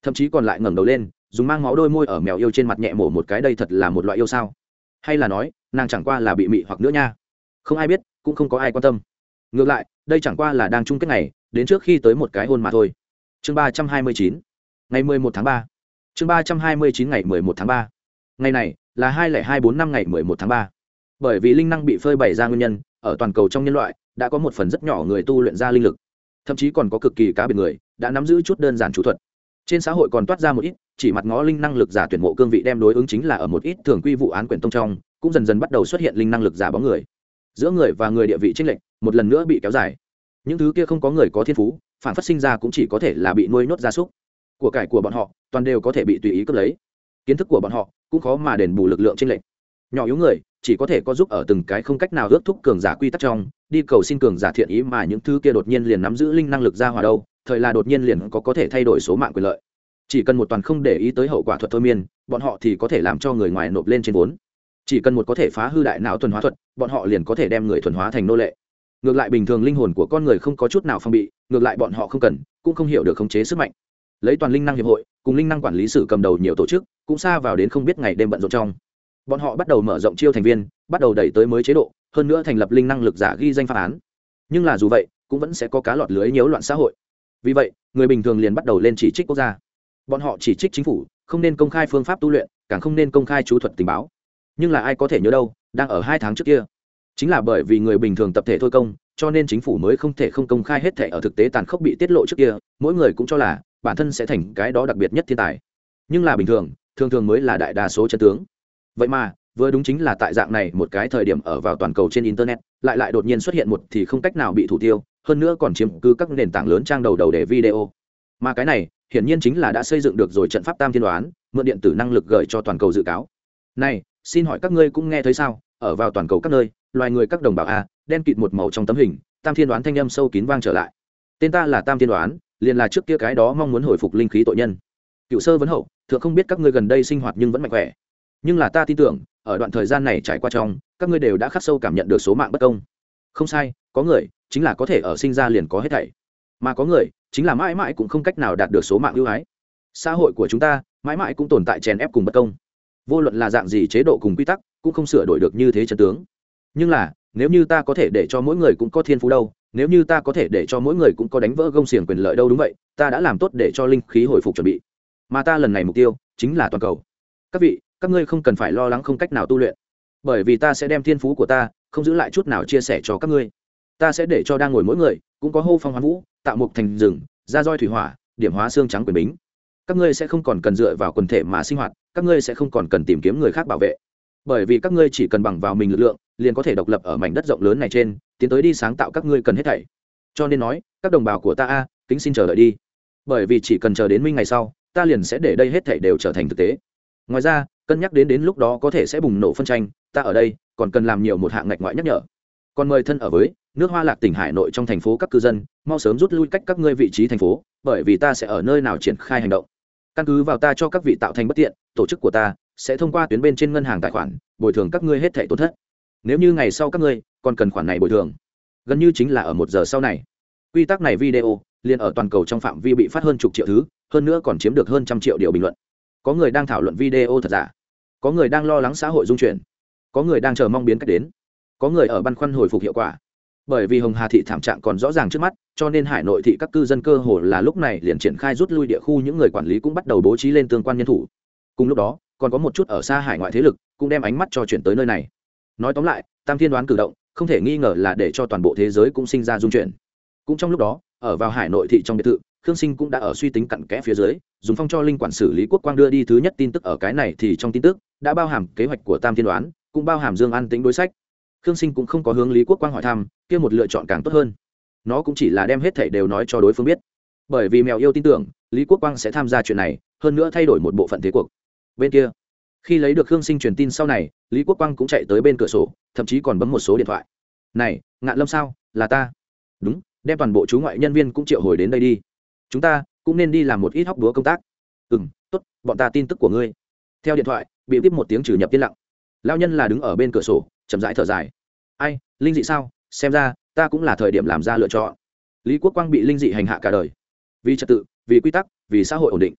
thậm chí còn lại ngẩng đầu lên dùng mang máu đôi môi ở mèo yêu trên mặt nhẹ mổ một cái. Đây thật là một loại yêu sao, hay là nói nàng chẳng qua là bị mị hoặc nữa nha? Không ai biết, cũng không có ai quan tâm. Ngược lại đây chẳng qua là đang chung kết ngày đến trước khi tới một cái hôn mà thôi. Chương ba trăm hai mươi chín, ngày mười một tháng ba. Chương ba trăm hai mươi chín ngày mười một tháng ba. Ngày này là hai nghìn hai trăm bốn mươi lăm ngày mười một tháng ba. Bởi vì linh năng bị phơi bày ra nguyên nhân, ở toàn cầu trong nhân loại đã có một phần rất nhỏ người tu luyện ra linh lực, thậm chí còn có cực kỳ cá biệt người đã nắm giữ chút đơn giản chú thuật. Trên xã hội còn toát ra một ít chỉ mặt ngó linh năng lực giả tuyển mộ cương vị, đem đối ứng chính là ở một ít thường quy vụ án quyển tông trong, cũng dần dần bắt đầu xuất hiện linh năng lực giả bóng người. Giữa người và người địa vị chênh lệch một lần nữa bị kéo dài. Những thứ kia không có người có thiên phú, phản phát sinh ra cũng chỉ có thể là bị nuôi nhốt gia súc. Của cải của bọn họ toàn đều có thể bị tùy ý cướp lấy. Kiến thức của bọn họ cũng khó mà đền bù lực lượng chênh lệch. Nhỏ yếu người chỉ có thể có giúp ở từng cái không cách nào ước thúc cường giả quy tắc trong, đi cầu xin cường giả thiện ý, mà những thứ kia đột nhiên liền nắm giữ linh năng lực ra hòa đâu, thời là đột nhiên liền có có thể thay đổi số mạng quyền lợi. Chỉ cần một toàn không để ý tới hậu quả thuật thôi miên, bọn họ thì có thể làm cho người ngoài nộp lên trên vốn. Chỉ cần một có thể phá hư đại não thuần hóa thuật, bọn họ liền có thể đem người thuần hóa thành nô lệ. Ngược lại bình thường linh hồn của con người không có chút nào phong bị, ngược lại bọn họ không cần, cũng không hiểu được khống chế sức mạnh. Lấy toàn linh năng hiệp hội cùng linh năng quản lý sử cầm đầu nhiều tổ chức, cũng xa vào đến không biết ngày đêm bận rộn trong. Bọn họ bắt đầu mở rộng chiêu thành viên, bắt đầu đẩy tới mới chế độ, hơn nữa thành lập linh năng lực giả ghi danh pháp án. Nhưng là dù vậy, cũng vẫn sẽ có cá lọt lưới nhiễu loạn xã hội. Vì vậy, người bình thường liền bắt đầu lên chỉ trích quốc gia. Bọn họ chỉ trích chính phủ không nên công khai phương pháp tu luyện, càng không nên công khai chú thuật tình báo. Nhưng là ai có thể nhớ đâu, đang ở hai tháng trước kia, chính là bởi vì người bình thường tập thể thôi công, cho nên chính phủ mới không thể không công khai hết thể ở thực tế tàn khốc bị tiết lộ trước kia. Mỗi người cũng cho là bản thân sẽ thành cái đó đặc biệt nhất thiên tài, nhưng là bình thường thường thường mới là đại đa số chân tướng. Vậy mà vừa đúng chính là tại dạng này một cái thời điểm, ở vào toàn cầu trên internet lại lại đột nhiên xuất hiện một thì không cách nào bị thủ tiêu, hơn nữa còn chiếm cứ các nền tảng lớn trang đầu đầu để video. Mà cái này hiển nhiên chính là đã xây dựng được rồi trận pháp tam thiên đoán, mượn điện tử năng lực gửi cho toàn cầu dự cáo. Này, xin hỏi các ngươi cũng nghe thấy sao? Ở vào toàn cầu các nơi, loài người các đồng bào a, đen kịt một màu trong tấm hình, tam thiên đoán thanh âm sâu kín vang trở lại. Tên ta là tam thiên đoán, liền là trước kia cái đó mong muốn hồi phục linh khí tội nhân. Cựu sơ vấn hậu, thượng không biết các ngươi gần đây sinh hoạt nhưng vẫn mạnh khỏe. Nhưng là ta tin tưởng, ở đoạn thời gian này trải qua trong, các ngươi đều đã khắc sâu cảm nhận được số mạng bất công. Không sai, có người chính là có thể ở sinh ra liền có hết thảy, mà có người chính là mãi mãi cũng không cách nào đạt được số mạng ưu ái. Xã hội của chúng ta mãi mãi cũng tồn tại chèn ép cùng bất công, vô luận là dạng gì chế độ cùng quy tắc cũng không sửa đổi được như thế chân tướng. Nhưng là nếu như ta có thể để cho mỗi người cũng có thiên phú đâu, nếu như ta có thể để cho mỗi người cũng có đánh vỡ gông xiềng quyền lợi đâu, đúng vậy, ta đã làm tốt để cho linh khí hồi phục chuẩn bị. Mà ta lần này mục tiêu chính là toàn cầu. Các vị, các ngươi không cần phải lo lắng không cách nào tu luyện, bởi vì ta sẽ đem thiên phú của ta không giữ lại chút nào chia sẻ cho các ngươi. Ta sẽ để cho đang ngồi mỗi người cũng có hô phong hoán vũ, tạo mục thành rừng, ra roi thủy hỏa, điểm hóa xương trắng quyền bính. Các ngươi sẽ không còn cần dựa vào quần thể mà sinh hoạt, các ngươi sẽ không còn cần tìm kiếm người khác bảo vệ, bởi vì các ngươi chỉ cần bằng vào mình lực lượng liền có thể độc lập ở mảnh đất rộng lớn này trên, tiến tới đi sáng tạo các ngươi cần hết thảy. Cho nên nói, các đồng bào của ta a, kính xin chờ đợi đi, bởi vì chỉ cần chờ đến minh ngày sau, ta liền sẽ để đây hết thảy đều trở thành thực tế. Ngoài ra, cân nhắc đến đến lúc đó có thể sẽ bùng nổ phân tranh, ta ở đây còn cần làm nhiều một hạng ngạch ngoại nhắc nhở. Còn mời thân ở với nước Hoa Lạc tỉnh Hải Nội trong thành phố các cư dân mau sớm rút lui cách các ngươi vị trí thành phố, bởi vì ta sẽ ở nơi nào triển khai hành động. Căn cứ vào ta cho các vị tạo thành bất tiện, tổ chức của ta sẽ thông qua tuyến bên trên ngân hàng tài khoản bồi thường các ngươi hết thảy tổn thất. Nếu như ngày sau các ngươi còn cần khoản này bồi thường, gần như chính là ở một giờ sau này. Quy tắc này video liền ở toàn cầu trong phạm vi bị phát hơn chục triệu thứ, hơn nữa còn chiếm được hơn trăm triệu điều bình luận. Có người đang thảo luận video thật giả, có người đang lo lắng xã hội dung chuyển, có người đang chờ mong biến cách đến, có người ở băn khoăn hồi phục hiệu quả. Bởi vì Hồng Hà thị thảm trạng còn rõ ràng trước mắt, cho nên Hải Nội thị các cư dân cơ hồ là lúc này liền triển khai rút lui địa khu, những người quản lý cũng bắt đầu bố trí lên tương quan nhân thủ. Cùng lúc đó, còn có một chút ở xa hải ngoại thế lực cũng đem ánh mắt cho chuyển tới nơi này. Nói tóm lại, tam thiên đoán cử động không thể nghi ngờ là để cho toàn bộ thế giới cũng sinh ra dung chuyển. Cũng trong lúc đó, ở vào Hải Nội thị trong biệt thự, Khương Sinh cũng đã ở suy tính cặn kẽ phía dưới, dùng phong cho linh quản xử lý Quốc Quang đưa đi thứ nhất tin tức. Ở cái này thì trong tin tức đã bao hàm kế hoạch của tam thiên đoán, cũng bao hàm Dương An Tĩnh đối sách. Khương Sinh cũng không có hướng Lý Quốc Quang hỏi thăm, kia một lựa chọn càng tốt hơn. Nó cũng chỉ là đem hết thảy đều nói cho đối phương biết, bởi vì mèo yêu tin tưởng Lý Quốc Quang sẽ tham gia chuyện này, hơn nữa thay đổi một bộ phận thế cuộc. Bên kia, khi lấy được Khương Sinh truyền tin sau này, Lý Quốc Quang cũng chạy tới bên cửa sổ, thậm chí còn bấm một số điện thoại. "Này, Ngạn Lâm sao? Là ta." "Đúng, đem toàn bộ chú ngoại nhân viên cũng triệu hồi đến đây đi. Chúng ta cũng nên đi làm một ít hóc búa công tác." "Ừm, tốt, bọn ta tin tức của ngươi." Theo điện thoại bị tiếp một tiếng trừ nhập yên lặng. Lão nhân là đứng ở bên cửa sổ, chậm rãi thở dài. "Ai, linh dị sao? Xem ra ta cũng là thời điểm làm ra lựa chọn." Lý Quốc Quang bị linh dị hành hạ cả đời, vì trật tự, vì quy tắc, vì xã hội ổn định.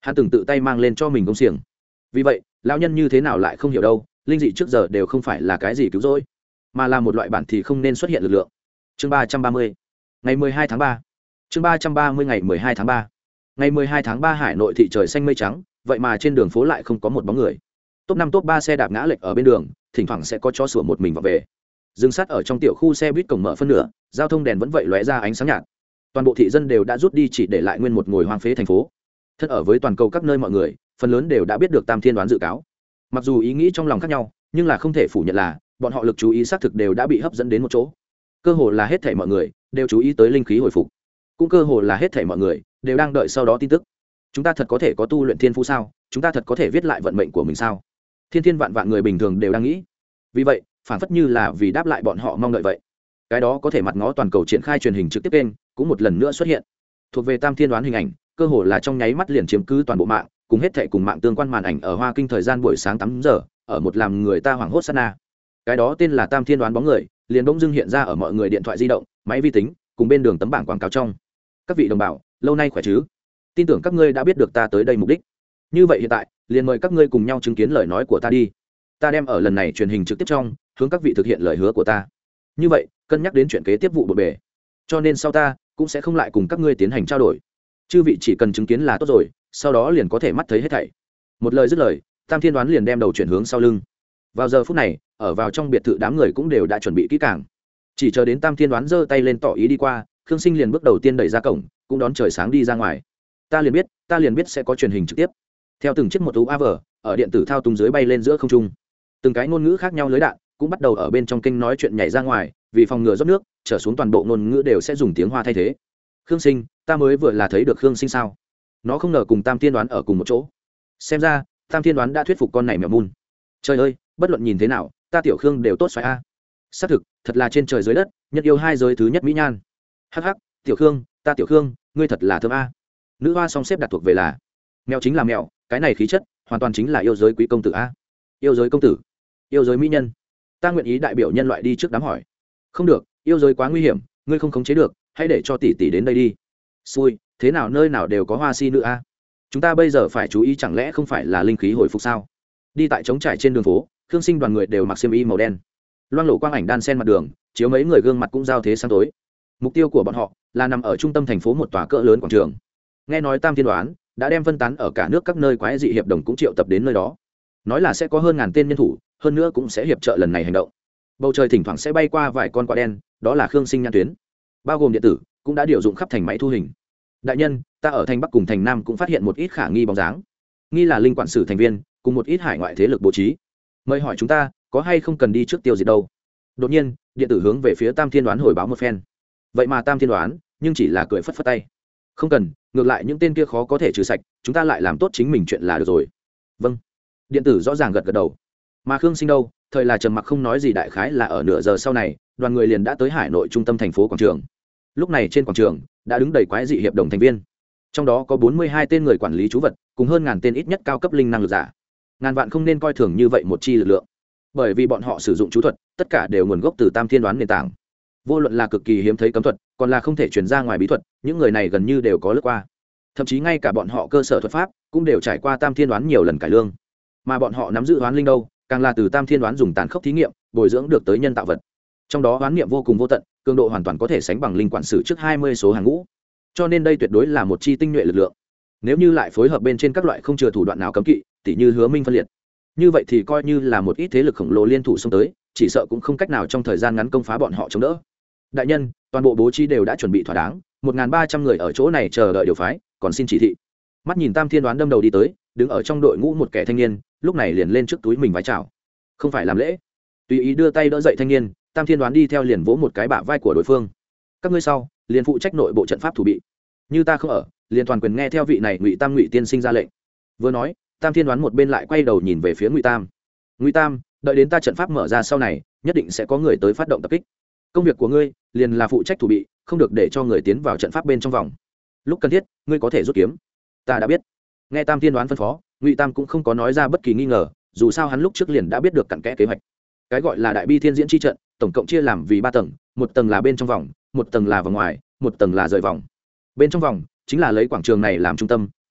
hắn từng tự tay mang lên cho mình công xiềng. Vì vậy lão nhân như thế nào lại không hiểu đâu, linh dị trước giờ đều không phải là cái gì cứu rỗi, mà là một loại bản thì không nên xuất hiện lực lượng. Chương ba trăm ba mươi, ngày mười hai tháng ba. Chương ba trăm ba mươi ngày mười hai tháng ba. Ngày mười hai tháng ba Hải Nội thị trời xanh mây trắng, vậy mà trên đường phố lại không có một bóng người. Top năm top ba xe đạp ngã lệch ở bên đường, thỉnh thoảng sẽ có chó sủa một mình vào về. Dừng sát ở trong tiểu khu xe buýt cổng mở phân nửa, giao thông đèn vẫn vậy lóe ra ánh sáng nhạt. Toàn bộ thị dân đều đã rút đi, chỉ để lại nguyên một ngồi hoang phế thành phố. Thân ở với toàn cầu các nơi mọi người, phần lớn đều đã biết được Tam Thiên đoán dự cáo. Mặc dù ý nghĩ trong lòng khác nhau, nhưng là không thể phủ nhận là bọn họ lực chú ý xác thực đều đã bị hấp dẫn đến một chỗ. Cơ hồ là hết thảy mọi người đều chú ý tới linh khí hồi phục, cũng cơ hồ là hết thảy mọi người đều đang đợi sau đó tin tức. Chúng ta thật có thể có tu luyện thiên phú sao? Chúng ta thật có thể viết lại vận mệnh của mình sao? Thiên thiên vạn vạn người bình thường đều đang nghĩ. Vì vậy, phản phất như là vì đáp lại bọn họ mong đợi vậy. Cái đó có thể mặt ngó toàn cầu triển khai truyền hình trực tiếp kênh cũng một lần nữa xuất hiện. Thuộc về Tam Thiên đoán hình ảnh, cơ hồ là trong nháy mắt liền chiếm cứ toàn bộ mạng, cùng hết thảy cùng mạng tương quan màn ảnh ở Hoa Kinh thời gian buổi sáng tám giờ, ở một làm người ta hoảng hốt sát na. Cái đó tên là Tam Thiên đoán bóng người, liền bỗng dưng hiện ra ở mọi người điện thoại di động, máy vi tính, cùng bên đường tấm bảng quảng cáo trong. Các vị đồng bào, lâu nay khỏe chứ? Tin tưởng các ngươi đã biết được ta tới đây mục đích. Như vậy hiện tại, liền mời các ngươi cùng nhau chứng kiến lời nói của ta đi. Ta đem ở lần này truyền hình trực tiếp trong, hướng các vị thực hiện lời hứa của ta. Như vậy, cân nhắc đến chuyện kế tiếp vụ bộn bề, cho nên sau ta cũng sẽ không lại cùng các ngươi tiến hành trao đổi. Chư vị chỉ cần chứng kiến là tốt rồi, sau đó liền có thể mắt thấy hết thảy. Một lời dứt lời, Tam Thiên đoán liền đem đầu chuyển hướng sau lưng. Vào giờ phút này, ở vào trong biệt thự đám người cũng đều đã chuẩn bị kỹ càng. Chỉ chờ đến Tam Thiên đoán giơ tay lên tỏ ý đi qua, Khương Sinh liền bước đầu tiên đẩy ra cổng, cũng đón trời sáng đi ra ngoài. Ta liền biết, ta liền biết sẽ có truyền hình trực tiếp. Theo từng chiếc một u a vờ ở điện tử thao túng dưới bay lên giữa không trung, từng cái ngôn ngữ khác nhau lưới đạn cũng bắt đầu ở bên trong kênh nói chuyện nhảy ra ngoài, vì phòng ngừa rót nước trở xuống, toàn bộ ngôn ngữ đều sẽ dùng tiếng Hoa thay thế. Khương Sinh, ta mới vừa là thấy được Khương Sinh sao? Nó không ngờ cùng Tam Thiên đoán ở cùng một chỗ. Xem ra Tam Thiên đoán đã thuyết phục con này mèo mun. Trời ơi, bất luận nhìn thế nào, ta tiểu Khương đều tốt xoáy a. Xác thực, thật là trên trời dưới đất, nhất yêu hai giới thứ nhất mỹ nhan. Hắc hắc, tiểu Khương, ta tiểu Khương, ngươi thật là thơm a. Nữ hoa song xếp đặt thuộc về là mèo, chính là mèo, cái này khí chất hoàn toàn chính là yêu giới quý công tử a. Yêu giới công tử, yêu giới mỹ nhân, ta nguyện ý đại biểu nhân loại đi trước đám hỏi. Không được, yêu giới quá nguy hiểm, ngươi không khống chế được, hãy để cho tỷ tỷ đến đây đi. Xui, thế nào nơi nào đều có hoa si nữ a. Chúng ta bây giờ phải chú ý, chẳng lẽ không phải là linh khí hồi phục sao? Đi tại trống trải trên đường phố, Khương Sinh đoàn người đều mặc xiêm y màu đen, loang lổ quang ảnh đan sen mặt đường, chiếu mấy người gương mặt cũng giao thế sáng tối. Mục tiêu của bọn họ là nằm ở trung tâm thành phố một tòa cỡ lớn quảng trường. Nghe nói Tam Thiên đoán đã đem phân tán ở cả nước các nơi quái dị hiệp đồng cũng triệu tập đến nơi đó, nói là sẽ có hơn ngàn tên nhân thủ, hơn nữa cũng sẽ hiệp trợ lần này hành động. Bầu trời thỉnh thoảng sẽ bay qua vài con quạ đen, đó là Khương Sinh nhãn tuyến, bao gồm điện tử cũng đã điều dụng khắp thành máy thu hình. Đại nhân, ta ở thành Bắc cùng thành Nam cũng phát hiện một ít khả nghi bóng dáng, nghi là linh quản sử thành viên cùng một ít hải ngoại thế lực bố trí. Mời hỏi chúng ta có hay không cần đi trước tiêu diệt đâu? Đột nhiên điện tử hướng về phía Tam Thiên đoán hồi báo một phen. Vậy mà Tam Thiên đoán nhưng chỉ là cười phất phất tay, không cần, ngược lại những tên kia khó có thể trừ sạch, chúng ta lại làm tốt chính mình chuyện là được rồi. Vâng. Điện tử rõ ràng gật gật đầu. Mà Khương Sinh đâu, thời là trầm mặc không nói gì. Đại khái là ở nửa giờ sau này, đoàn người liền đã tới Hải Nội trung tâm thành phố quảng trường. Lúc này trên quảng trường đã đứng đầy quái dị hiệp đồng thành viên, trong đó có bốn mươi hai tên người quản lý chú vật, cùng hơn ngàn tên ít nhất cao cấp linh năng lực giả. Ngàn vạn không nên coi thường như vậy một chi lực lượng, bởi vì bọn họ sử dụng chú thuật tất cả đều nguồn gốc từ Tam Thiên đoán nền tảng. Vô luận là cực kỳ hiếm thấy cấm thuật, còn là không thể truyền ra ngoài bí thuật, những người này gần như đều có lướt qua. Thậm chí ngay cả bọn họ cơ sở thuật pháp cũng đều trải qua Tam Thiên đoán nhiều lần cải lương. Mà bọn họ nắm giữ đoán linh đâu, càng là từ Tam Thiên đoán dùng tàn khốc thí nghiệm bồi dưỡng được tới nhân tạo vật. Trong đó đoán niệm vô cùng vô tận, cường độ hoàn toàn có thể sánh bằng linh quản sử trước hai mươi số hàng ngũ. Cho nên đây tuyệt đối là một chi tinh nhuệ lực lượng. Nếu như lại phối hợp bên trên các loại không chừa thủ đoạn nào cấm kỵ, tỉ như Hứa Minh phân liệt, như vậy thì coi như là một ít thế lực khổng lồ liên thủ xông tới, chỉ sợ cũng không cách nào trong thời gian ngắn công phá bọn họ chống đỡ. Đại nhân, toàn bộ bố trí đều đã chuẩn bị thỏa đáng, một nghìn ba trăm người ở chỗ này chờ đợi điều phái, còn xin chỉ thị. Mắt nhìn Tam Thiên đoán đâm đầu đi tới, đứng ở trong đội ngũ một kẻ thanh niên, lúc này liền lên trước túi mình vái chào. Không phải làm lễ, tùy ý đưa tay đỡ dậy thanh niên. Tam Thiên đoán đi theo liền vỗ một cái bả vai của đối phương. Các ngươi sau liền phụ trách nội bộ trận pháp thủ bị, như ta không ở, liền toàn quyền nghe theo vị này Ngụy Tam Ngụy tiên sinh ra lệnh. Vừa nói, Tam Thiên đoán một bên lại quay đầu nhìn về phía Ngụy Tam. Ngụy Tam, đợi đến ta trận pháp mở ra sau này, nhất định sẽ có người tới phát động tập kích. Công việc của ngươi liền là phụ trách thủ bị, không được để cho người tiến vào trận pháp bên trong vòng. Lúc cần thiết, ngươi có thể rút kiếm. Ta đã biết. Nghe Tam Thiên đoán phân phó, Ngụy Tam cũng không có nói ra bất kỳ nghi ngờ, dù sao hắn lúc trước liền đã biết được cặn kẽ kế hoạch. Cái gọi là đại bi thiên diễn chi trận, tổng cộng chia làm vì ba tầng, một tầng là bên trong vòng, một tầng là vòng ngoài, một tầng là rời vòng. Bên trong vòng chính là lấy quảng trường này làm trung tâm,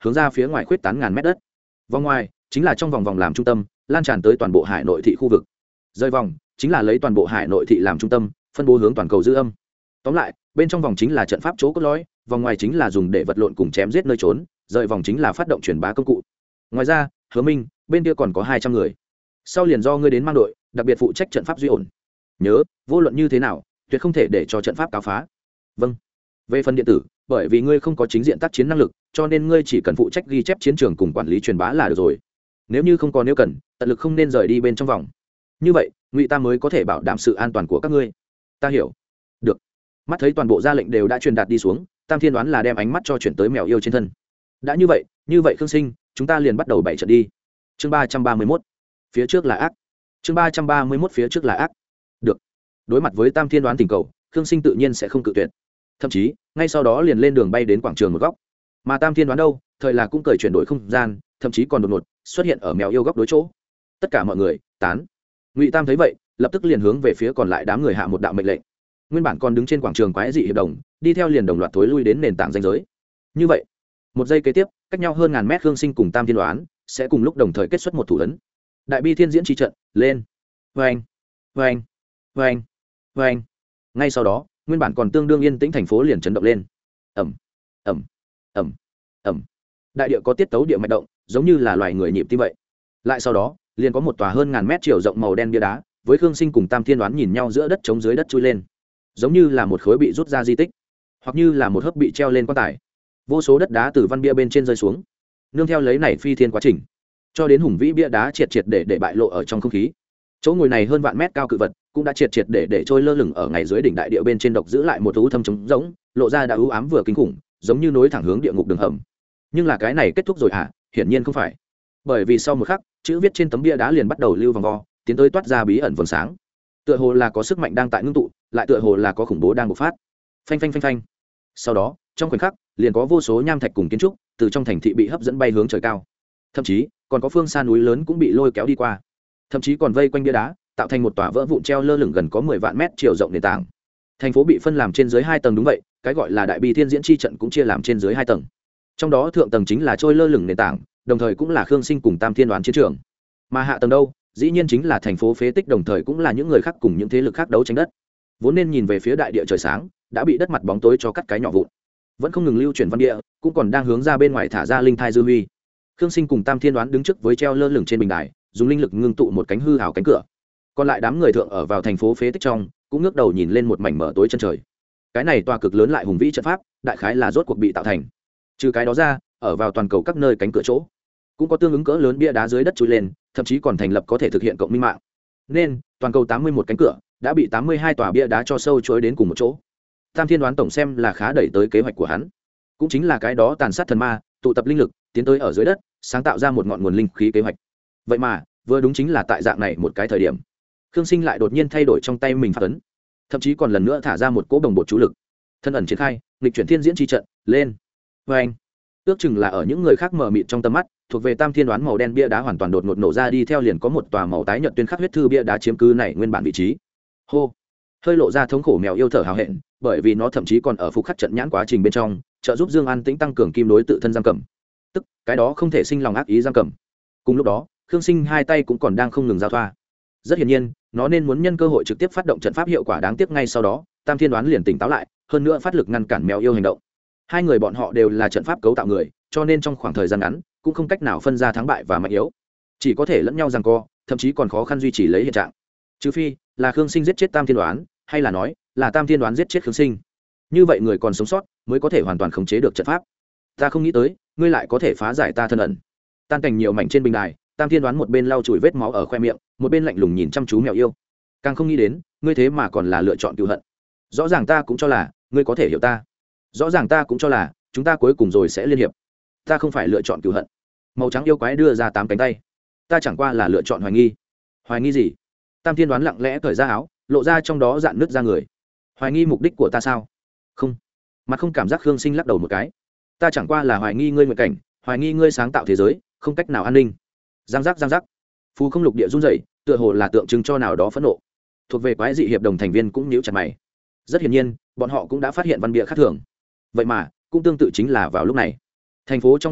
hướng ra phía ngoài khuyết tán ngàn mét đất. Vòng ngoài chính là trong vòng vòng làm trung tâm, lan tràn tới toàn bộ hải nội thị khu vực. Rơi vòng chính là lấy toàn bộ hải nội thị làm trung tâm, phân bố hướng toàn cầu dư âm. Tóm lại, bên trong vòng chính là trận pháp chỗ cốt lõi, vòng ngoài chính là dùng để vật lộn cùng chém giết nơi trốn, rời vòng chính là phát động truyền bá công cụ. Ngoài ra, Hứa Minh, bên kia còn có hai trăm người. Sau liền do ngươi đến mang đội, đặc biệt phụ trách trận pháp duy ổn. Nhớ, vô luận như thế nào, tuyệt không thể để cho trận pháp cáo phá. Vâng. Về phần điện tử, bởi vì ngươi không có chính diện tác chiến năng lực, cho nên ngươi chỉ cần phụ trách ghi chép chiến trường cùng quản lý truyền bá là được rồi. Nếu như không có nếu cần, tận lực không nên rời đi bên trong vòng. Như vậy, Ngụy ta mới có thể bảo đảm sự an toàn của các ngươi. Ta hiểu. Được. Mắt thấy toàn bộ ra lệnh đều đã truyền đạt đi xuống, Tam Thiên đoán là đem ánh mắt cho chuyển tới mèo yêu trên thân. Đã như vậy, như vậy Khương Sinh, chúng ta liền bắt đầu bảy trận đi. Chương ba trăm ba mươi mốt. Phía trước là ác. Chương ba trăm ba mươi mốt phía trước là ác. Được. Đối mặt với Tam Thiên đoán tình cầu, Khương Sinh tự nhiên sẽ không cự tuyệt. Thậm chí, ngay sau đó liền lên đường bay đến quảng trường một góc. Mà Tam Thiên đoán đâu, thời là cũng cởi chuyển đổi không gian, thậm chí còn đột ngột xuất hiện ở mèo yêu góc đối chỗ. Tất cả mọi người tán. Ngụy Tam thấy vậy, lập tức liền hướng về phía còn lại đám người hạ một đạo mệnh lệnh. Nguyên bản còn đứng trên quảng trường quái dị hiệp đồng, đi theo liền đồng loạt thối lui đến nền tảng danh giới. Như vậy, một giây kế tiếp, cách nhau hơn ngàn mét Khương Sinh cùng Tam Thiên đoán sẽ cùng lúc đồng thời kết xuất một thủ ấn. Đại bi thiên diễn chi trận, lên. Oeng, oeng, oeng, oeng. Ngay sau đó, nguyên bản còn tương đương yên tĩnh thành phố liền chấn động lên. Ầm, ầm, ầm, ầm. Đại địa có tiết tấu địa mạch động, giống như là loài người nhịp tim vậy. Lại sau đó, liền có một tòa hơn ngàn mét chiều rộng màu đen bia đá, với Khương Sinh cùng Tam Thiên đoán nhìn nhau giữa đất chống dưới đất chui lên, giống như là một khối bị rút ra di tích, hoặc như là một hớp bị treo lên quan tài. Vô số đất đá từ văn bia bên trên rơi xuống, nương theo lấy này phi thiên quá trình, cho đến hùng vĩ bia đá triệt triệt để để bại lộ ở trong không khí. Chỗ ngồi này hơn vạn mét cao cự vật cũng đã triệt triệt để để trôi lơ lửng ở ngay dưới đỉnh đại địa bên trên, độc giữ lại một u thâm trống rỗng, lộ ra đã u ám vừa kinh khủng, giống như nối thẳng hướng địa ngục đường hầm. Nhưng là cái này kết thúc rồi hả? Hiển nhiên không phải, bởi vì sau một khắc, chữ viết trên tấm bia đá liền bắt đầu lưu vòng vo, tiến tới toát ra bí ẩn vầng sáng. Tựa hồ là có sức mạnh đang tại ngưng tụ, lại tựa hồ là có khủng bố đang bộc phát. Phanh phanh phanh phanh. Sau đó, trong khoảnh khắc, liền có vô số nham thạch cùng kiến trúc từ trong thành thị bị hấp dẫn bay hướng trời cao. Thậm chí, còn có phương xa núi lớn cũng bị lôi kéo đi qua. Thậm chí còn vây quanh bia đá, tạo thành một tòa vỡ vụn treo lơ lửng gần có mười vạn mét chiều rộng nền tảng. Thành phố bị phân làm trên dưới hai tầng, đúng vậy, cái gọi là Đại Bi Thiên Diễn chi trận cũng chia làm trên dưới hai tầng. Trong đó thượng tầng chính là trôi lơ lửng nền tảng, đồng thời cũng là Khương Sinh cùng Tam Thiên đoán chiến trường. Mà hạ tầng đâu, dĩ nhiên chính là thành phố phế tích, đồng thời cũng là những người khác cùng những thế lực khác đấu tranh đất. Vốn nên nhìn về phía đại địa trời sáng, đã bị đất mặt bóng tối cho cắt cái nhỏ vụn. Vẫn không ngừng lưu chuyển văn địa, cũng còn đang hướng ra bên ngoài thả ra linh thai dư huy. Khương Sinh cùng Tam Thiên đoán đứng trước với treo lơ lửng trên bình đài, dùng linh lực ngưng tụ một cánh hư hào cánh cửa. Còn lại đám người thượng ở vào thành phố phế tích trong, cũng ngước đầu nhìn lên một mảnh mở tối chân trời. Cái này tòa cực lớn lại hùng vĩ trận pháp, đại khái là rốt cuộc bị tạo thành. Trừ cái đó ra, ở vào toàn cầu các nơi cánh cửa chỗ, cũng có tương ứng cỡ lớn bia đá dưới đất chui lên, thậm chí còn thành lập có thể thực hiện cộng minh mạng. Nên toàn cầu tám mươi mốt cánh cửa đã bị tám mươi hai tòa bia đá cho sâu chối đến cùng một chỗ. Tam Thiên đoán tổng xem là khá đẩy tới kế hoạch của hắn, cũng chính là cái đó tàn sát thần ma, tụ tập linh lực, tiến tới ở dưới đất, sáng tạo ra một ngọn nguồn linh khí kế hoạch. Vậy mà, vừa đúng chính là tại dạng này một cái thời điểm, Khương Sinh lại đột nhiên thay đổi trong tay mình phát ấn, thậm chí còn lần nữa thả ra một cỗ đồng bộ chú lực, thân ẩn triển khai, nghịch chuyển thiên diễn chi trận lên. Vê anh, ước chừng là ở những người khác mờ mịt trong tầm mắt, thuộc về Tam Thiên đoán màu đen bia đá hoàn toàn đột ngột nổ ra, đi theo liền có một tòa màu tái nhợt tuyên khắc huyết thư bia đá chiếm cứ này nguyên bản vị trí. Hô, hơi lộ ra thống khổ mèo yêu thở hào hẹn, bởi vì nó thậm chí còn ở phục khắc trận nhãn quá trình bên trong, trợ giúp Dương An Tĩnh tăng cường kim đối tự thân giam cầm, tức cái đó không thể sinh lòng ác ý giam cầm. Cùng lúc đó, Khương Sinh hai tay cũng còn đang không ngừng giao thoa. Rất hiển nhiên, nó nên muốn nhân cơ hội trực tiếp phát động trận pháp hiệu quả, đáng tiếc ngay sau đó, Tam Thiên đoán liền tỉnh táo lại, hơn nữa phát lực ngăn cản mèo yêu hành động. Hai người bọn họ đều là trận pháp cấu tạo người, cho nên trong khoảng thời gian ngắn cũng không cách nào phân ra thắng bại và mạnh yếu, chỉ có thể lẫn nhau giằng co, thậm chí còn khó khăn duy trì lấy hiện trạng. Trừ phi là Khương Sinh giết chết Tam Thiên đoán, hay là nói là Tam Thiên đoán giết chết Khương Sinh, như vậy người còn sống sót mới có thể hoàn toàn khống chế được trận pháp. Ta không nghĩ tới ngươi lại có thể phá giải ta thân ẩn. Tan cảnh nhiều mảnh trên bình đài, Tam Thiên đoán một bên lau chùi vết máu ở khoe miệng, một bên lạnh lùng nhìn chăm chú mèo yêu. Càng không nghĩ đến ngươi thế mà còn là lựa chọn cựu hận. Rõ ràng ta cũng cho là ngươi có thể hiểu ta, rõ ràng ta cũng cho là chúng ta cuối cùng rồi sẽ liên hiệp. Ta không phải lựa chọn cựu hận. Màu trắng yêu quái đưa ra tám cánh tay, ta chẳng qua là lựa chọn hoài nghi. Hoài nghi gì? Tam Thiên đoán lặng lẽ cởi ra áo, lộ ra trong đó dạn nứt ra người. Hoài nghi mục đích của ta sao? Không. Mặt không cảm giác Khương Sinh lắc đầu một cái. Ta chẳng qua là hoài nghi ngươi nguyện cảnh, hoài nghi ngươi sáng tạo thế giới không cách nào an ninh. Giang giác giang giác, phù không lục địa run rẩy, tựa hồ là tượng trưng cho nào đó phẫn nộ. Thuộc về quái dị hiệp đồng thành viên cũng nhíu chặt mày. Rất hiển nhiên, bọn họ cũng đã phát hiện văn bịa khác thường. Vậy mà, cũng tương tự chính là vào lúc này, thành phố trong phế tích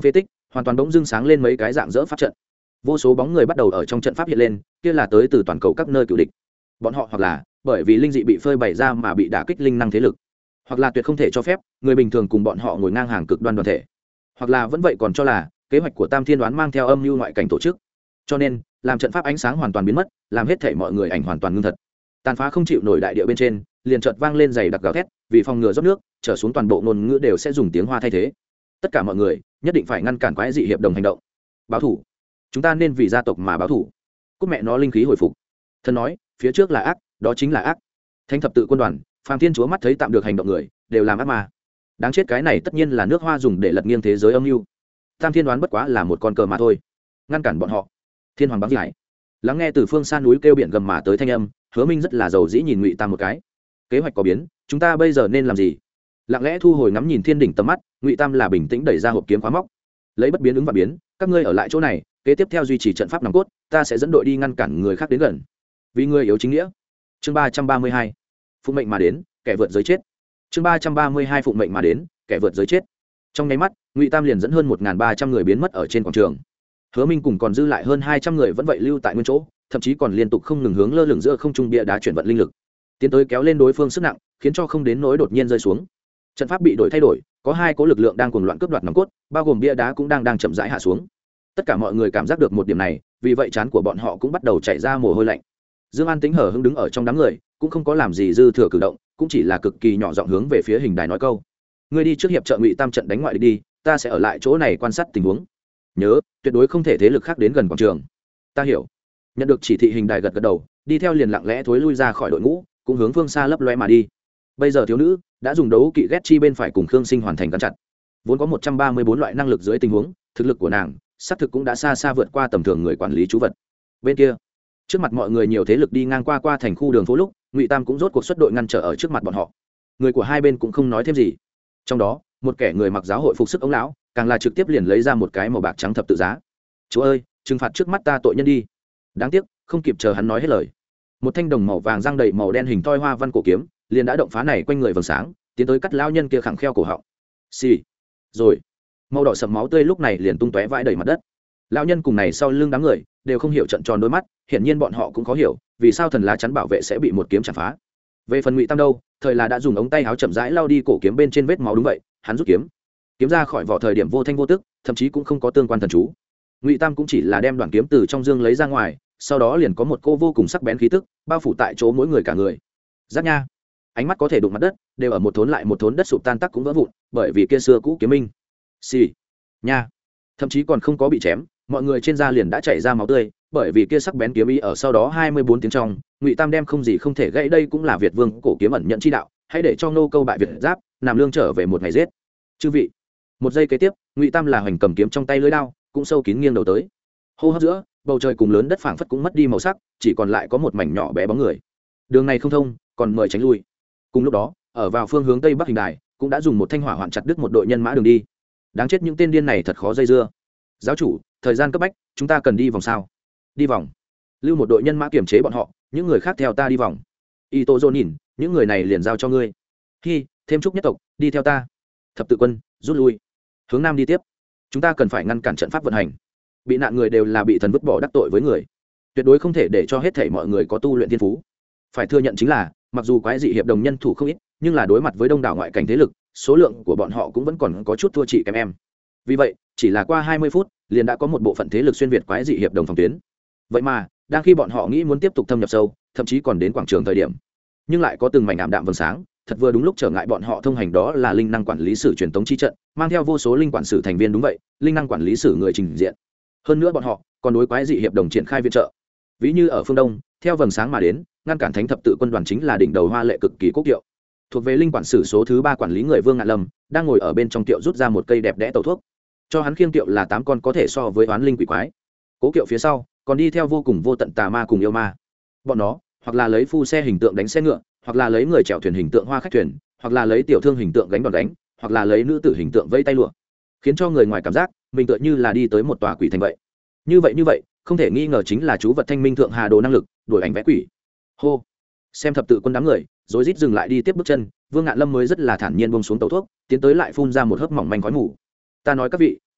hoàn toàn bỗng dưng sáng lên mấy cái dạng dỡ pháp trận. Vô số bóng người bắt đầu ở trong trận pháp hiện lên, kia là tới từ toàn cầu các nơi cựu địch. Bọn họ hoặc là bởi vì linh dị bị phơi bày ra mà bị đả kích linh năng thế lực, hoặc là tuyệt không thể cho phép người bình thường cùng bọn họ ngồi ngang hàng cực đoan đoàn thể, hoặc là vẫn vậy còn cho là kế hoạch của Tam Thiên Đoán mang theo âm mưu ngoại cảnh tổ chức. Cho nên làm trận pháp ánh sáng hoàn toàn biến mất, làm hết thể mọi người ảnh hoàn toàn ngưng thật. Tàn phá không chịu nổi đại địa bên trên, liền chợt vang lên dày đặc gào thét, vì phòng ngừa rót nước trở xuống, toàn bộ ngôn ngữ đều sẽ dùng tiếng Hoa thay thế. Tất cả mọi người nhất định phải ngăn cản quái dị hiệp đồng hành động, báo thủ. Chúng ta nên vì gia tộc mà báo thủ. Cút mẹ nó linh khí hồi phục. Thần nói, phía trước là ác, đó chính là ác. Thánh thập tự quân đoàn, Phàm Thiên Chúa mắt thấy tạm được hành động người, đều làm ác mà. Đáng chết, cái này tất nhiên là nước Hoa dùng để lật nghiêng thế giới âm mưu. Tam Thiên Đoán bất quá là một con cờ mà thôi. Ngăn cản bọn họ. Thiên Hoàng bắn giải. Lắng nghe từ phương xa núi kêu biển gầm mà tới thanh âm, Hứa Minh rất là giàu dĩ nhìn Ngụy Tam một cái. Kế hoạch có biến, chúng ta bây giờ nên làm gì? Lặng lẽ thu hồi ngắm nhìn thiên đỉnh tầm mắt, Ngụy Tam là bình tĩnh đẩy ra hộp kiếm khóa móc. Lấy bất biến ứng và biến, các ngươi ở lại chỗ này, kế tiếp theo duy trì trận pháp nòng cốt, ta sẽ dẫn đội đi ngăn cản người khác đến gần. Vì ngươi yếu chính nghĩa. Chương ba trăm ba mươi hai. Phụng mệnh mà đến, kẻ vượt giới chết. Chương ba trăm ba mươi hai phụng mệnh mà đến, kẻ vượt giới chết. Trong nháy mắt, Ngụy Tam liền dẫn hơn một nghìn ba trăm người biến mất ở trên quảng trường. Hứa Minh cùng còn dư lại hơn hai trăm người vẫn vậy lưu tại nguyên chỗ, thậm chí còn liên tục không ngừng hướng lơ lửng giữa không trung bia đá chuyển vận linh lực, tiến tới kéo lên đối phương sức nặng, khiến cho không đến nỗi đột nhiên rơi xuống. Trận pháp bị đổi thay đổi, có hai cố lực lượng đang cuồng loạn cướp đoạt nòng cốt, bao gồm bia đá cũng đang đang chậm rãi hạ xuống. Tất cả mọi người cảm giác được một điểm này, vì vậy trán của bọn họ cũng bắt đầu chảy ra mồ hôi lạnh. Dương An Tĩnh hờ hững đứng ở trong đám người, cũng không có làm gì dư thừa cử động, cũng chỉ là cực kỳ nhỏ giọng hướng về phía hình đài nói câu: "Ngươi đi trước hiệp trợ Ngụy Tam trận đánh ngoại địch đi, ta sẽ ở lại chỗ này quan sát tình huống. Nhớ, tuyệt đối không thể thế lực khác đến gần quảng trường." "Ta hiểu." Nhận được chỉ thị, hình đài gật gật đầu, đi theo liền lặng lẽ thối lui ra khỏi đội ngũ, cũng hướng phương xa lấp loe mà đi. Bây giờ thiếu nữ đã dùng đấu kỵ ghét chi bên phải cùng Khương Sinh hoàn thành gắn chặt. Vốn có một trăm ba mươi bốn loại năng lực dưới tình huống, thực lực của nàng xác thực cũng đã xa xa vượt qua tầm thường người quản lý chú vật. Bên kia, trước mặt mọi người nhiều thế lực đi ngang qua qua thành khu đường phố lúc, Ngụy Tam cũng rốt cuộc xuất đội ngăn trở ở trước mặt bọn họ. Người của hai bên cũng không nói thêm gì. Trong đó, một kẻ người mặc giáo hội phục sức ông lão, càng là trực tiếp liền lấy ra một cái màu bạc trắng thập tự giá. "Chúa ơi, trừng phạt trước mắt ta tội nhân đi." Đáng tiếc, không kịp chờ hắn nói hết lời, một thanh đồng màu vàng răng đầy màu đen hình toi hoa văn cổ kiếm liền đã động phá này quanh người vầng sáng, tiến tới cắt lão nhân kia khẳng kheo cổ họng. Xì. Rồi, màu đỏ sẫm máu tươi lúc này liền tung tóe vãi đầy mặt đất. Lão nhân cùng này sau lưng đám người đều không hiểu, trận tròn đôi mắt, hiển nhiên bọn họ cũng khó hiểu vì sao thần lá chắn bảo vệ sẽ bị một kiếm chặt phá. Về phần Ngụy Tam đâu, thời là đã dùng ống tay áo chậm rãi lau đi cổ kiếm bên trên vết máu. Đúng vậy, hắn rút kiếm kiếm ra khỏi vỏ thời điểm vô thanh vô tức, thậm chí cũng không có tương quan thần chú. Ngụy Tam cũng chỉ là đem đoạn kiếm từ trong dương lấy ra ngoài, sau đó liền có một cô vô cùng sắc bén khí tức bao phủ tại chỗ mỗi người cả người. Giác nha, ánh mắt có thể đụng mặt đất, đều ở một thốn lại một thốn đất sụp tan tác cũng vỡ vụn, bởi vì kia xưa cũ kiếm minh. Xì, nha, thậm chí còn không có bị chém, mọi người trên da liền đã chảy ra máu tươi, bởi vì kia sắc bén kiếm ý ở sau đó hai mươi bốn tiếng trong, Ngụy Tam đem không gì không thể gãy. Đây cũng là Việt Vương cổ kiếm ẩn nhận chi đạo, hãy để cho Nô Câu bại Việt Giáp, Nam Lương trở về một ngày giết. Chư vị, một giây kế tiếp, Ngụy Tam là hoành cầm kiếm trong tay lưỡi đao, cũng sâu kín nghiêng đầu tới. Hô hấp giữa, bầu trời cùng lớn đất phảng phất cũng mất đi màu sắc, chỉ còn lại có một mảnh nhỏ bé bóng người. Đường này không thông, còn mời tránh lui. Cùng lúc đó, ở vào phương hướng tây bắc hình đài, cũng đã dùng một thanh hỏa hoạn chặt đứt một đội nhân mã đường đi. Đáng chết, những tên điên này thật khó dây dưa. Giáo chủ, thời gian cấp bách, chúng ta cần đi vòng sao? Đi vòng. Lưu một đội nhân mã kiểm chế bọn họ, những người khác theo ta đi vòng. Y Tô Dôn nhìn, những người này liền giao cho ngươi. Hi, thêm chúc nhất tộc, đi theo ta. Thập tự quân, rút lui. Hướng nam đi tiếp. Chúng ta cần phải ngăn cản trận pháp vận hành. Bị nạn người đều là bị thần vứt bỏ đắc tội với người, tuyệt đối không thể để cho hết thảy mọi người có tu luyện thiên phú. Phải thừa nhận chính là, mặc dù quái dị hiệp đồng nhân thủ không ít, nhưng là đối mặt với đông đảo ngoại cảnh thế lực, số lượng của bọn họ cũng vẫn còn có chút thua chị kém em. Vì vậy, chỉ là qua hai mươi phút, liền đã có một bộ phận thế lực xuyên việt quái dị hiệp đồng phòng tuyến. Vậy mà, đang khi bọn họ nghĩ muốn tiếp tục thâm nhập sâu, thậm chí còn đến quảng trường thời điểm, nhưng lại có từng mảnh ảm đạm vầng sáng, thật vừa đúng lúc trở ngại bọn họ thông hành. Đó là linh năng quản lý sử truyền tống chi trận, mang theo vô số linh quản sử thành viên. Đúng vậy, linh năng quản lý sử người trình diện. Hơn nữa bọn họ còn đối quái dị hiệp đồng triển khai viện trợ. Ví như ở phương đông, theo vầng sáng mà đến, ngăn cản thánh thập tự quân đoàn chính là đỉnh đầu hoa lệ cực kỳ quốc kiệu. Thuộc về linh quản sử số thứ ba quản lý người Vương Ngạn Lâm, đang ngồi ở bên trong kiệu rút ra một cây đẹp đẽ tẩu thuốc. Cho hắn khiêng kiệu là tám con có thể so với oán linh quỷ quái. Cố kiệu phía sau còn đi theo vô cùng vô tận tà ma cùng yêu ma. Bọn nó hoặc là lấy phu xe hình tượng đánh xe ngựa, hoặc là lấy người chèo thuyền hình tượng hoa khách thuyền, hoặc là lấy tiểu thương hình tượng gánh đòn đánh, hoặc là lấy nữ tử hình tượng vây tay lụa, khiến cho người ngoài cảm giác mình tựa như là đi tới một tòa quỷ thành vậy. Như vậy như vậy, không thể nghi ngờ chính là chú vật thanh minh thượng hà đồ năng lực, đuổi ảnh vẽ quỷ. Hô, xem thập tự quân đám người rối rít dừng lại đi tiếp bước chân, Vương Ngạn Lâm mới rất là thản nhiên buông xuống tẩu thuốc, tiến tới lại phun ra một hớp mỏng manh khói mù. Ta nói các vị,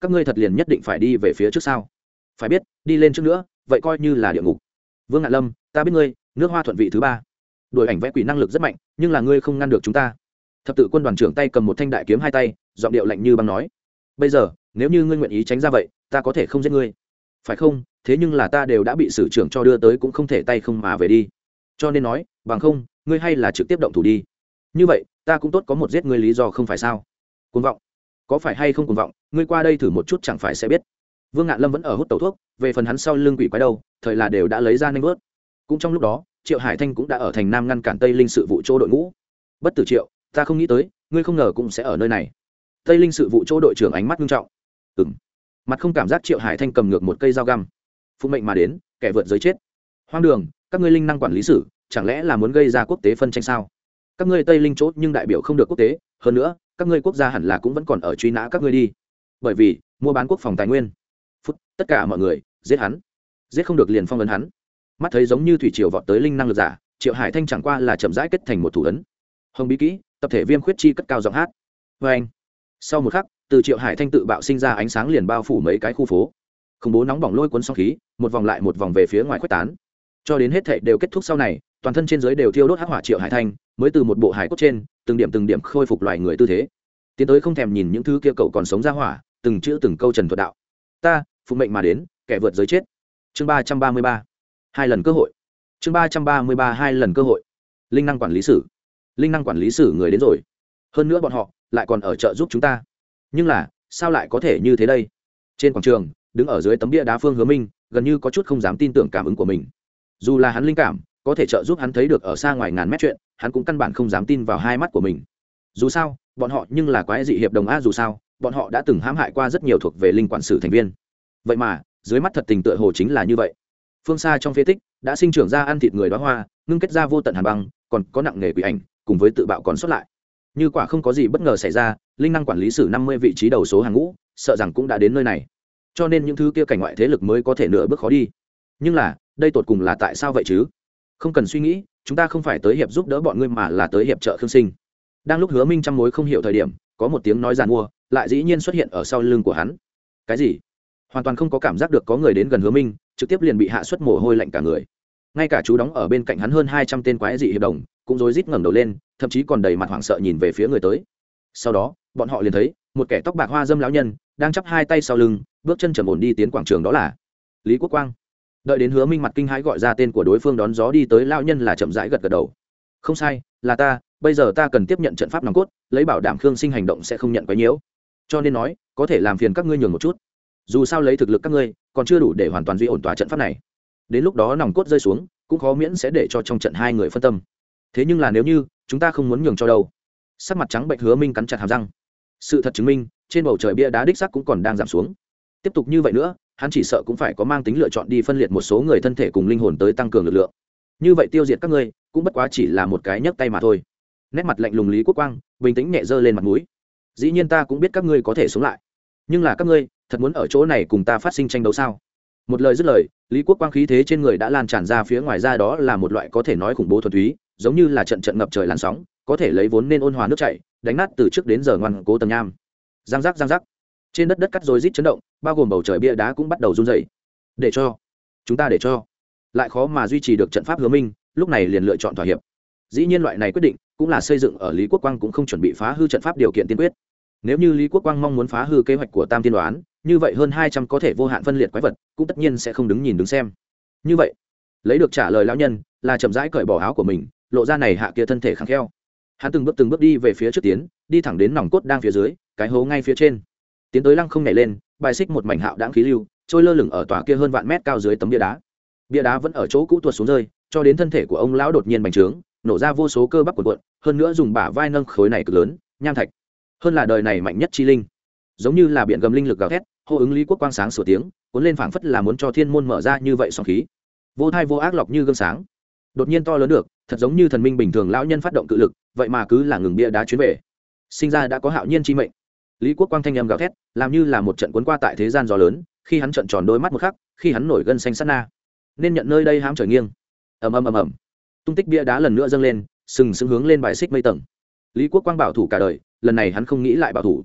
các ngươi thật liền nhất định phải đi về phía trước sao? Phải biết đi lên trước nữa vậy coi như là địa ngục. Vương Ngạn Lâm, ta biết ngươi nước Hoa thuận vị thứ ba, đuổi ảnh vẽ quỷ năng lực rất mạnh, nhưng là ngươi không ngăn được chúng ta. Thập tự quân đoàn trưởng tay cầm một thanh đại kiếm hai tay, giọng điệu lạnh như băng nói, bây giờ nếu như ngươi nguyện ý tránh ra vậy ta có thể không giết ngươi, phải không? Thế nhưng là ta đều đã bị sử trưởng cho đưa tới, cũng không thể tay không mà về đi, cho nên nói bằng không ngươi hay là trực tiếp động thủ đi, như vậy ta cũng tốt có một giết ngươi lý do không phải sao? Cuồng vọng, có phải hay không cuồng vọng, ngươi qua đây thử một chút chẳng phải sẽ biết. Vương Ngạn Lâm vẫn ở hút tẩu thuốc, về phần hắn sau lưng quỷ quái đâu thời là đều đã lấy ra nanh vớt. Cũng trong lúc đó Triệu Hải Thanh cũng đã ở thành Nam ngăn cản Tây Linh sự vụ chỗ đội ngũ. Bất tử Triệu, ta không nghĩ tới ngươi không ngờ cũng sẽ ở nơi này. Tây Linh sự vụ chỗ đội trưởng ánh mắt nghiêm trọng. Ừm. Mặt không cảm giác Triệu Hải Thanh cầm ngược một cây dao găm. Phụ mệnh mà đến, kẻ vượt giới chết. Hoang đường, các ngươi linh năng quản lý sử, chẳng lẽ là muốn gây ra quốc tế phân tranh sao? Các ngươi Tây Linh chốt nhưng đại biểu không được quốc tế, hơn nữa, các ngươi quốc gia hẳn là cũng vẫn còn ở truy nã các ngươi đi. Bởi vì mua bán quốc phòng tài nguyên. Phút, tất cả mọi người, giết hắn. Giết không được liền phong ấn hắn. Mắt thấy giống như thủy triều vọt tới linh năng lực giả, Triệu Hải Thanh chẳng qua là chậm rãi kết thành một thủ ấn. Hồng bí kỹ, tập thể viêm khuyết chi cất cao giọng hát. Và anh. Sau một khắc, từ Triệu Hải Thanh tự bạo sinh ra ánh sáng liền bao phủ mấy cái khu phố. Khủng bố nóng bỏng lôi cuốn sóng khí, một vòng lại một vòng về phía ngoài khuếch tán. Cho đến hết thảy đều kết thúc sau này, toàn thân trên dưới đều thiêu đốt hắc hỏa. Triệu Hải Thanh mới từ một bộ hải cốt trên, từng điểm từng điểm khôi phục loài người tư thế. Tiến tới không thèm nhìn những thứ kia cậu còn sống ra hỏa, từng chữ từng câu trần thuật đạo. Ta, phụ mệnh mà đến, kẻ vượt giới chết. Chương ba trăm ba mươi ba. Hai lần cơ hội. Chương ba trăm ba mươi ba hai lần cơ hội. Linh năng quản lý sử. Linh năng quản lý sử người đến rồi. Hơn nữa bọn họ lại còn ở trợ giúp chúng ta. Nhưng là, sao lại có thể như thế đây? Trên quảng trường, đứng ở dưới tấm bia đá Phương Hứa Minh, gần như có chút không dám tin tưởng cảm ứng của mình. Dù là hắn linh cảm có thể trợ giúp hắn thấy được ở xa ngoài ngàn mét chuyện, hắn cũng căn bản không dám tin vào hai mắt của mình. Dù sao, bọn họ nhưng là quái dị hiệp đồng a, dù sao, bọn họ đã từng hãm hại qua rất nhiều thuộc về linh quản sử thành viên. Vậy mà, dưới mắt thật tình tựa hồ chính là như vậy. Phương xa trong phế tích đã sinh trưởng ra ăn thịt người đóa hoa, ngưng kết ra vô tận hàn băng, còn có nặng nghề quỷ ảnh, cùng với tự bạo còn sót lại. Như quả không có gì bất ngờ xảy ra, linh năng quản lý sử năm mươi vị trí đầu số hàng ngũ, sợ rằng cũng đã đến nơi này. Cho nên những thứ kia cảnh ngoại thế lực mới có thể nửa bước khó đi. Nhưng là, đây tột cùng là tại sao vậy chứ? Không cần suy nghĩ, chúng ta không phải tới hiệp giúp đỡ bọn ngươi mà là tới hiệp trợ Khương Sinh. Đang lúc Hứa Minh trăm mối không hiểu thời điểm, có một tiếng nói giàn mua, lại dĩ nhiên xuất hiện ở sau lưng của hắn. Cái gì? Hoàn toàn không có cảm giác được có người đến gần Hứa Minh, trực tiếp liền bị hạ xuất mồ hôi lạnh cả người. Ngay cả chú đóng ở bên cạnh hắn hơn hai trăm tên quái dị hiệp đồng, cũng rối rít ngẩng đầu lên, thậm chí còn đầy mặt hoảng sợ nhìn về phía người tới. Sau đó, bọn họ liền thấy một kẻ tóc bạc hoa dâm lão nhân đang chắp hai tay sau lưng, bước chân trầm ổn đi tiến quảng trường, đó là Lý Quốc Quang. Đợi đến Hứa Minh mặt kinh hãi gọi ra tên của đối phương đón gió đi tới, lão nhân là chậm rãi gật gật đầu. Không sai, là ta, bây giờ ta cần tiếp nhận trận pháp nòng cốt, lấy bảo đảm Khương Sinh hành động sẽ không nhận quấy nhiễu. Cho nên nói, có thể làm phiền các ngươi nhường một chút. Dù sao lấy thực lực các ngươi, còn chưa đủ để hoàn toàn duy ổn tòa trận pháp này. Đến lúc đó nòng cốt rơi xuống, cũng khó miễn sẽ để cho trong trận hai người phân tâm. Thế nhưng là nếu như chúng ta không muốn nhường cho đâu? Sắc mặt trắng bệch Hứa Minh cắn chặt hàm răng. Sự thật chứng minh, trên bầu trời bia đá đích sắc cũng còn đang giảm xuống. Tiếp tục như vậy nữa, hắn chỉ sợ cũng phải có mang tính lựa chọn đi phân liệt một số người thân thể cùng linh hồn tới tăng cường lực lượng. Như vậy tiêu diệt các ngươi, cũng bất quá chỉ là một cái nhấc tay mà thôi. Nét mặt lạnh lùng Lý Quốc Quang bình tĩnh nhẹ giơ lên mặt mũi. Dĩ nhiên ta cũng biết các ngươi có thể sống lại, nhưng là các ngươi thật muốn ở chỗ này cùng ta phát sinh tranh đấu sao? Một lời dứt lời, Lý Quốc Quang khí thế trên người đã lan tràn ra phía ngoài ra, đó là một loại có thể nói khủng bố thuần túy, giống như là trận trận ngập trời làn sóng, có thể lấy vốn nên ôn hòa nước chảy, đánh nát từ trước đến giờ ngoan cố tầng nham. Giang giác giang giác, trên đất đất cắt rồi rít chấn động, bao gồm bầu trời bia đá cũng bắt đầu run rẩy. Để cho chúng ta để cho lại khó mà duy trì được trận pháp, Hứa Minh lúc này liền lựa chọn thỏa hiệp. Dĩ nhiên loại này quyết định cũng là xây dựng ở Lý Quốc Quang cũng không chuẩn bị phá hư trận pháp điều kiện tiên quyết. Nếu như Lý Quốc Quang mong muốn phá hư kế hoạch của Tam Tiên Đoán, như vậy hơn hai trăm có thể vô hạn phân liệt quái vật cũng tất nhiên sẽ không đứng nhìn đứng xem. Như vậy, lấy được trả lời lão nhân là chậm rãi cởi bỏ áo của mình, lộ ra này hạ kia thân thể khẳng kheo. Hắn từng bước từng bước đi về phía trước tiến, đi thẳng đến nòng cốt đang phía dưới, cái hố ngay phía trên. Tiến tới lăng không nhảy lên, bài xích một mảnh hạo đãng khí lưu, trôi lơ lửng ở tòa kia hơn vạn mét cao dưới tấm bia đá. Bia đá vẫn ở chỗ cũ tuột xuống rơi, cho đến thân thể của ông lão đột nhiên bành trướng, nổ ra vô số cơ bắp cuộn cuộn, hơn nữa dùng bả vai nâng khối này cực lớn, nham thạch. Hơn là đời này mạnh nhất chi linh, giống như là biển gầm linh lực gào thét, hô ứng Lý Quốc Quang sáng sủa tiếng, cuốn lên phảng phất là muốn cho thiên môn mở ra như vậy song khí. Vô thai vô ác lọc như gương sáng. Đột nhiên to lớn được, thật giống như thần minh bình thường lão nhân phát động cự lực, vậy mà cứ là ngừng bia đá chuyến về. Sinh ra đã có hạo nhiên chi mệnh. Lý Quốc Quang thanh âm gào thét, làm như là một trận cuốn qua tại thế gian gió lớn, khi hắn trợn tròn đôi mắt một khắc, khi hắn nổi gân xanh sát na. Nên nhận nơi đây hãm trời nghiêng. Ầm ầm ầm ầm. Tung tích bia đá lần nữa dâng lên, sừng sững hướng lên bài xích mây tầng. Lý Quốc Quang bảo thủ cả đời, lần này hắn không nghĩ lại bảo thủ.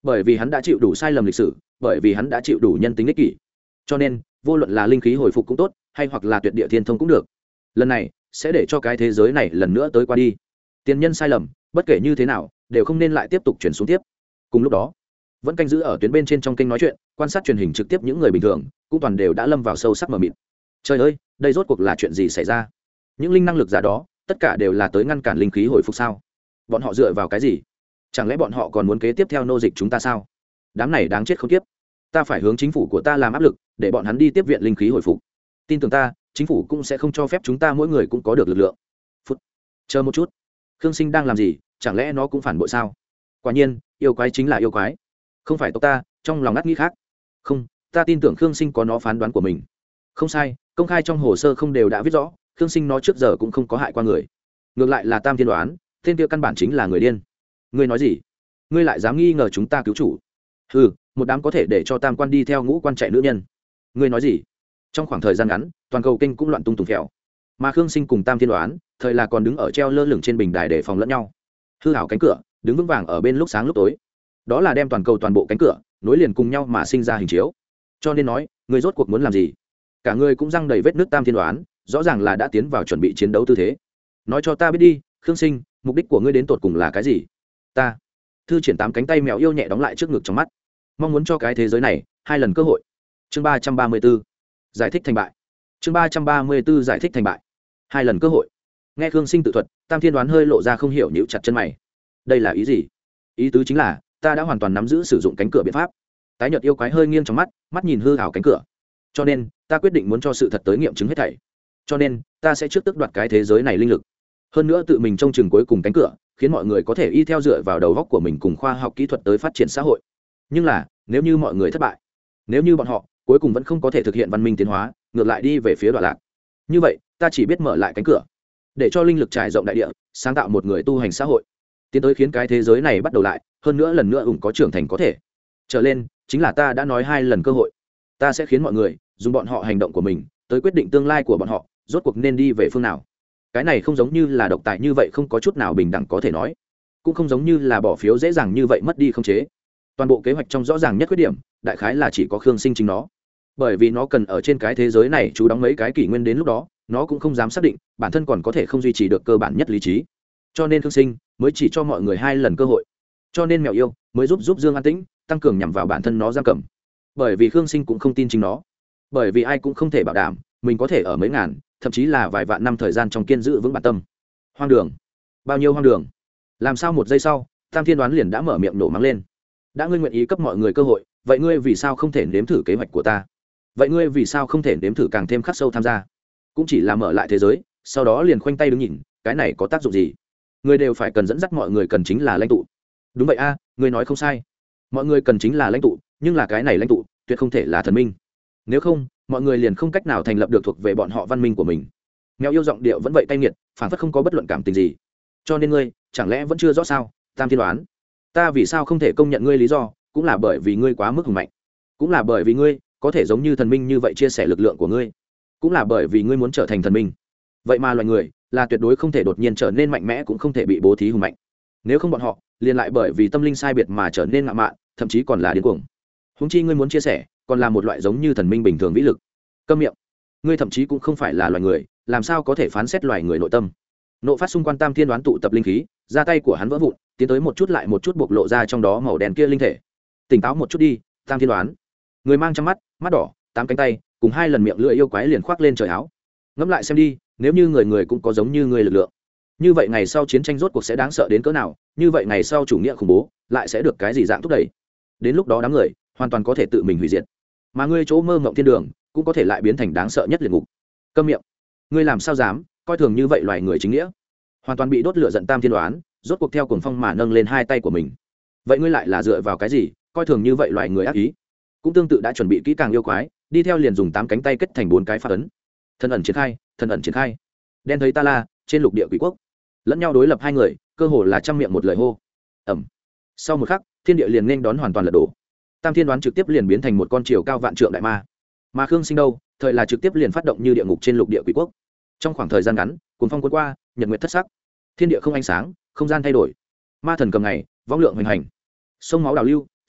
bởi vì hắn đã chịu đủ sai lầm lịch sử, bởi vì hắn đã chịu đủ nhân tính ích kỷ. Cho nên vô luận là linh khí hồi phục cũng tốt, hay hoặc là tuyệt địa thiên thông cũng được, lần này sẽ để cho cái thế giới này lần nữa tới qua đi. Tiền nhân sai lầm, bất kể như thế nào đều không nên lại tiếp tục chuyển xuống tiếp. Cùng lúc đó, vẫn canh giữ ở tuyến bên trên trong kênh nói chuyện, quan sát truyền hình trực tiếp những người bình thường cũng toàn đều đã lâm vào sâu sắc mờ mịt. Trời ơi, đây rốt cuộc là chuyện gì xảy ra? Những linh năng lực giả đó tất cả đều là tới ngăn cản linh khí hồi phục sao? Bọn họ dựa vào cái gì? Chẳng lẽ bọn họ còn muốn kế tiếp theo nô dịch chúng ta sao? Đám này đáng chết không tiếp. Ta phải hướng chính phủ của ta làm áp lực để bọn hắn đi tiếp viện linh khí hồi phục. Tin tưởng ta, chính phủ cũng sẽ không cho phép chúng ta mỗi người cũng có được lực lượng. Phút, chờ một chút, Khương Sinh đang làm gì? Chẳng lẽ nó cũng phản bội sao? Quả nhiên, yêu quái chính là yêu quái, không phải tộc ta. Trong lòng ngắt nghĩ khác. Không, ta tin tưởng Khương Sinh có nó phán đoán của mình. Không sai, công khai trong hồ sơ không đều đã viết rõ, Khương Sinh nó trước giờ cũng không có hại qua người. Ngược lại là Tam Thiên đoán, tên kia căn bản chính là người điên. Ngươi nói gì? Ngươi lại dám nghi ngờ chúng ta cứu chủ? Ừ, một đám có thể để cho Tam Quan đi theo ngũ quan chạy nữ nhân. Ngươi nói gì? Trong khoảng thời gian ngắn, toàn cầu kênh cũng loạn tung tùng phèo, mà Khương Sinh cùng Tam Thiên đoán thời là còn đứng ở treo lơ lửng trên bình đài để phòng lẫn nhau. Hư hảo cánh cửa đứng vững vàng ở bên lúc sáng lúc tối, đó là đem toàn cầu toàn bộ cánh cửa nối liền cùng nhau mà sinh ra hình chiếu. Cho nên nói, ngươi rốt cuộc muốn làm gì? Cả ngươi cũng răng đầy vết nước. Tam Thiên đoán rõ ràng là đã tiến vào chuẩn bị chiến đấu tư thế. Nói cho ta biết đi, Khương Sinh, mục đích của ngươi đến tột cùng là cái gì? Ta thư triển tám cánh tay mèo yêu nhẹ đóng lại trước ngực trong mắt, mong muốn cho cái thế giới này hai lần cơ hội. Chương ba trăm ba mươi b ố giải thích thành bại. Chương ba trăm ba mươi b ố giải thích thành bại. Hai lần cơ hội. Nghe Khương Sinh tự thuật, Tam Thiên đoán hơi lộ ra không hiểu, nhíu chặt chân mày. Đây là ý gì? Ý tứ chính là ta đã hoàn toàn nắm giữ sử dụng cánh cửa biện pháp. Tái nhợt yêu quái hơi nghiêng trong mắt, mắt nhìn hư ảo cánh cửa. Cho nên ta quyết định muốn cho sự thật tới nghiệm chứng hết thảy. Cho nên ta sẽ trước tức đoạt cái thế giới này linh lực, hơn nữa tự mình trông chừng cuối cùng cánh cửa, khiến mọi người có thể y theo dựa vào đầu góc của mình cùng khoa học kỹ thuật tới phát triển xã hội. Nhưng là nếu như mọi người thất bại, nếu như bọn họ cuối cùng vẫn không có thể thực hiện văn minh tiến hóa, ngược lại đi về phía đoạn lạc, như vậy ta chỉ biết mở lại cánh cửa, để cho linh lực trải rộng đại địa, sáng tạo một người tu hành xã hội, tiến tới khiến cái thế giới này bắt đầu lại, hơn nữa lần nữa ủng có trưởng thành có thể trở lên. Chính là ta đã nói hai lần cơ hội. Ta sẽ khiến mọi người dùng bọn họ hành động của mình tới quyết định tương lai của bọn họ rốt cuộc nên đi về phương nào. Cái này không giống như là độc tài như vậy không có chút nào bình đẳng có thể nói, cũng không giống như là bỏ phiếu dễ dàng như vậy mất đi không chế. Toàn bộ kế hoạch trong rõ ràng nhất khuyết điểm, đại khái là chỉ có Khương Sinh chính nó, bởi vì nó cần ở trên cái thế giới này chú đóng mấy cái kỷ nguyên, đến lúc đó nó cũng không dám xác định bản thân còn có thể không duy trì được cơ bản nhất lý trí. Cho nên Khương Sinh mới chỉ cho mọi người hai lần cơ hội. Cho nên mèo yêu mới giúp giúp Dương an tĩnh, tăng cường nhằm vào bản thân nó giam cầm. Bởi vì Khương Sinh cũng không tin chính nó, bởi vì ai cũng không thể bảo đảm mình có thể ở mấy ngàn, thậm chí là vài vạn năm thời gian trong kiên giữ vững bản tâm. Hoang đường, bao nhiêu hoang đường! Làm sao một giây sau, Tam Thiên đoán liền đã mở miệng nổ mắng lên. Đã ngươi nguyện ý cấp mọi người cơ hội, vậy ngươi vì sao không thể nếm thử kế hoạch của ta? Vậy ngươi vì sao không thể nếm thử càng thêm khắc sâu tham gia? Cũng chỉ là mở lại thế giới, sau đó liền khoanh tay đứng nhìn, cái này có tác dụng gì? Người đều phải cần dẫn dắt mọi người, cần chính là lãnh tụ. Đúng vậy a, à, ngươi nói không sai. Mọi người cần chính là lãnh tụ, nhưng là cái này lãnh tụ tuyệt không thể là thần minh. Nếu không, mọi người liền không cách nào thành lập được thuộc về bọn họ văn minh của mình. Mèo yêu giọng điệu vẫn vậy cay nghiệt, phản phất không có bất luận cảm tình gì. Cho nên ngươi chẳng lẽ vẫn chưa rõ sao? Tam Thiên đoán, ta vì sao không thể công nhận ngươi lý do, cũng là bởi vì ngươi quá mức hùng mạnh, cũng là bởi vì ngươi có thể giống như thần minh như vậy chia sẻ lực lượng của ngươi, cũng là bởi vì ngươi muốn trở thành thần minh. Vậy mà loài người là tuyệt đối không thể đột nhiên trở nên mạnh mẽ, cũng không thể bị bố thí hùng mạnh. Nếu không bọn họ liền lại bởi vì tâm linh sai biệt mà trở nên ngạo mạn, thậm chí còn là điên cuồng. Huống chi ngươi muốn chia sẻ còn là một loại giống như thần minh bình thường vĩ lực. Câm miệng, ngươi thậm chí cũng không phải là loài người, làm sao có thể phán xét loài người nội tâm? Nộ phát xung quanh Tam Thiên đoán tụ tập linh khí, ra tay của hắn vỡ vụn, tiến tới một chút lại một chút bộc lộ ra trong đó màu đen kia linh thể. Tỉnh táo một chút đi, Tam Thiên đoán. Người mang trong mắt, mắt đỏ, tám cánh tay, cùng hai lần miệng lưỡi yêu quái liền khoác lên trời áo. Ngẫm lại xem đi, nếu như người người cũng có giống như người lực lượng, như vậy ngày sau chiến tranh rốt cuộc sẽ đáng sợ đến cỡ nào? Như vậy ngày sau chủ nghĩa khủng bố lại sẽ được cái gì dạng thúc đẩy? Đến lúc đó đám người hoàn toàn có thể tự mình hủy diệt, mà ngươi chỗ mơ mộng thiên đường cũng có thể lại biến thành đáng sợ nhất liệt ngục. Câm miệng, ngươi làm sao dám coi thường như vậy loài người chính nghĩa? Hoàn toàn bị đốt lửa giận Tam Thiên đoán rốt cuộc theo cuồng phong mà nâng lên hai tay của mình. Vậy ngươi lại là dựa vào cái gì coi thường như vậy loài người ác ý? Cũng tương tự đã chuẩn bị kỹ càng yêu quái, đi theo liền dùng tám cánh tay kết thành bốn cái phát ấn. Thần ẩn triển khai, thần ẩn triển khai. Đen thấy ta la, trên lục địa quỷ quốc lẫn nhau đối lập hai người, cơ hồ là trăm miệng một lời hô. Ẩm. Sau một khắc, thiên địa liền nên đón hoàn toàn lật đổ. Tam Thiên đoán trực tiếp liền biến thành một con chiều cao vạn trượng đại ma. Mà Khương Sinh đâu, thời là trực tiếp liền phát động như địa ngục trên lục địa quỷ quốc. Trong khoảng thời gian ngắn, cuồng phong cuốn qua, nhật nguyệt thất sắc, thiên địa không ánh sáng, không gian thay đổi. Ma thần cầm ngày, vong lượng hoành hành, sông máu đào lưu,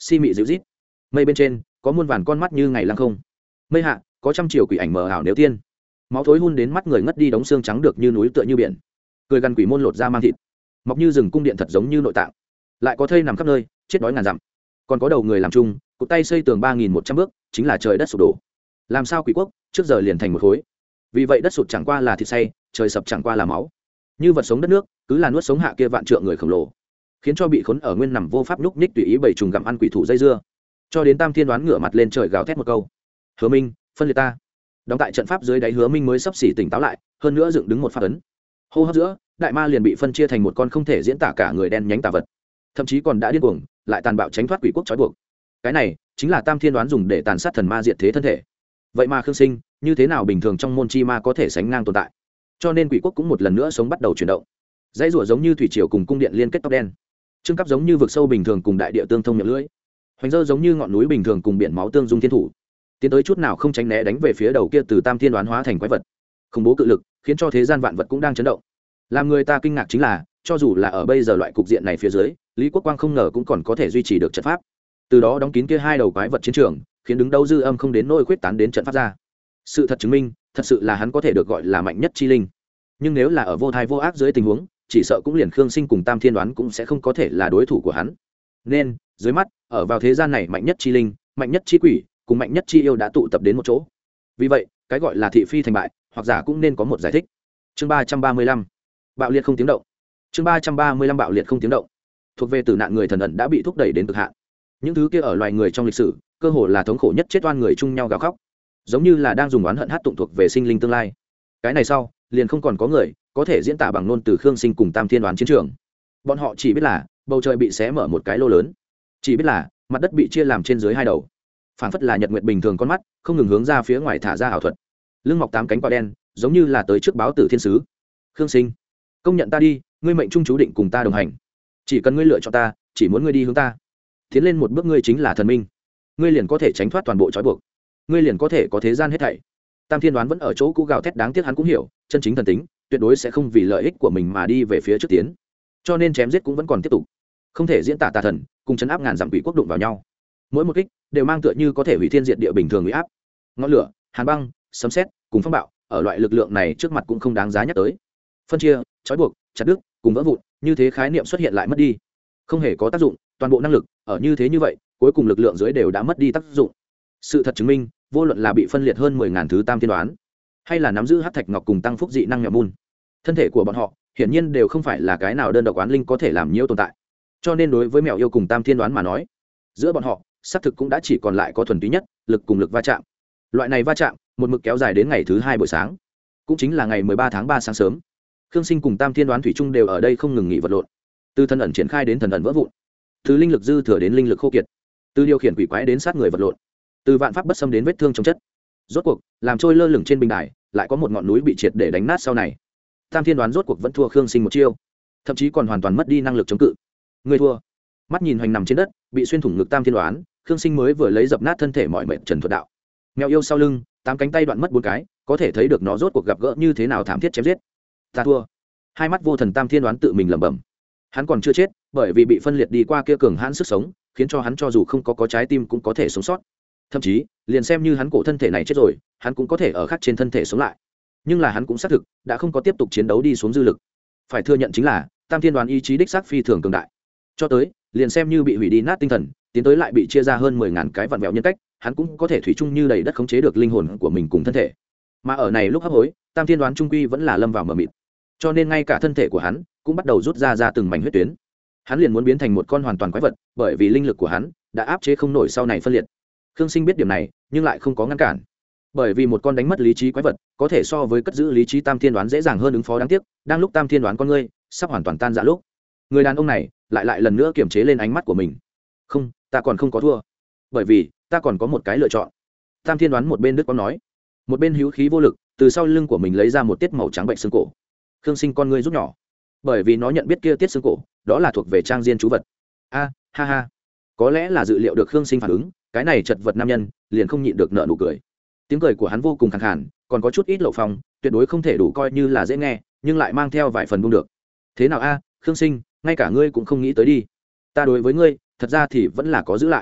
si mị dịu rít. Mây bên trên có muôn vàn con mắt như ngày lăng không, mây hạ có trăm triệu quỷ ảnh mờ ảo nếu tiên. Máu thối hun đến mắt người ngất đi, đống xương trắng được như núi tựa như biển. Cười gần quỷ môn lột ra mang thịt, mọc như rừng cung điện thật giống như nội tạng. Lại có thây nằm khắp nơi, chết đói ngàn dặm. Còn có đầu người làm chung, cụt tay xây tường ba nghìn một trăm bước, chính là trời đất sụp đổ. Làm sao quỷ quốc trước giờ liền thành một khối? Vì vậy đất sụt chẳng qua là thịt say, trời sập chẳng qua là máu. Như vật sống đất nước, cứ là nuốt sống hạ kia vạn trượng người khổng lồ, khiến cho bị khốn ở nguyên nằm vô pháp nhúc nhích tùy ý bầy trùng gặm ăn quỷ thủ dây dưa. Cho đến Tam Thiên Đoán ngửa mặt lên trời gào thét một câu: "Hứa Minh, phân liệt ta!" Đóng tại trận pháp dưới đáy Hứa Minh mới sắp xỉ tỉnh táo lại, hơn nữa dựng đứng một phát ấn. Hô hấp giữa, đại ma liền bị phân chia thành một con không thể diễn tả cả người đen nhánh tà vật, thậm chí còn đã điên cuồng, lại tàn bạo tránh thoát quỷ quốc trói buộc. Cái này chính là Tam Thiên Đoán dùng để tàn sát thần ma diệt thế thân thể. Vậy mà Khương Sinh, như thế nào bình thường trong môn chi ma có thể sánh ngang tồn tại? Cho nên quỷ quốc cũng một lần nữa sống bắt đầu chuyển động. Dãy rủa giống như thủy triều cùng cung điện liên kết tóc đen, trưng cấp giống như vực sâu bình thường cùng đại địa tương thông miệng lưỡi, hoành dơ giống như ngọn núi bình thường cùng biển máu tương dung thiên thủ, tiến tới chút nào không tránh né đánh về phía đầu kia từ Tam Thiên Đoán hóa thành quái vật. Khủng bố cự lực khiến cho thế gian vạn vật cũng đang chấn động. Làm người ta kinh ngạc chính là, cho dù là ở bây giờ loại cục diện này phía dưới, Lý Quốc Quang không ngờ cũng còn có thể duy trì được trận pháp, từ đó đóng kín kia hai đầu quái vật chiến trường, khiến đứng đâu dư âm không đến nỗi khuyết tán đến trận pháp ra. Sự thật chứng minh, thật sự là hắn có thể được gọi là mạnh nhất chi linh. Nhưng nếu là ở vô thai vô ác dưới tình huống, chỉ sợ cũng liền Khương Sinh cùng Tam Thiên Đoán cũng sẽ không có thể là đối thủ của hắn. Nên dưới mắt, ở vào thế gian này mạnh nhất chi linh, mạnh nhất chi quỷ cùng mạnh nhất chi yêu đã tụ tập đến một chỗ. Vì vậy cái gọi là thị phi thành bại, hoặc giả cũng nên có một giải thích. Chương ba trăm ba mươi lăm, bạo liệt không tiếng động. Chương ba trăm ba mươi lăm, bạo liệt không tiếng động. Thuộc về tử nạn người thần ẩn đã bị thúc đẩy đến cực hạn. Những thứ kia ở loài người trong lịch sử, cơ hồ là thống khổ nhất chết oan người chung nhau gào khóc, giống như là đang dùng oán hận hát tụng thuộc về sinh linh tương lai. Cái này sau, liền không còn có người có thể diễn tả bằng ngôn từ Khương Sinh cùng Tam Thiên Đoán chiến trường. Bọn họ chỉ biết là bầu trời bị xé mở một cái lô lớn, chỉ biết là mặt đất bị chia làm trên dưới hai đầu, phảng phất là nhật nguyệt bình thường con mắt không ngừng hướng ra phía ngoài thả ra ảo thuật. Lưng mọc tám cánh quả đen, giống như là tới trước báo tử thiên sứ. Khương Sinh, công nhận ta đi, ngươi mệnh trung chú định cùng ta đồng hành. Chỉ cần ngươi lựa chọn ta, chỉ muốn ngươi đi hướng ta, tiến lên một bước, ngươi chính là thần minh, ngươi liền có thể tránh thoát toàn bộ trói buộc, ngươi liền có thể có thế gian hết thảy. Tam Thiên Đoán vẫn ở chỗ cũ gào thét, đáng tiếc hắn cũng hiểu, chân chính thần tính tuyệt đối sẽ không vì lợi ích của mình mà đi về phía trước tiến, cho nên chém giết cũng vẫn còn tiếp tục. Không thể diễn tả tà thần cùng chấn áp ngàn dặm quỷ quốc đụng vào nhau, mỗi một kích đều mang tựa như có thể hủy thiên diệt địa bình thường uy áp. Ngọn lửa, hàn băng, sấm sét cùng phong bạo, ở loại lực lượng này trước mặt cũng không đáng giá nhắc tới. Phân chia, trói buộc, chặt đứt cùng vỡ vụn, như thế khái niệm xuất hiện lại mất đi, không hề có tác dụng. Toàn bộ năng lực ở như thế như vậy, cuối cùng lực lượng dưới đều đã mất đi tác dụng. Sự thật chứng minh, vô luận là bị phân liệt hơn mười ngàn thứ Tam Thiên Đoán, hay là nắm giữ hắc thạch ngọc cùng tăng phúc dị năng nhậm môn, thân thể của bọn họ hiển nhiên đều không phải là cái nào đơn độc oán linh có thể làm nhiễu tồn tại. Cho nên đối với mèo yêu cùng Tam Thiên Đoán mà nói, giữa bọn họ xác thực cũng đã chỉ còn lại có thuần túy nhất lực cùng lực va chạm. Loại này va chạm một mực kéo dài đến ngày thứ hai buổi sáng, cũng chính là ngày mười ba tháng ba sáng sớm. Khương Sinh cùng Tam Thiên Đoán thủy chung đều ở đây không ngừng nghỉ vật lộn, từ thần ẩn triển khai đến thần ẩn vỡ vụn, từ linh lực dư thừa đến linh lực khô kiệt, từ điều khiển quỷ quái đến sát người vật lộn, từ vạn pháp bất xâm đến vết thương trong chất. Rốt cuộc làm trôi lơ lửng trên bình đài, lại có một ngọn núi bị triệt để đánh nát. Sau này Tam Thiên Đoán rốt cuộc vẫn thua Khương Sinh một chiêu, thậm chí còn hoàn toàn mất đi năng lực chống cự. Người thua. Mắt nhìn hoành nằm trên đất bị xuyên thủng ngực Tam Thiên Đoán, Khương Sinh mới vừa lấy dập nát thân thể mọi mệnh trần thuật đạo. Mèo yêu sau lưng tám cánh tay đoạn mất bốn cái, có thể thấy được nó rốt cuộc gặp gỡ như thế nào thảm thiết chém giết. Ta thua. Hai mắt vô thần Tam Thiên Đoán tự mình lẩm bẩm. Hắn còn chưa chết, bởi vì bị phân liệt đi qua kia cường hãn sức sống, khiến cho hắn cho dù không có có trái tim cũng có thể sống sót. Thậm chí liền xem như hắn cổ thân thể này chết rồi, hắn cũng có thể ở khác trên thân thể sống lại. Nhưng là hắn cũng xác thực đã không có tiếp tục chiến đấu đi xuống dư lực. Phải thừa nhận chính là Tam Thiên Đoán ý chí đích xác phi thường cường đại. Cho tới liền xem như bị hủy đi nát tinh thần, tiến tới lại bị chia ra hơn mười ngàn cái vặn vẹo nhân cách, hắn cũng có thể thủy chung như đầy đất khống chế được linh hồn của mình cùng thân thể. Mà ở này lúc hấp hối, Tam Thiên Đoán trung quy vẫn là lâm vào mờ mịt, cho nên ngay cả thân thể của hắn cũng bắt đầu rút ra ra từng mảnh huyết tuyến. Hắn liền muốn biến thành một con hoàn toàn quái vật, bởi vì linh lực của hắn đã áp chế không nổi sau này phân liệt. Khương Sinh biết điểm này, nhưng lại không có ngăn cản, bởi vì một con đánh mất lý trí quái vật có thể so với cất giữ lý trí Tam Thiên Đoán dễ dàng hơn ứng phó. Đáng tiếc, đang lúc Tam Thiên Đoán con ngươi sắp hoàn toàn tan rã lúc, người đàn ông này lại lại lần nữa kiềm chế lên ánh mắt của mình. Không, ta còn không có thua, bởi vì ta còn có một cái lựa chọn. Tam Thiên Đoán một bên đứt quãng nói, một bên hữu khí vô lực từ sau lưng của mình lấy ra một tiết màu trắng bệnh xương cổ. Khương Sinh con ngươi rút nhỏ, bởi vì nó nhận biết kia tiết xương cổ đó là thuộc về trang diên chú vật. A, ha ha. Có lẽ là dự liệu được Khương Sinh phản ứng, cái này chật vật nam nhân liền không nhịn được nợ nụ cười. Tiếng cười của hắn vô cùng khàn khàn, còn có chút ít lộ phong, tuyệt đối không thể đủ coi như là dễ nghe, nhưng lại mang theo vài phần buông được. Thế nào a, Khương Sinh, ngay cả ngươi cũng không nghĩ tới đi. Ta đối với ngươi thật ra thì vẫn là có giữ lại.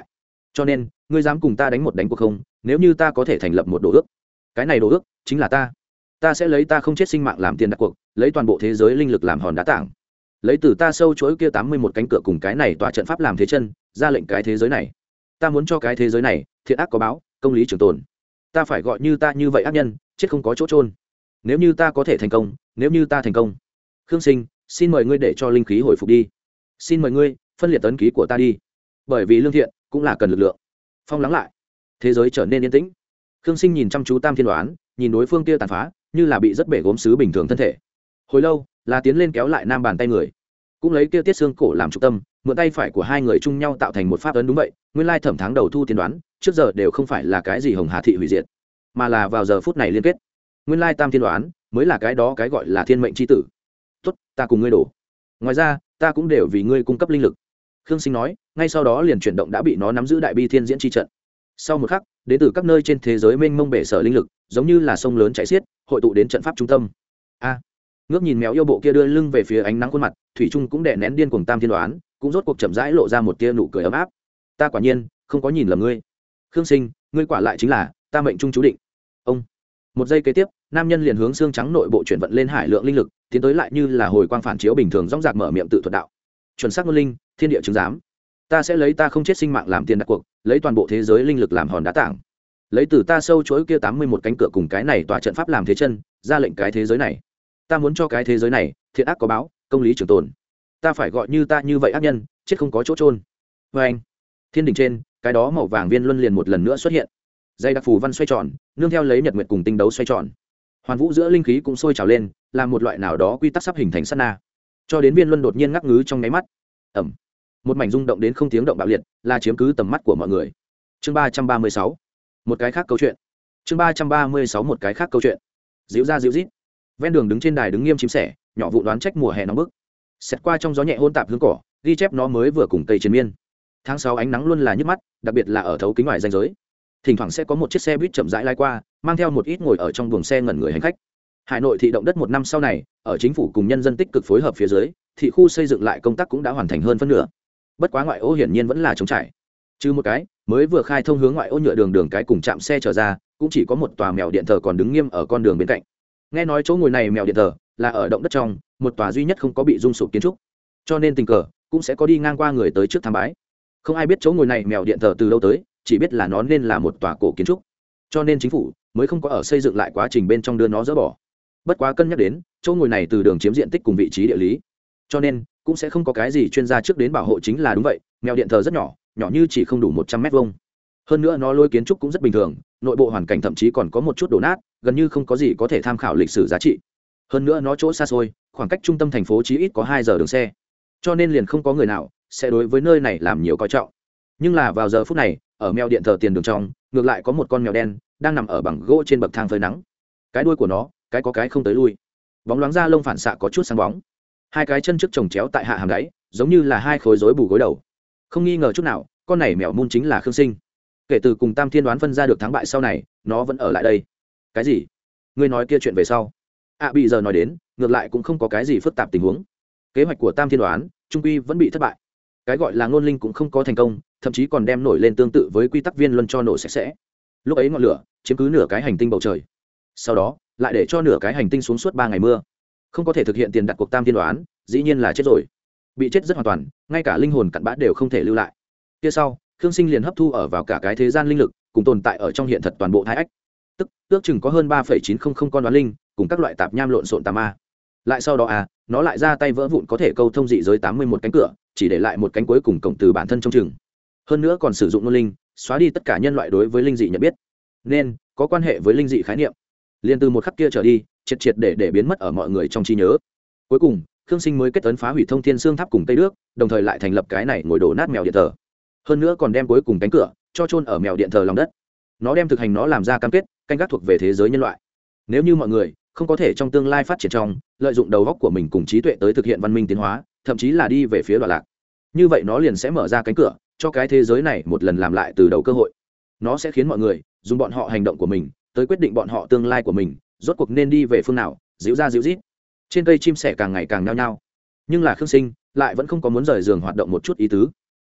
cho nên ngươi dám cùng ta đánh một đánh cuộc không? Nếu như ta có thể thành lập một đồ ước, cái này đồ ước chính là ta ta sẽ lấy ta không chết sinh mạng làm tiền đặt cuộc, lấy toàn bộ thế giới linh lực làm hòn đá tảng, lấy từ ta sâu chuỗi kia tám mươi một cánh cửa cùng cái này tòa trận pháp làm thế chân, ra lệnh cái thế giới này. Ta muốn cho cái thế giới này thiện ác có báo, công lý trường tồn. Ta phải gọi như ta như vậy ác nhân chết không có chỗ trôn. Nếu như ta có thể thành công, nếu như ta thành công, Khương Sinh, xin mời ngươi để cho linh khí hồi phục đi. Xin mời ngươi phân liệt tấn ký của ta đi, bởi vì lương thiện cũng là cần lực lượng. Phong lắng lại, thế giới trở nên yên tĩnh. Khương Sinh nhìn chăm chú Tam Thiên Đoán, nhìn đối phương kia tàn phá như là bị rất bể gốm sứ bình thường thân thể. Hồi lâu, là tiến lên kéo lại nam bàn tay người, cũng lấy kia tiết xương cổ làm trung tâm, mượn tay phải của hai người chung nhau tạo thành một pháp ấn. Đúng vậy, nguyên lai thẩm tháng đầu thu tiên đoán trước giờ đều không phải là cái gì hồng hà thị hủy diệt, mà là vào giờ phút này liên kết. Nguyên lai Tam Thiên Đoán mới là cái đó cái gọi là thiên mệnh chi tử. Tốt, ta cùng ngươi đổ. Ngoài ra, ta cũng đều vì ngươi cung cấp linh lực. Khương Sinh nói, ngay sau đó liền chuyển động đã bị nó nắm giữ đại bi thiên diễn chi trận. Sau một khắc, đến từ các nơi trên thế giới mênh mông bể sở linh lực, giống như là sông lớn chảy xiết, hội tụ đến trận pháp trung tâm. A, ngước nhìn mèo yêu bộ kia đưa lưng về phía ánh nắng khuôn mặt, thủy trung cũng đè nén điên cuồng Tam Thiên Đoán, cũng rốt cuộc chậm rãi lộ ra một tia nụ cười ấm áp. Ta quả nhiên không có nhìn lầm ngươi, Khương Sinh, ngươi quả lại chính là ta mệnh trung chú định. Ông, một giây kế tiếp, nam nhân liền hướng xương trắng nội bộ chuyển vận lên hải lượng linh lực, tiến tới lại như là hồi quang phản chiếu bình thường rõng rạc mở miệng tự thuật đạo. Chuẩn xác ngôn linh, thiên địa chứng giám. Ta sẽ lấy ta không chết sinh mạng làm tiền đặt cuộc, lấy toàn bộ thế giới linh lực làm hòn đá tảng, lấy từ ta sâu chuỗi kia tám mươi một cánh cửa cùng cái này tòa trận pháp làm thế chân, ra lệnh cái thế giới này. Ta muốn cho cái thế giới này thiện ác có báo, công lý trường tồn. Ta phải gọi như ta như vậy ác nhân chết không có chỗ trôn. Vê anh, thiên đỉnh trên, cái đó màu vàng viên luân liền một lần nữa xuất hiện, dây đặc phù văn xoay tròn, nương theo lấy nhật nguyệt cùng tinh đấu xoay tròn, hoàn vũ giữa linh khí cũng sôi trào lên, làm một loại nào đó quy tắc sắp hình thành sát na, cho đến viên luân đột nhiên ngắc ngứ trong nháy mắt. Ẩm, một mảnh rung động đến không tiếng động bạo liệt, là chiếm cứ tầm mắt của mọi người. Chương ba trăm ba mươi sáu, một cái khác câu chuyện. Chương ba trăm ba mươi sáu, một cái khác câu chuyện. Dịu ra dịu rít, ven đường đứng trên đài đứng nghiêm chim sẻ, nhỏ vụ đoán trách mùa hè nóng bức, xét qua trong gió nhẹ hôn tạp hương cỏ, ghi chép nó mới vừa cùng cây chiến miên. Tháng sáu ánh nắng luôn là nhức mắt, đặc biệt là ở thấu kính ngoài ranh giới. Thỉnh thoảng sẽ có một chiếc xe buýt chậm rãi lái qua, mang theo một ít ngồi ở trong buồng xe ngẩn người hành khách. Hà Nội thị động đất một năm sau này, ở chính phủ cùng nhân dân tích cực phối hợp phía dưới, thị khu xây dựng lại công tác cũng đã hoàn thành hơn phân nửa. Bất quá ngoại ô hiển nhiên vẫn là trống trải. Trừ một cái, mới vừa khai thông hướng ngoại ô nhựa đường đường cái cùng chạm xe trở ra, cũng chỉ có một tòa mèo điện thờ còn đứng nghiêm ở con đường bên cạnh. Nghe nói chỗ ngồi này mèo điện thờ là ở động đất trong, một tòa duy nhất không có bị rung sụp kiến trúc. Cho nên tình cờ cũng sẽ có đi ngang qua người tới trước tham bái. Không ai biết chỗ ngồi này mèo điện thờ từ lâu tới, chỉ biết là nó nên là một tòa cổ kiến trúc. Cho nên chính phủ mới không có ở xây dựng lại quá trình bên trong đưa nó dỡ bỏ. Bất quá cân nhắc đến chỗ ngồi này từ đường chiếm diện tích cùng vị trí địa lý, cho nên cũng sẽ không có cái gì chuyên gia trước đến bảo hộ. Chính là đúng vậy, mèo điện thờ rất nhỏ, nhỏ như chỉ không đủ một trăm mét vuông. Hơn nữa nó lôi kiến trúc cũng rất bình thường, nội bộ hoàn cảnh thậm chí còn có một chút đổ nát, gần như không có gì có thể tham khảo lịch sử giá trị. Hơn nữa nó chỗ xa xôi, khoảng cách trung tâm thành phố chí ít có hai giờ đường xe, cho nên liền không có người nào sẽ đối với nơi này làm nhiều coi trọng. Nhưng là vào giờ phút này, ở mèo điện thờ tiền đường trong, ngược lại có một con mèo đen đang nằm ở bằng gỗ trên bậc thang phơi nắng. Cái đuôi của nó, cái có cái không tới lui, bóng loáng da lông phản xạ có chút sáng bóng, hai cái chân trước chồng chéo tại hạ hàm đáy, giống như là hai khối rối bù gối đầu. Không nghi ngờ chút nào, con này mèo mun chính là Khương Sinh. Kể từ cùng Tam Thiên Đoán phân ra được thắng bại sau này, nó vẫn ở lại đây. Cái gì? Ngươi nói kia chuyện về sau? À, bây giờ nói đến, ngược lại cũng không có cái gì phức tạp tình huống. Kế hoạch của Tam Thiên Đoán trung quy vẫn bị thất bại. Cái gọi là ngôn linh cũng không có thành công, thậm chí còn đem nổi lên tương tự với quy tắc viên luân cho nổ sạch sẽ. Lúc ấy ngọn lửa chiếm cứ nửa cái hành tinh bầu trời, sau đó lại để cho nửa cái hành tinh xuống suốt ba ngày mưa. Không có thể thực hiện tiền đặt cuộc Tam Thiên Đoán, dĩ nhiên là chết rồi. Bị chết rất hoàn toàn, ngay cả linh hồn cặn bã đều không thể lưu lại. Kia sau, Khương Sinh liền hấp thu ở vào cả cái thế gian linh lực, cùng tồn tại ở trong hiện thật toàn bộ thái ách. Tức, ước chừng có hơn ba phẩy chín không không con đoán linh, cùng các loại tạp nham lộn xộn tà ma. Lại sau đó à, nó lại ra tay vỡ vụn có thể câu thông dị giới tám mươi một cánh cửa, chỉ để lại một cánh cuối cùng cổng từ bản thân trong chừng. Hơn nữa còn sử dụng ngôn linh, xóa đi tất cả nhân loại đối với linh dị nhận biết, nên có quan hệ với linh dị khái niệm. Liên từ một khắc kia trở đi, triệt triệt để để biến mất ở mọi người trong trí nhớ. Cuối cùng, Khương Sinh mới kết ấn phá hủy Thông Thiên Xương Tháp cùng Tây Đức, đồng thời lại thành lập cái này ngồi đổ nát mèo điện thờ. Hơn nữa còn đem cuối cùng cánh cửa cho chôn ở mèo điện thờ lòng đất. Nó đem thực hành nó làm ra cam kết, canh gác thuộc về thế giới nhân loại. Nếu như mọi người không có thể trong tương lai phát triển trong, lợi dụng đầu óc của mình cùng trí tuệ tới thực hiện văn minh tiến hóa, thậm chí là đi về phía đoạn lạc, như vậy nó liền sẽ mở ra cánh cửa cho cái thế giới này một lần làm lại từ đầu cơ hội. Nó sẽ khiến mọi người dùng bọn họ hành động của mình tới quyết định bọn họ tương lai của mình rốt cuộc nên đi về phương nào. Díu ra díu rít, trên cây chim sẻ càng ngày càng nhao nhao, nhưng là Khương Sinh lại vẫn không có muốn rời giường hoạt động một chút ý tứ.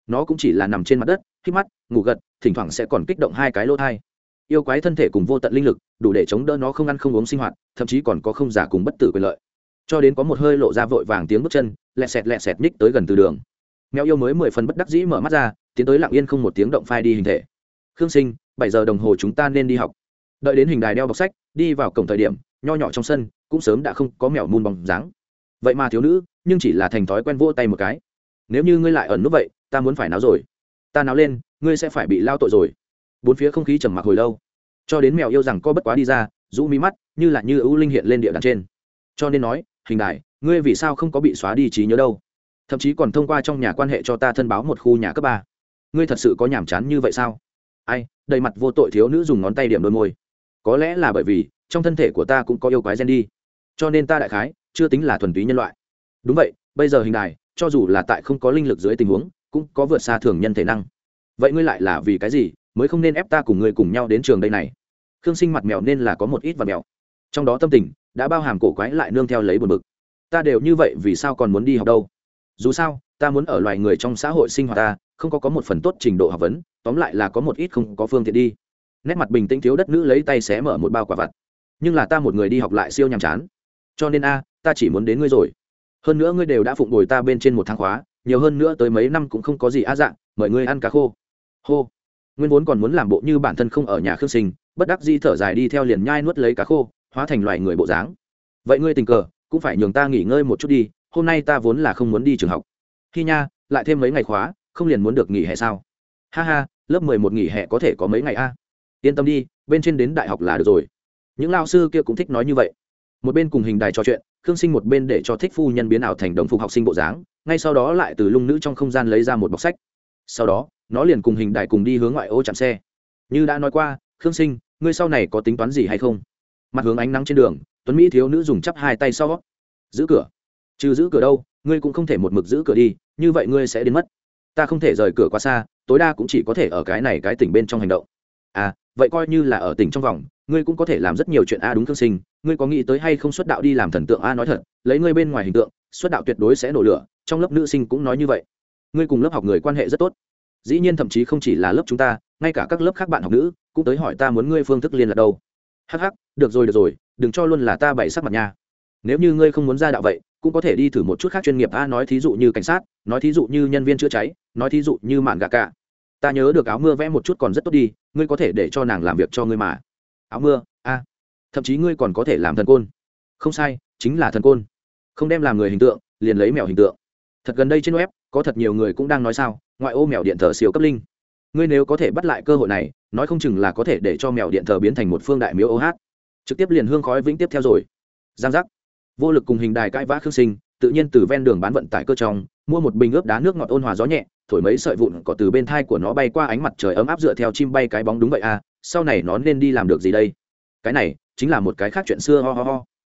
nó cũng chỉ là nằm trên mặt đất hít mắt ngủ gật, thỉnh thoảng sẽ còn kích động hai cái lỗ thai. Yêu quái thân thể cùng vô tận linh lực đủ để chống đỡ nó không ăn không uống sinh hoạt, thậm chí còn có không giả cùng bất tử quyền lợi. Cho đến có một hơi lộ ra vội vàng tiếng bước chân lẹ sẹt lẹ sẹt ních tới gần từ đường. Mèo yêu mới mười phần bất đắc dĩ mở mắt ra, tiến tới lặng yên không một tiếng động phai đi hình thể. Khương Sinh, bảy giờ đồng hồ chúng ta nên đi học. Đợi đến hình đài đeo bọc sách đi vào cổng thời điểm, nho nhỏ trong sân cũng sớm đã không có mèo mun bóng dáng. Vậy mà thiếu nữ nhưng chỉ là thành thói quen vỗ tay một cái. Nếu như ngươi lại ẩn núp vậy, ta muốn phải náo rồi. Ta náo lên, ngươi sẽ phải bị lao tội rồi. Bốn phía không khí trầm mặc hồi lâu, cho đến mèo yêu rằng co bất quá đi ra, rũ mí mắt như là như ưu linh hiện lên địa đàng trên. Cho nên nói, hình đài, ngươi vì sao không có bị xóa đi trí nhớ đâu? Thậm chí còn thông qua trong nhà quan hệ cho ta thân báo một khu nhà cấp ba. Ngươi thật sự có nhàm chán như vậy sao? Ai? Đầy mặt vô tội thiếu nữ dùng ngón tay điểm đôi môi. Có lẽ là bởi vì trong thân thể của ta cũng có yêu quái gen đi, cho nên ta đại khái chưa tính là thuần túy nhân loại. Đúng vậy, bây giờ hình đài, cho dù là tại không có linh lực dưới tình huống, cũng có vượt xa thường nhân thể năng. Vậy ngươi lại là vì cái gì mới không nên ép ta cùng ngươi cùng nhau đến trường đây này? Khương Sinh mặt mèo nên là có một ít và mèo, trong đó tâm tình đã bao hàm cổ quái lại nương theo lấy buồn bực. Ta đều như vậy vì sao còn muốn đi học đâu? Dù sao ta muốn ở loài người trong xã hội sinh hoạt, ta không có có một phần tốt trình độ học vấn, tóm lại là có một ít không có phương tiện đi. Nét mặt bình tĩnh thiếu đất nữ lấy tay xé mở một bao quả vặt. Nhưng là ta một người đi học lại siêu nhàm chán, cho nên a ta chỉ muốn đến ngươi rồi. Hơn nữa ngươi đều đã phụng bồi ta bên trên một tháng khóa, nhiều hơn nữa tới mấy năm cũng không có gì a dạng, mời ngươi ăn cá khô. Hô. Nguyên vốn còn muốn làm bộ như bản thân không ở nhà Khương Sinh, bất đắc dĩ thở dài đi theo liền nhai nuốt lấy cá khô, hóa thành loài người bộ dáng. Vậy ngươi tình cờ cũng phải nhường ta nghỉ ngơi một chút đi, hôm nay ta vốn là không muốn đi trường học. Khi nha, lại thêm mấy ngày khóa, không liền muốn được nghỉ hè sao? Ha ha, lớp mười một nghỉ hè có thể có mấy ngày a? Yên tâm đi, bên trên đến đại học là được rồi. Những lao sư kia cũng thích nói như vậy. Một bên cùng hình đài trò chuyện, Khương Sinh một bên để cho thích phu nhân biến ảo thành đồng phục học sinh bộ dáng, ngay sau đó lại từ lung nữ trong không gian lấy ra một bọc sách. Sau đó, nó liền cùng hình đài cùng đi hướng ngoại ô chạm xe. Như đã nói qua, Khương Sinh, ngươi sau này có tính toán gì hay không? Mặt hướng ánh nắng trên đường, tuấn mỹ thiếu nữ dùng chắp hai tay sau, giữ cửa. Trừ giữ cửa đâu, ngươi cũng không thể một mực giữ cửa đi, như vậy ngươi sẽ đến mất. Ta không thể rời cửa quá xa, tối đa cũng chỉ có thể ở cái này cái tỉnh bên trong hành động. À, vậy coi như là ở tỉnh trong vòng, ngươi cũng có thể làm rất nhiều chuyện a. Đúng Khương Sinh, ngươi có nghĩ tới hay không xuất đạo đi làm thần tượng a? Nói thật, lấy ngươi bên ngoài hình tượng, xuất đạo tuyệt đối sẽ nổ lửa, trong lớp nữ sinh cũng nói như vậy. Ngươi cùng lớp học người quan hệ rất tốt, dĩ nhiên thậm chí không chỉ là lớp chúng ta, ngay cả các lớp khác bạn học nữ cũng tới hỏi ta muốn ngươi phương thức liên lạc đâu. Hắc hắc, được rồi được rồi, đừng cho luôn là ta bày sắc mặt nha. Nếu như ngươi không muốn ra đạo vậy, cũng có thể đi thử một chút khác chuyên nghiệp a. Nói thí dụ như cảnh sát, nói thí dụ như nhân viên chữa cháy, nói thí dụ như mạn gạ cả. Ta nhớ được áo mưa vẽ một chút còn rất tốt đi, ngươi có thể để cho nàng làm việc cho ngươi mà. Áo mưa a, thậm chí ngươi còn có thể làm thần côn. Không sai, chính là thần côn. Không đem làm người hình tượng, liền lấy mèo hình tượng. Thật gần đây trên web có thật nhiều người cũng đang nói sao, ngoại ô mèo điện thờ siêu cấp linh. Ngươi nếu có thể bắt lại cơ hội này, nói không chừng là có thể để cho mèo điện thờ biến thành một phương đại miếu ô hát, trực tiếp liền hương khói vĩnh tiếp theo rồi. Giang giác. Vô lực cùng hình đài cãi vã Khương Sinh, tự nhiên từ ven đường bán vận tải cơ trong mua một bình ướp đá nước ngọt ôn hòa gió nhẹ, thổi mấy sợi vụn cỏ từ bên thai của nó bay qua, ánh mặt trời ấm áp dựa theo chim bay cái bóng. Đúng vậy à, sau này nó nên đi làm được gì đây? Cái này chính là một cái khác chuyện xưa, ho ho ho.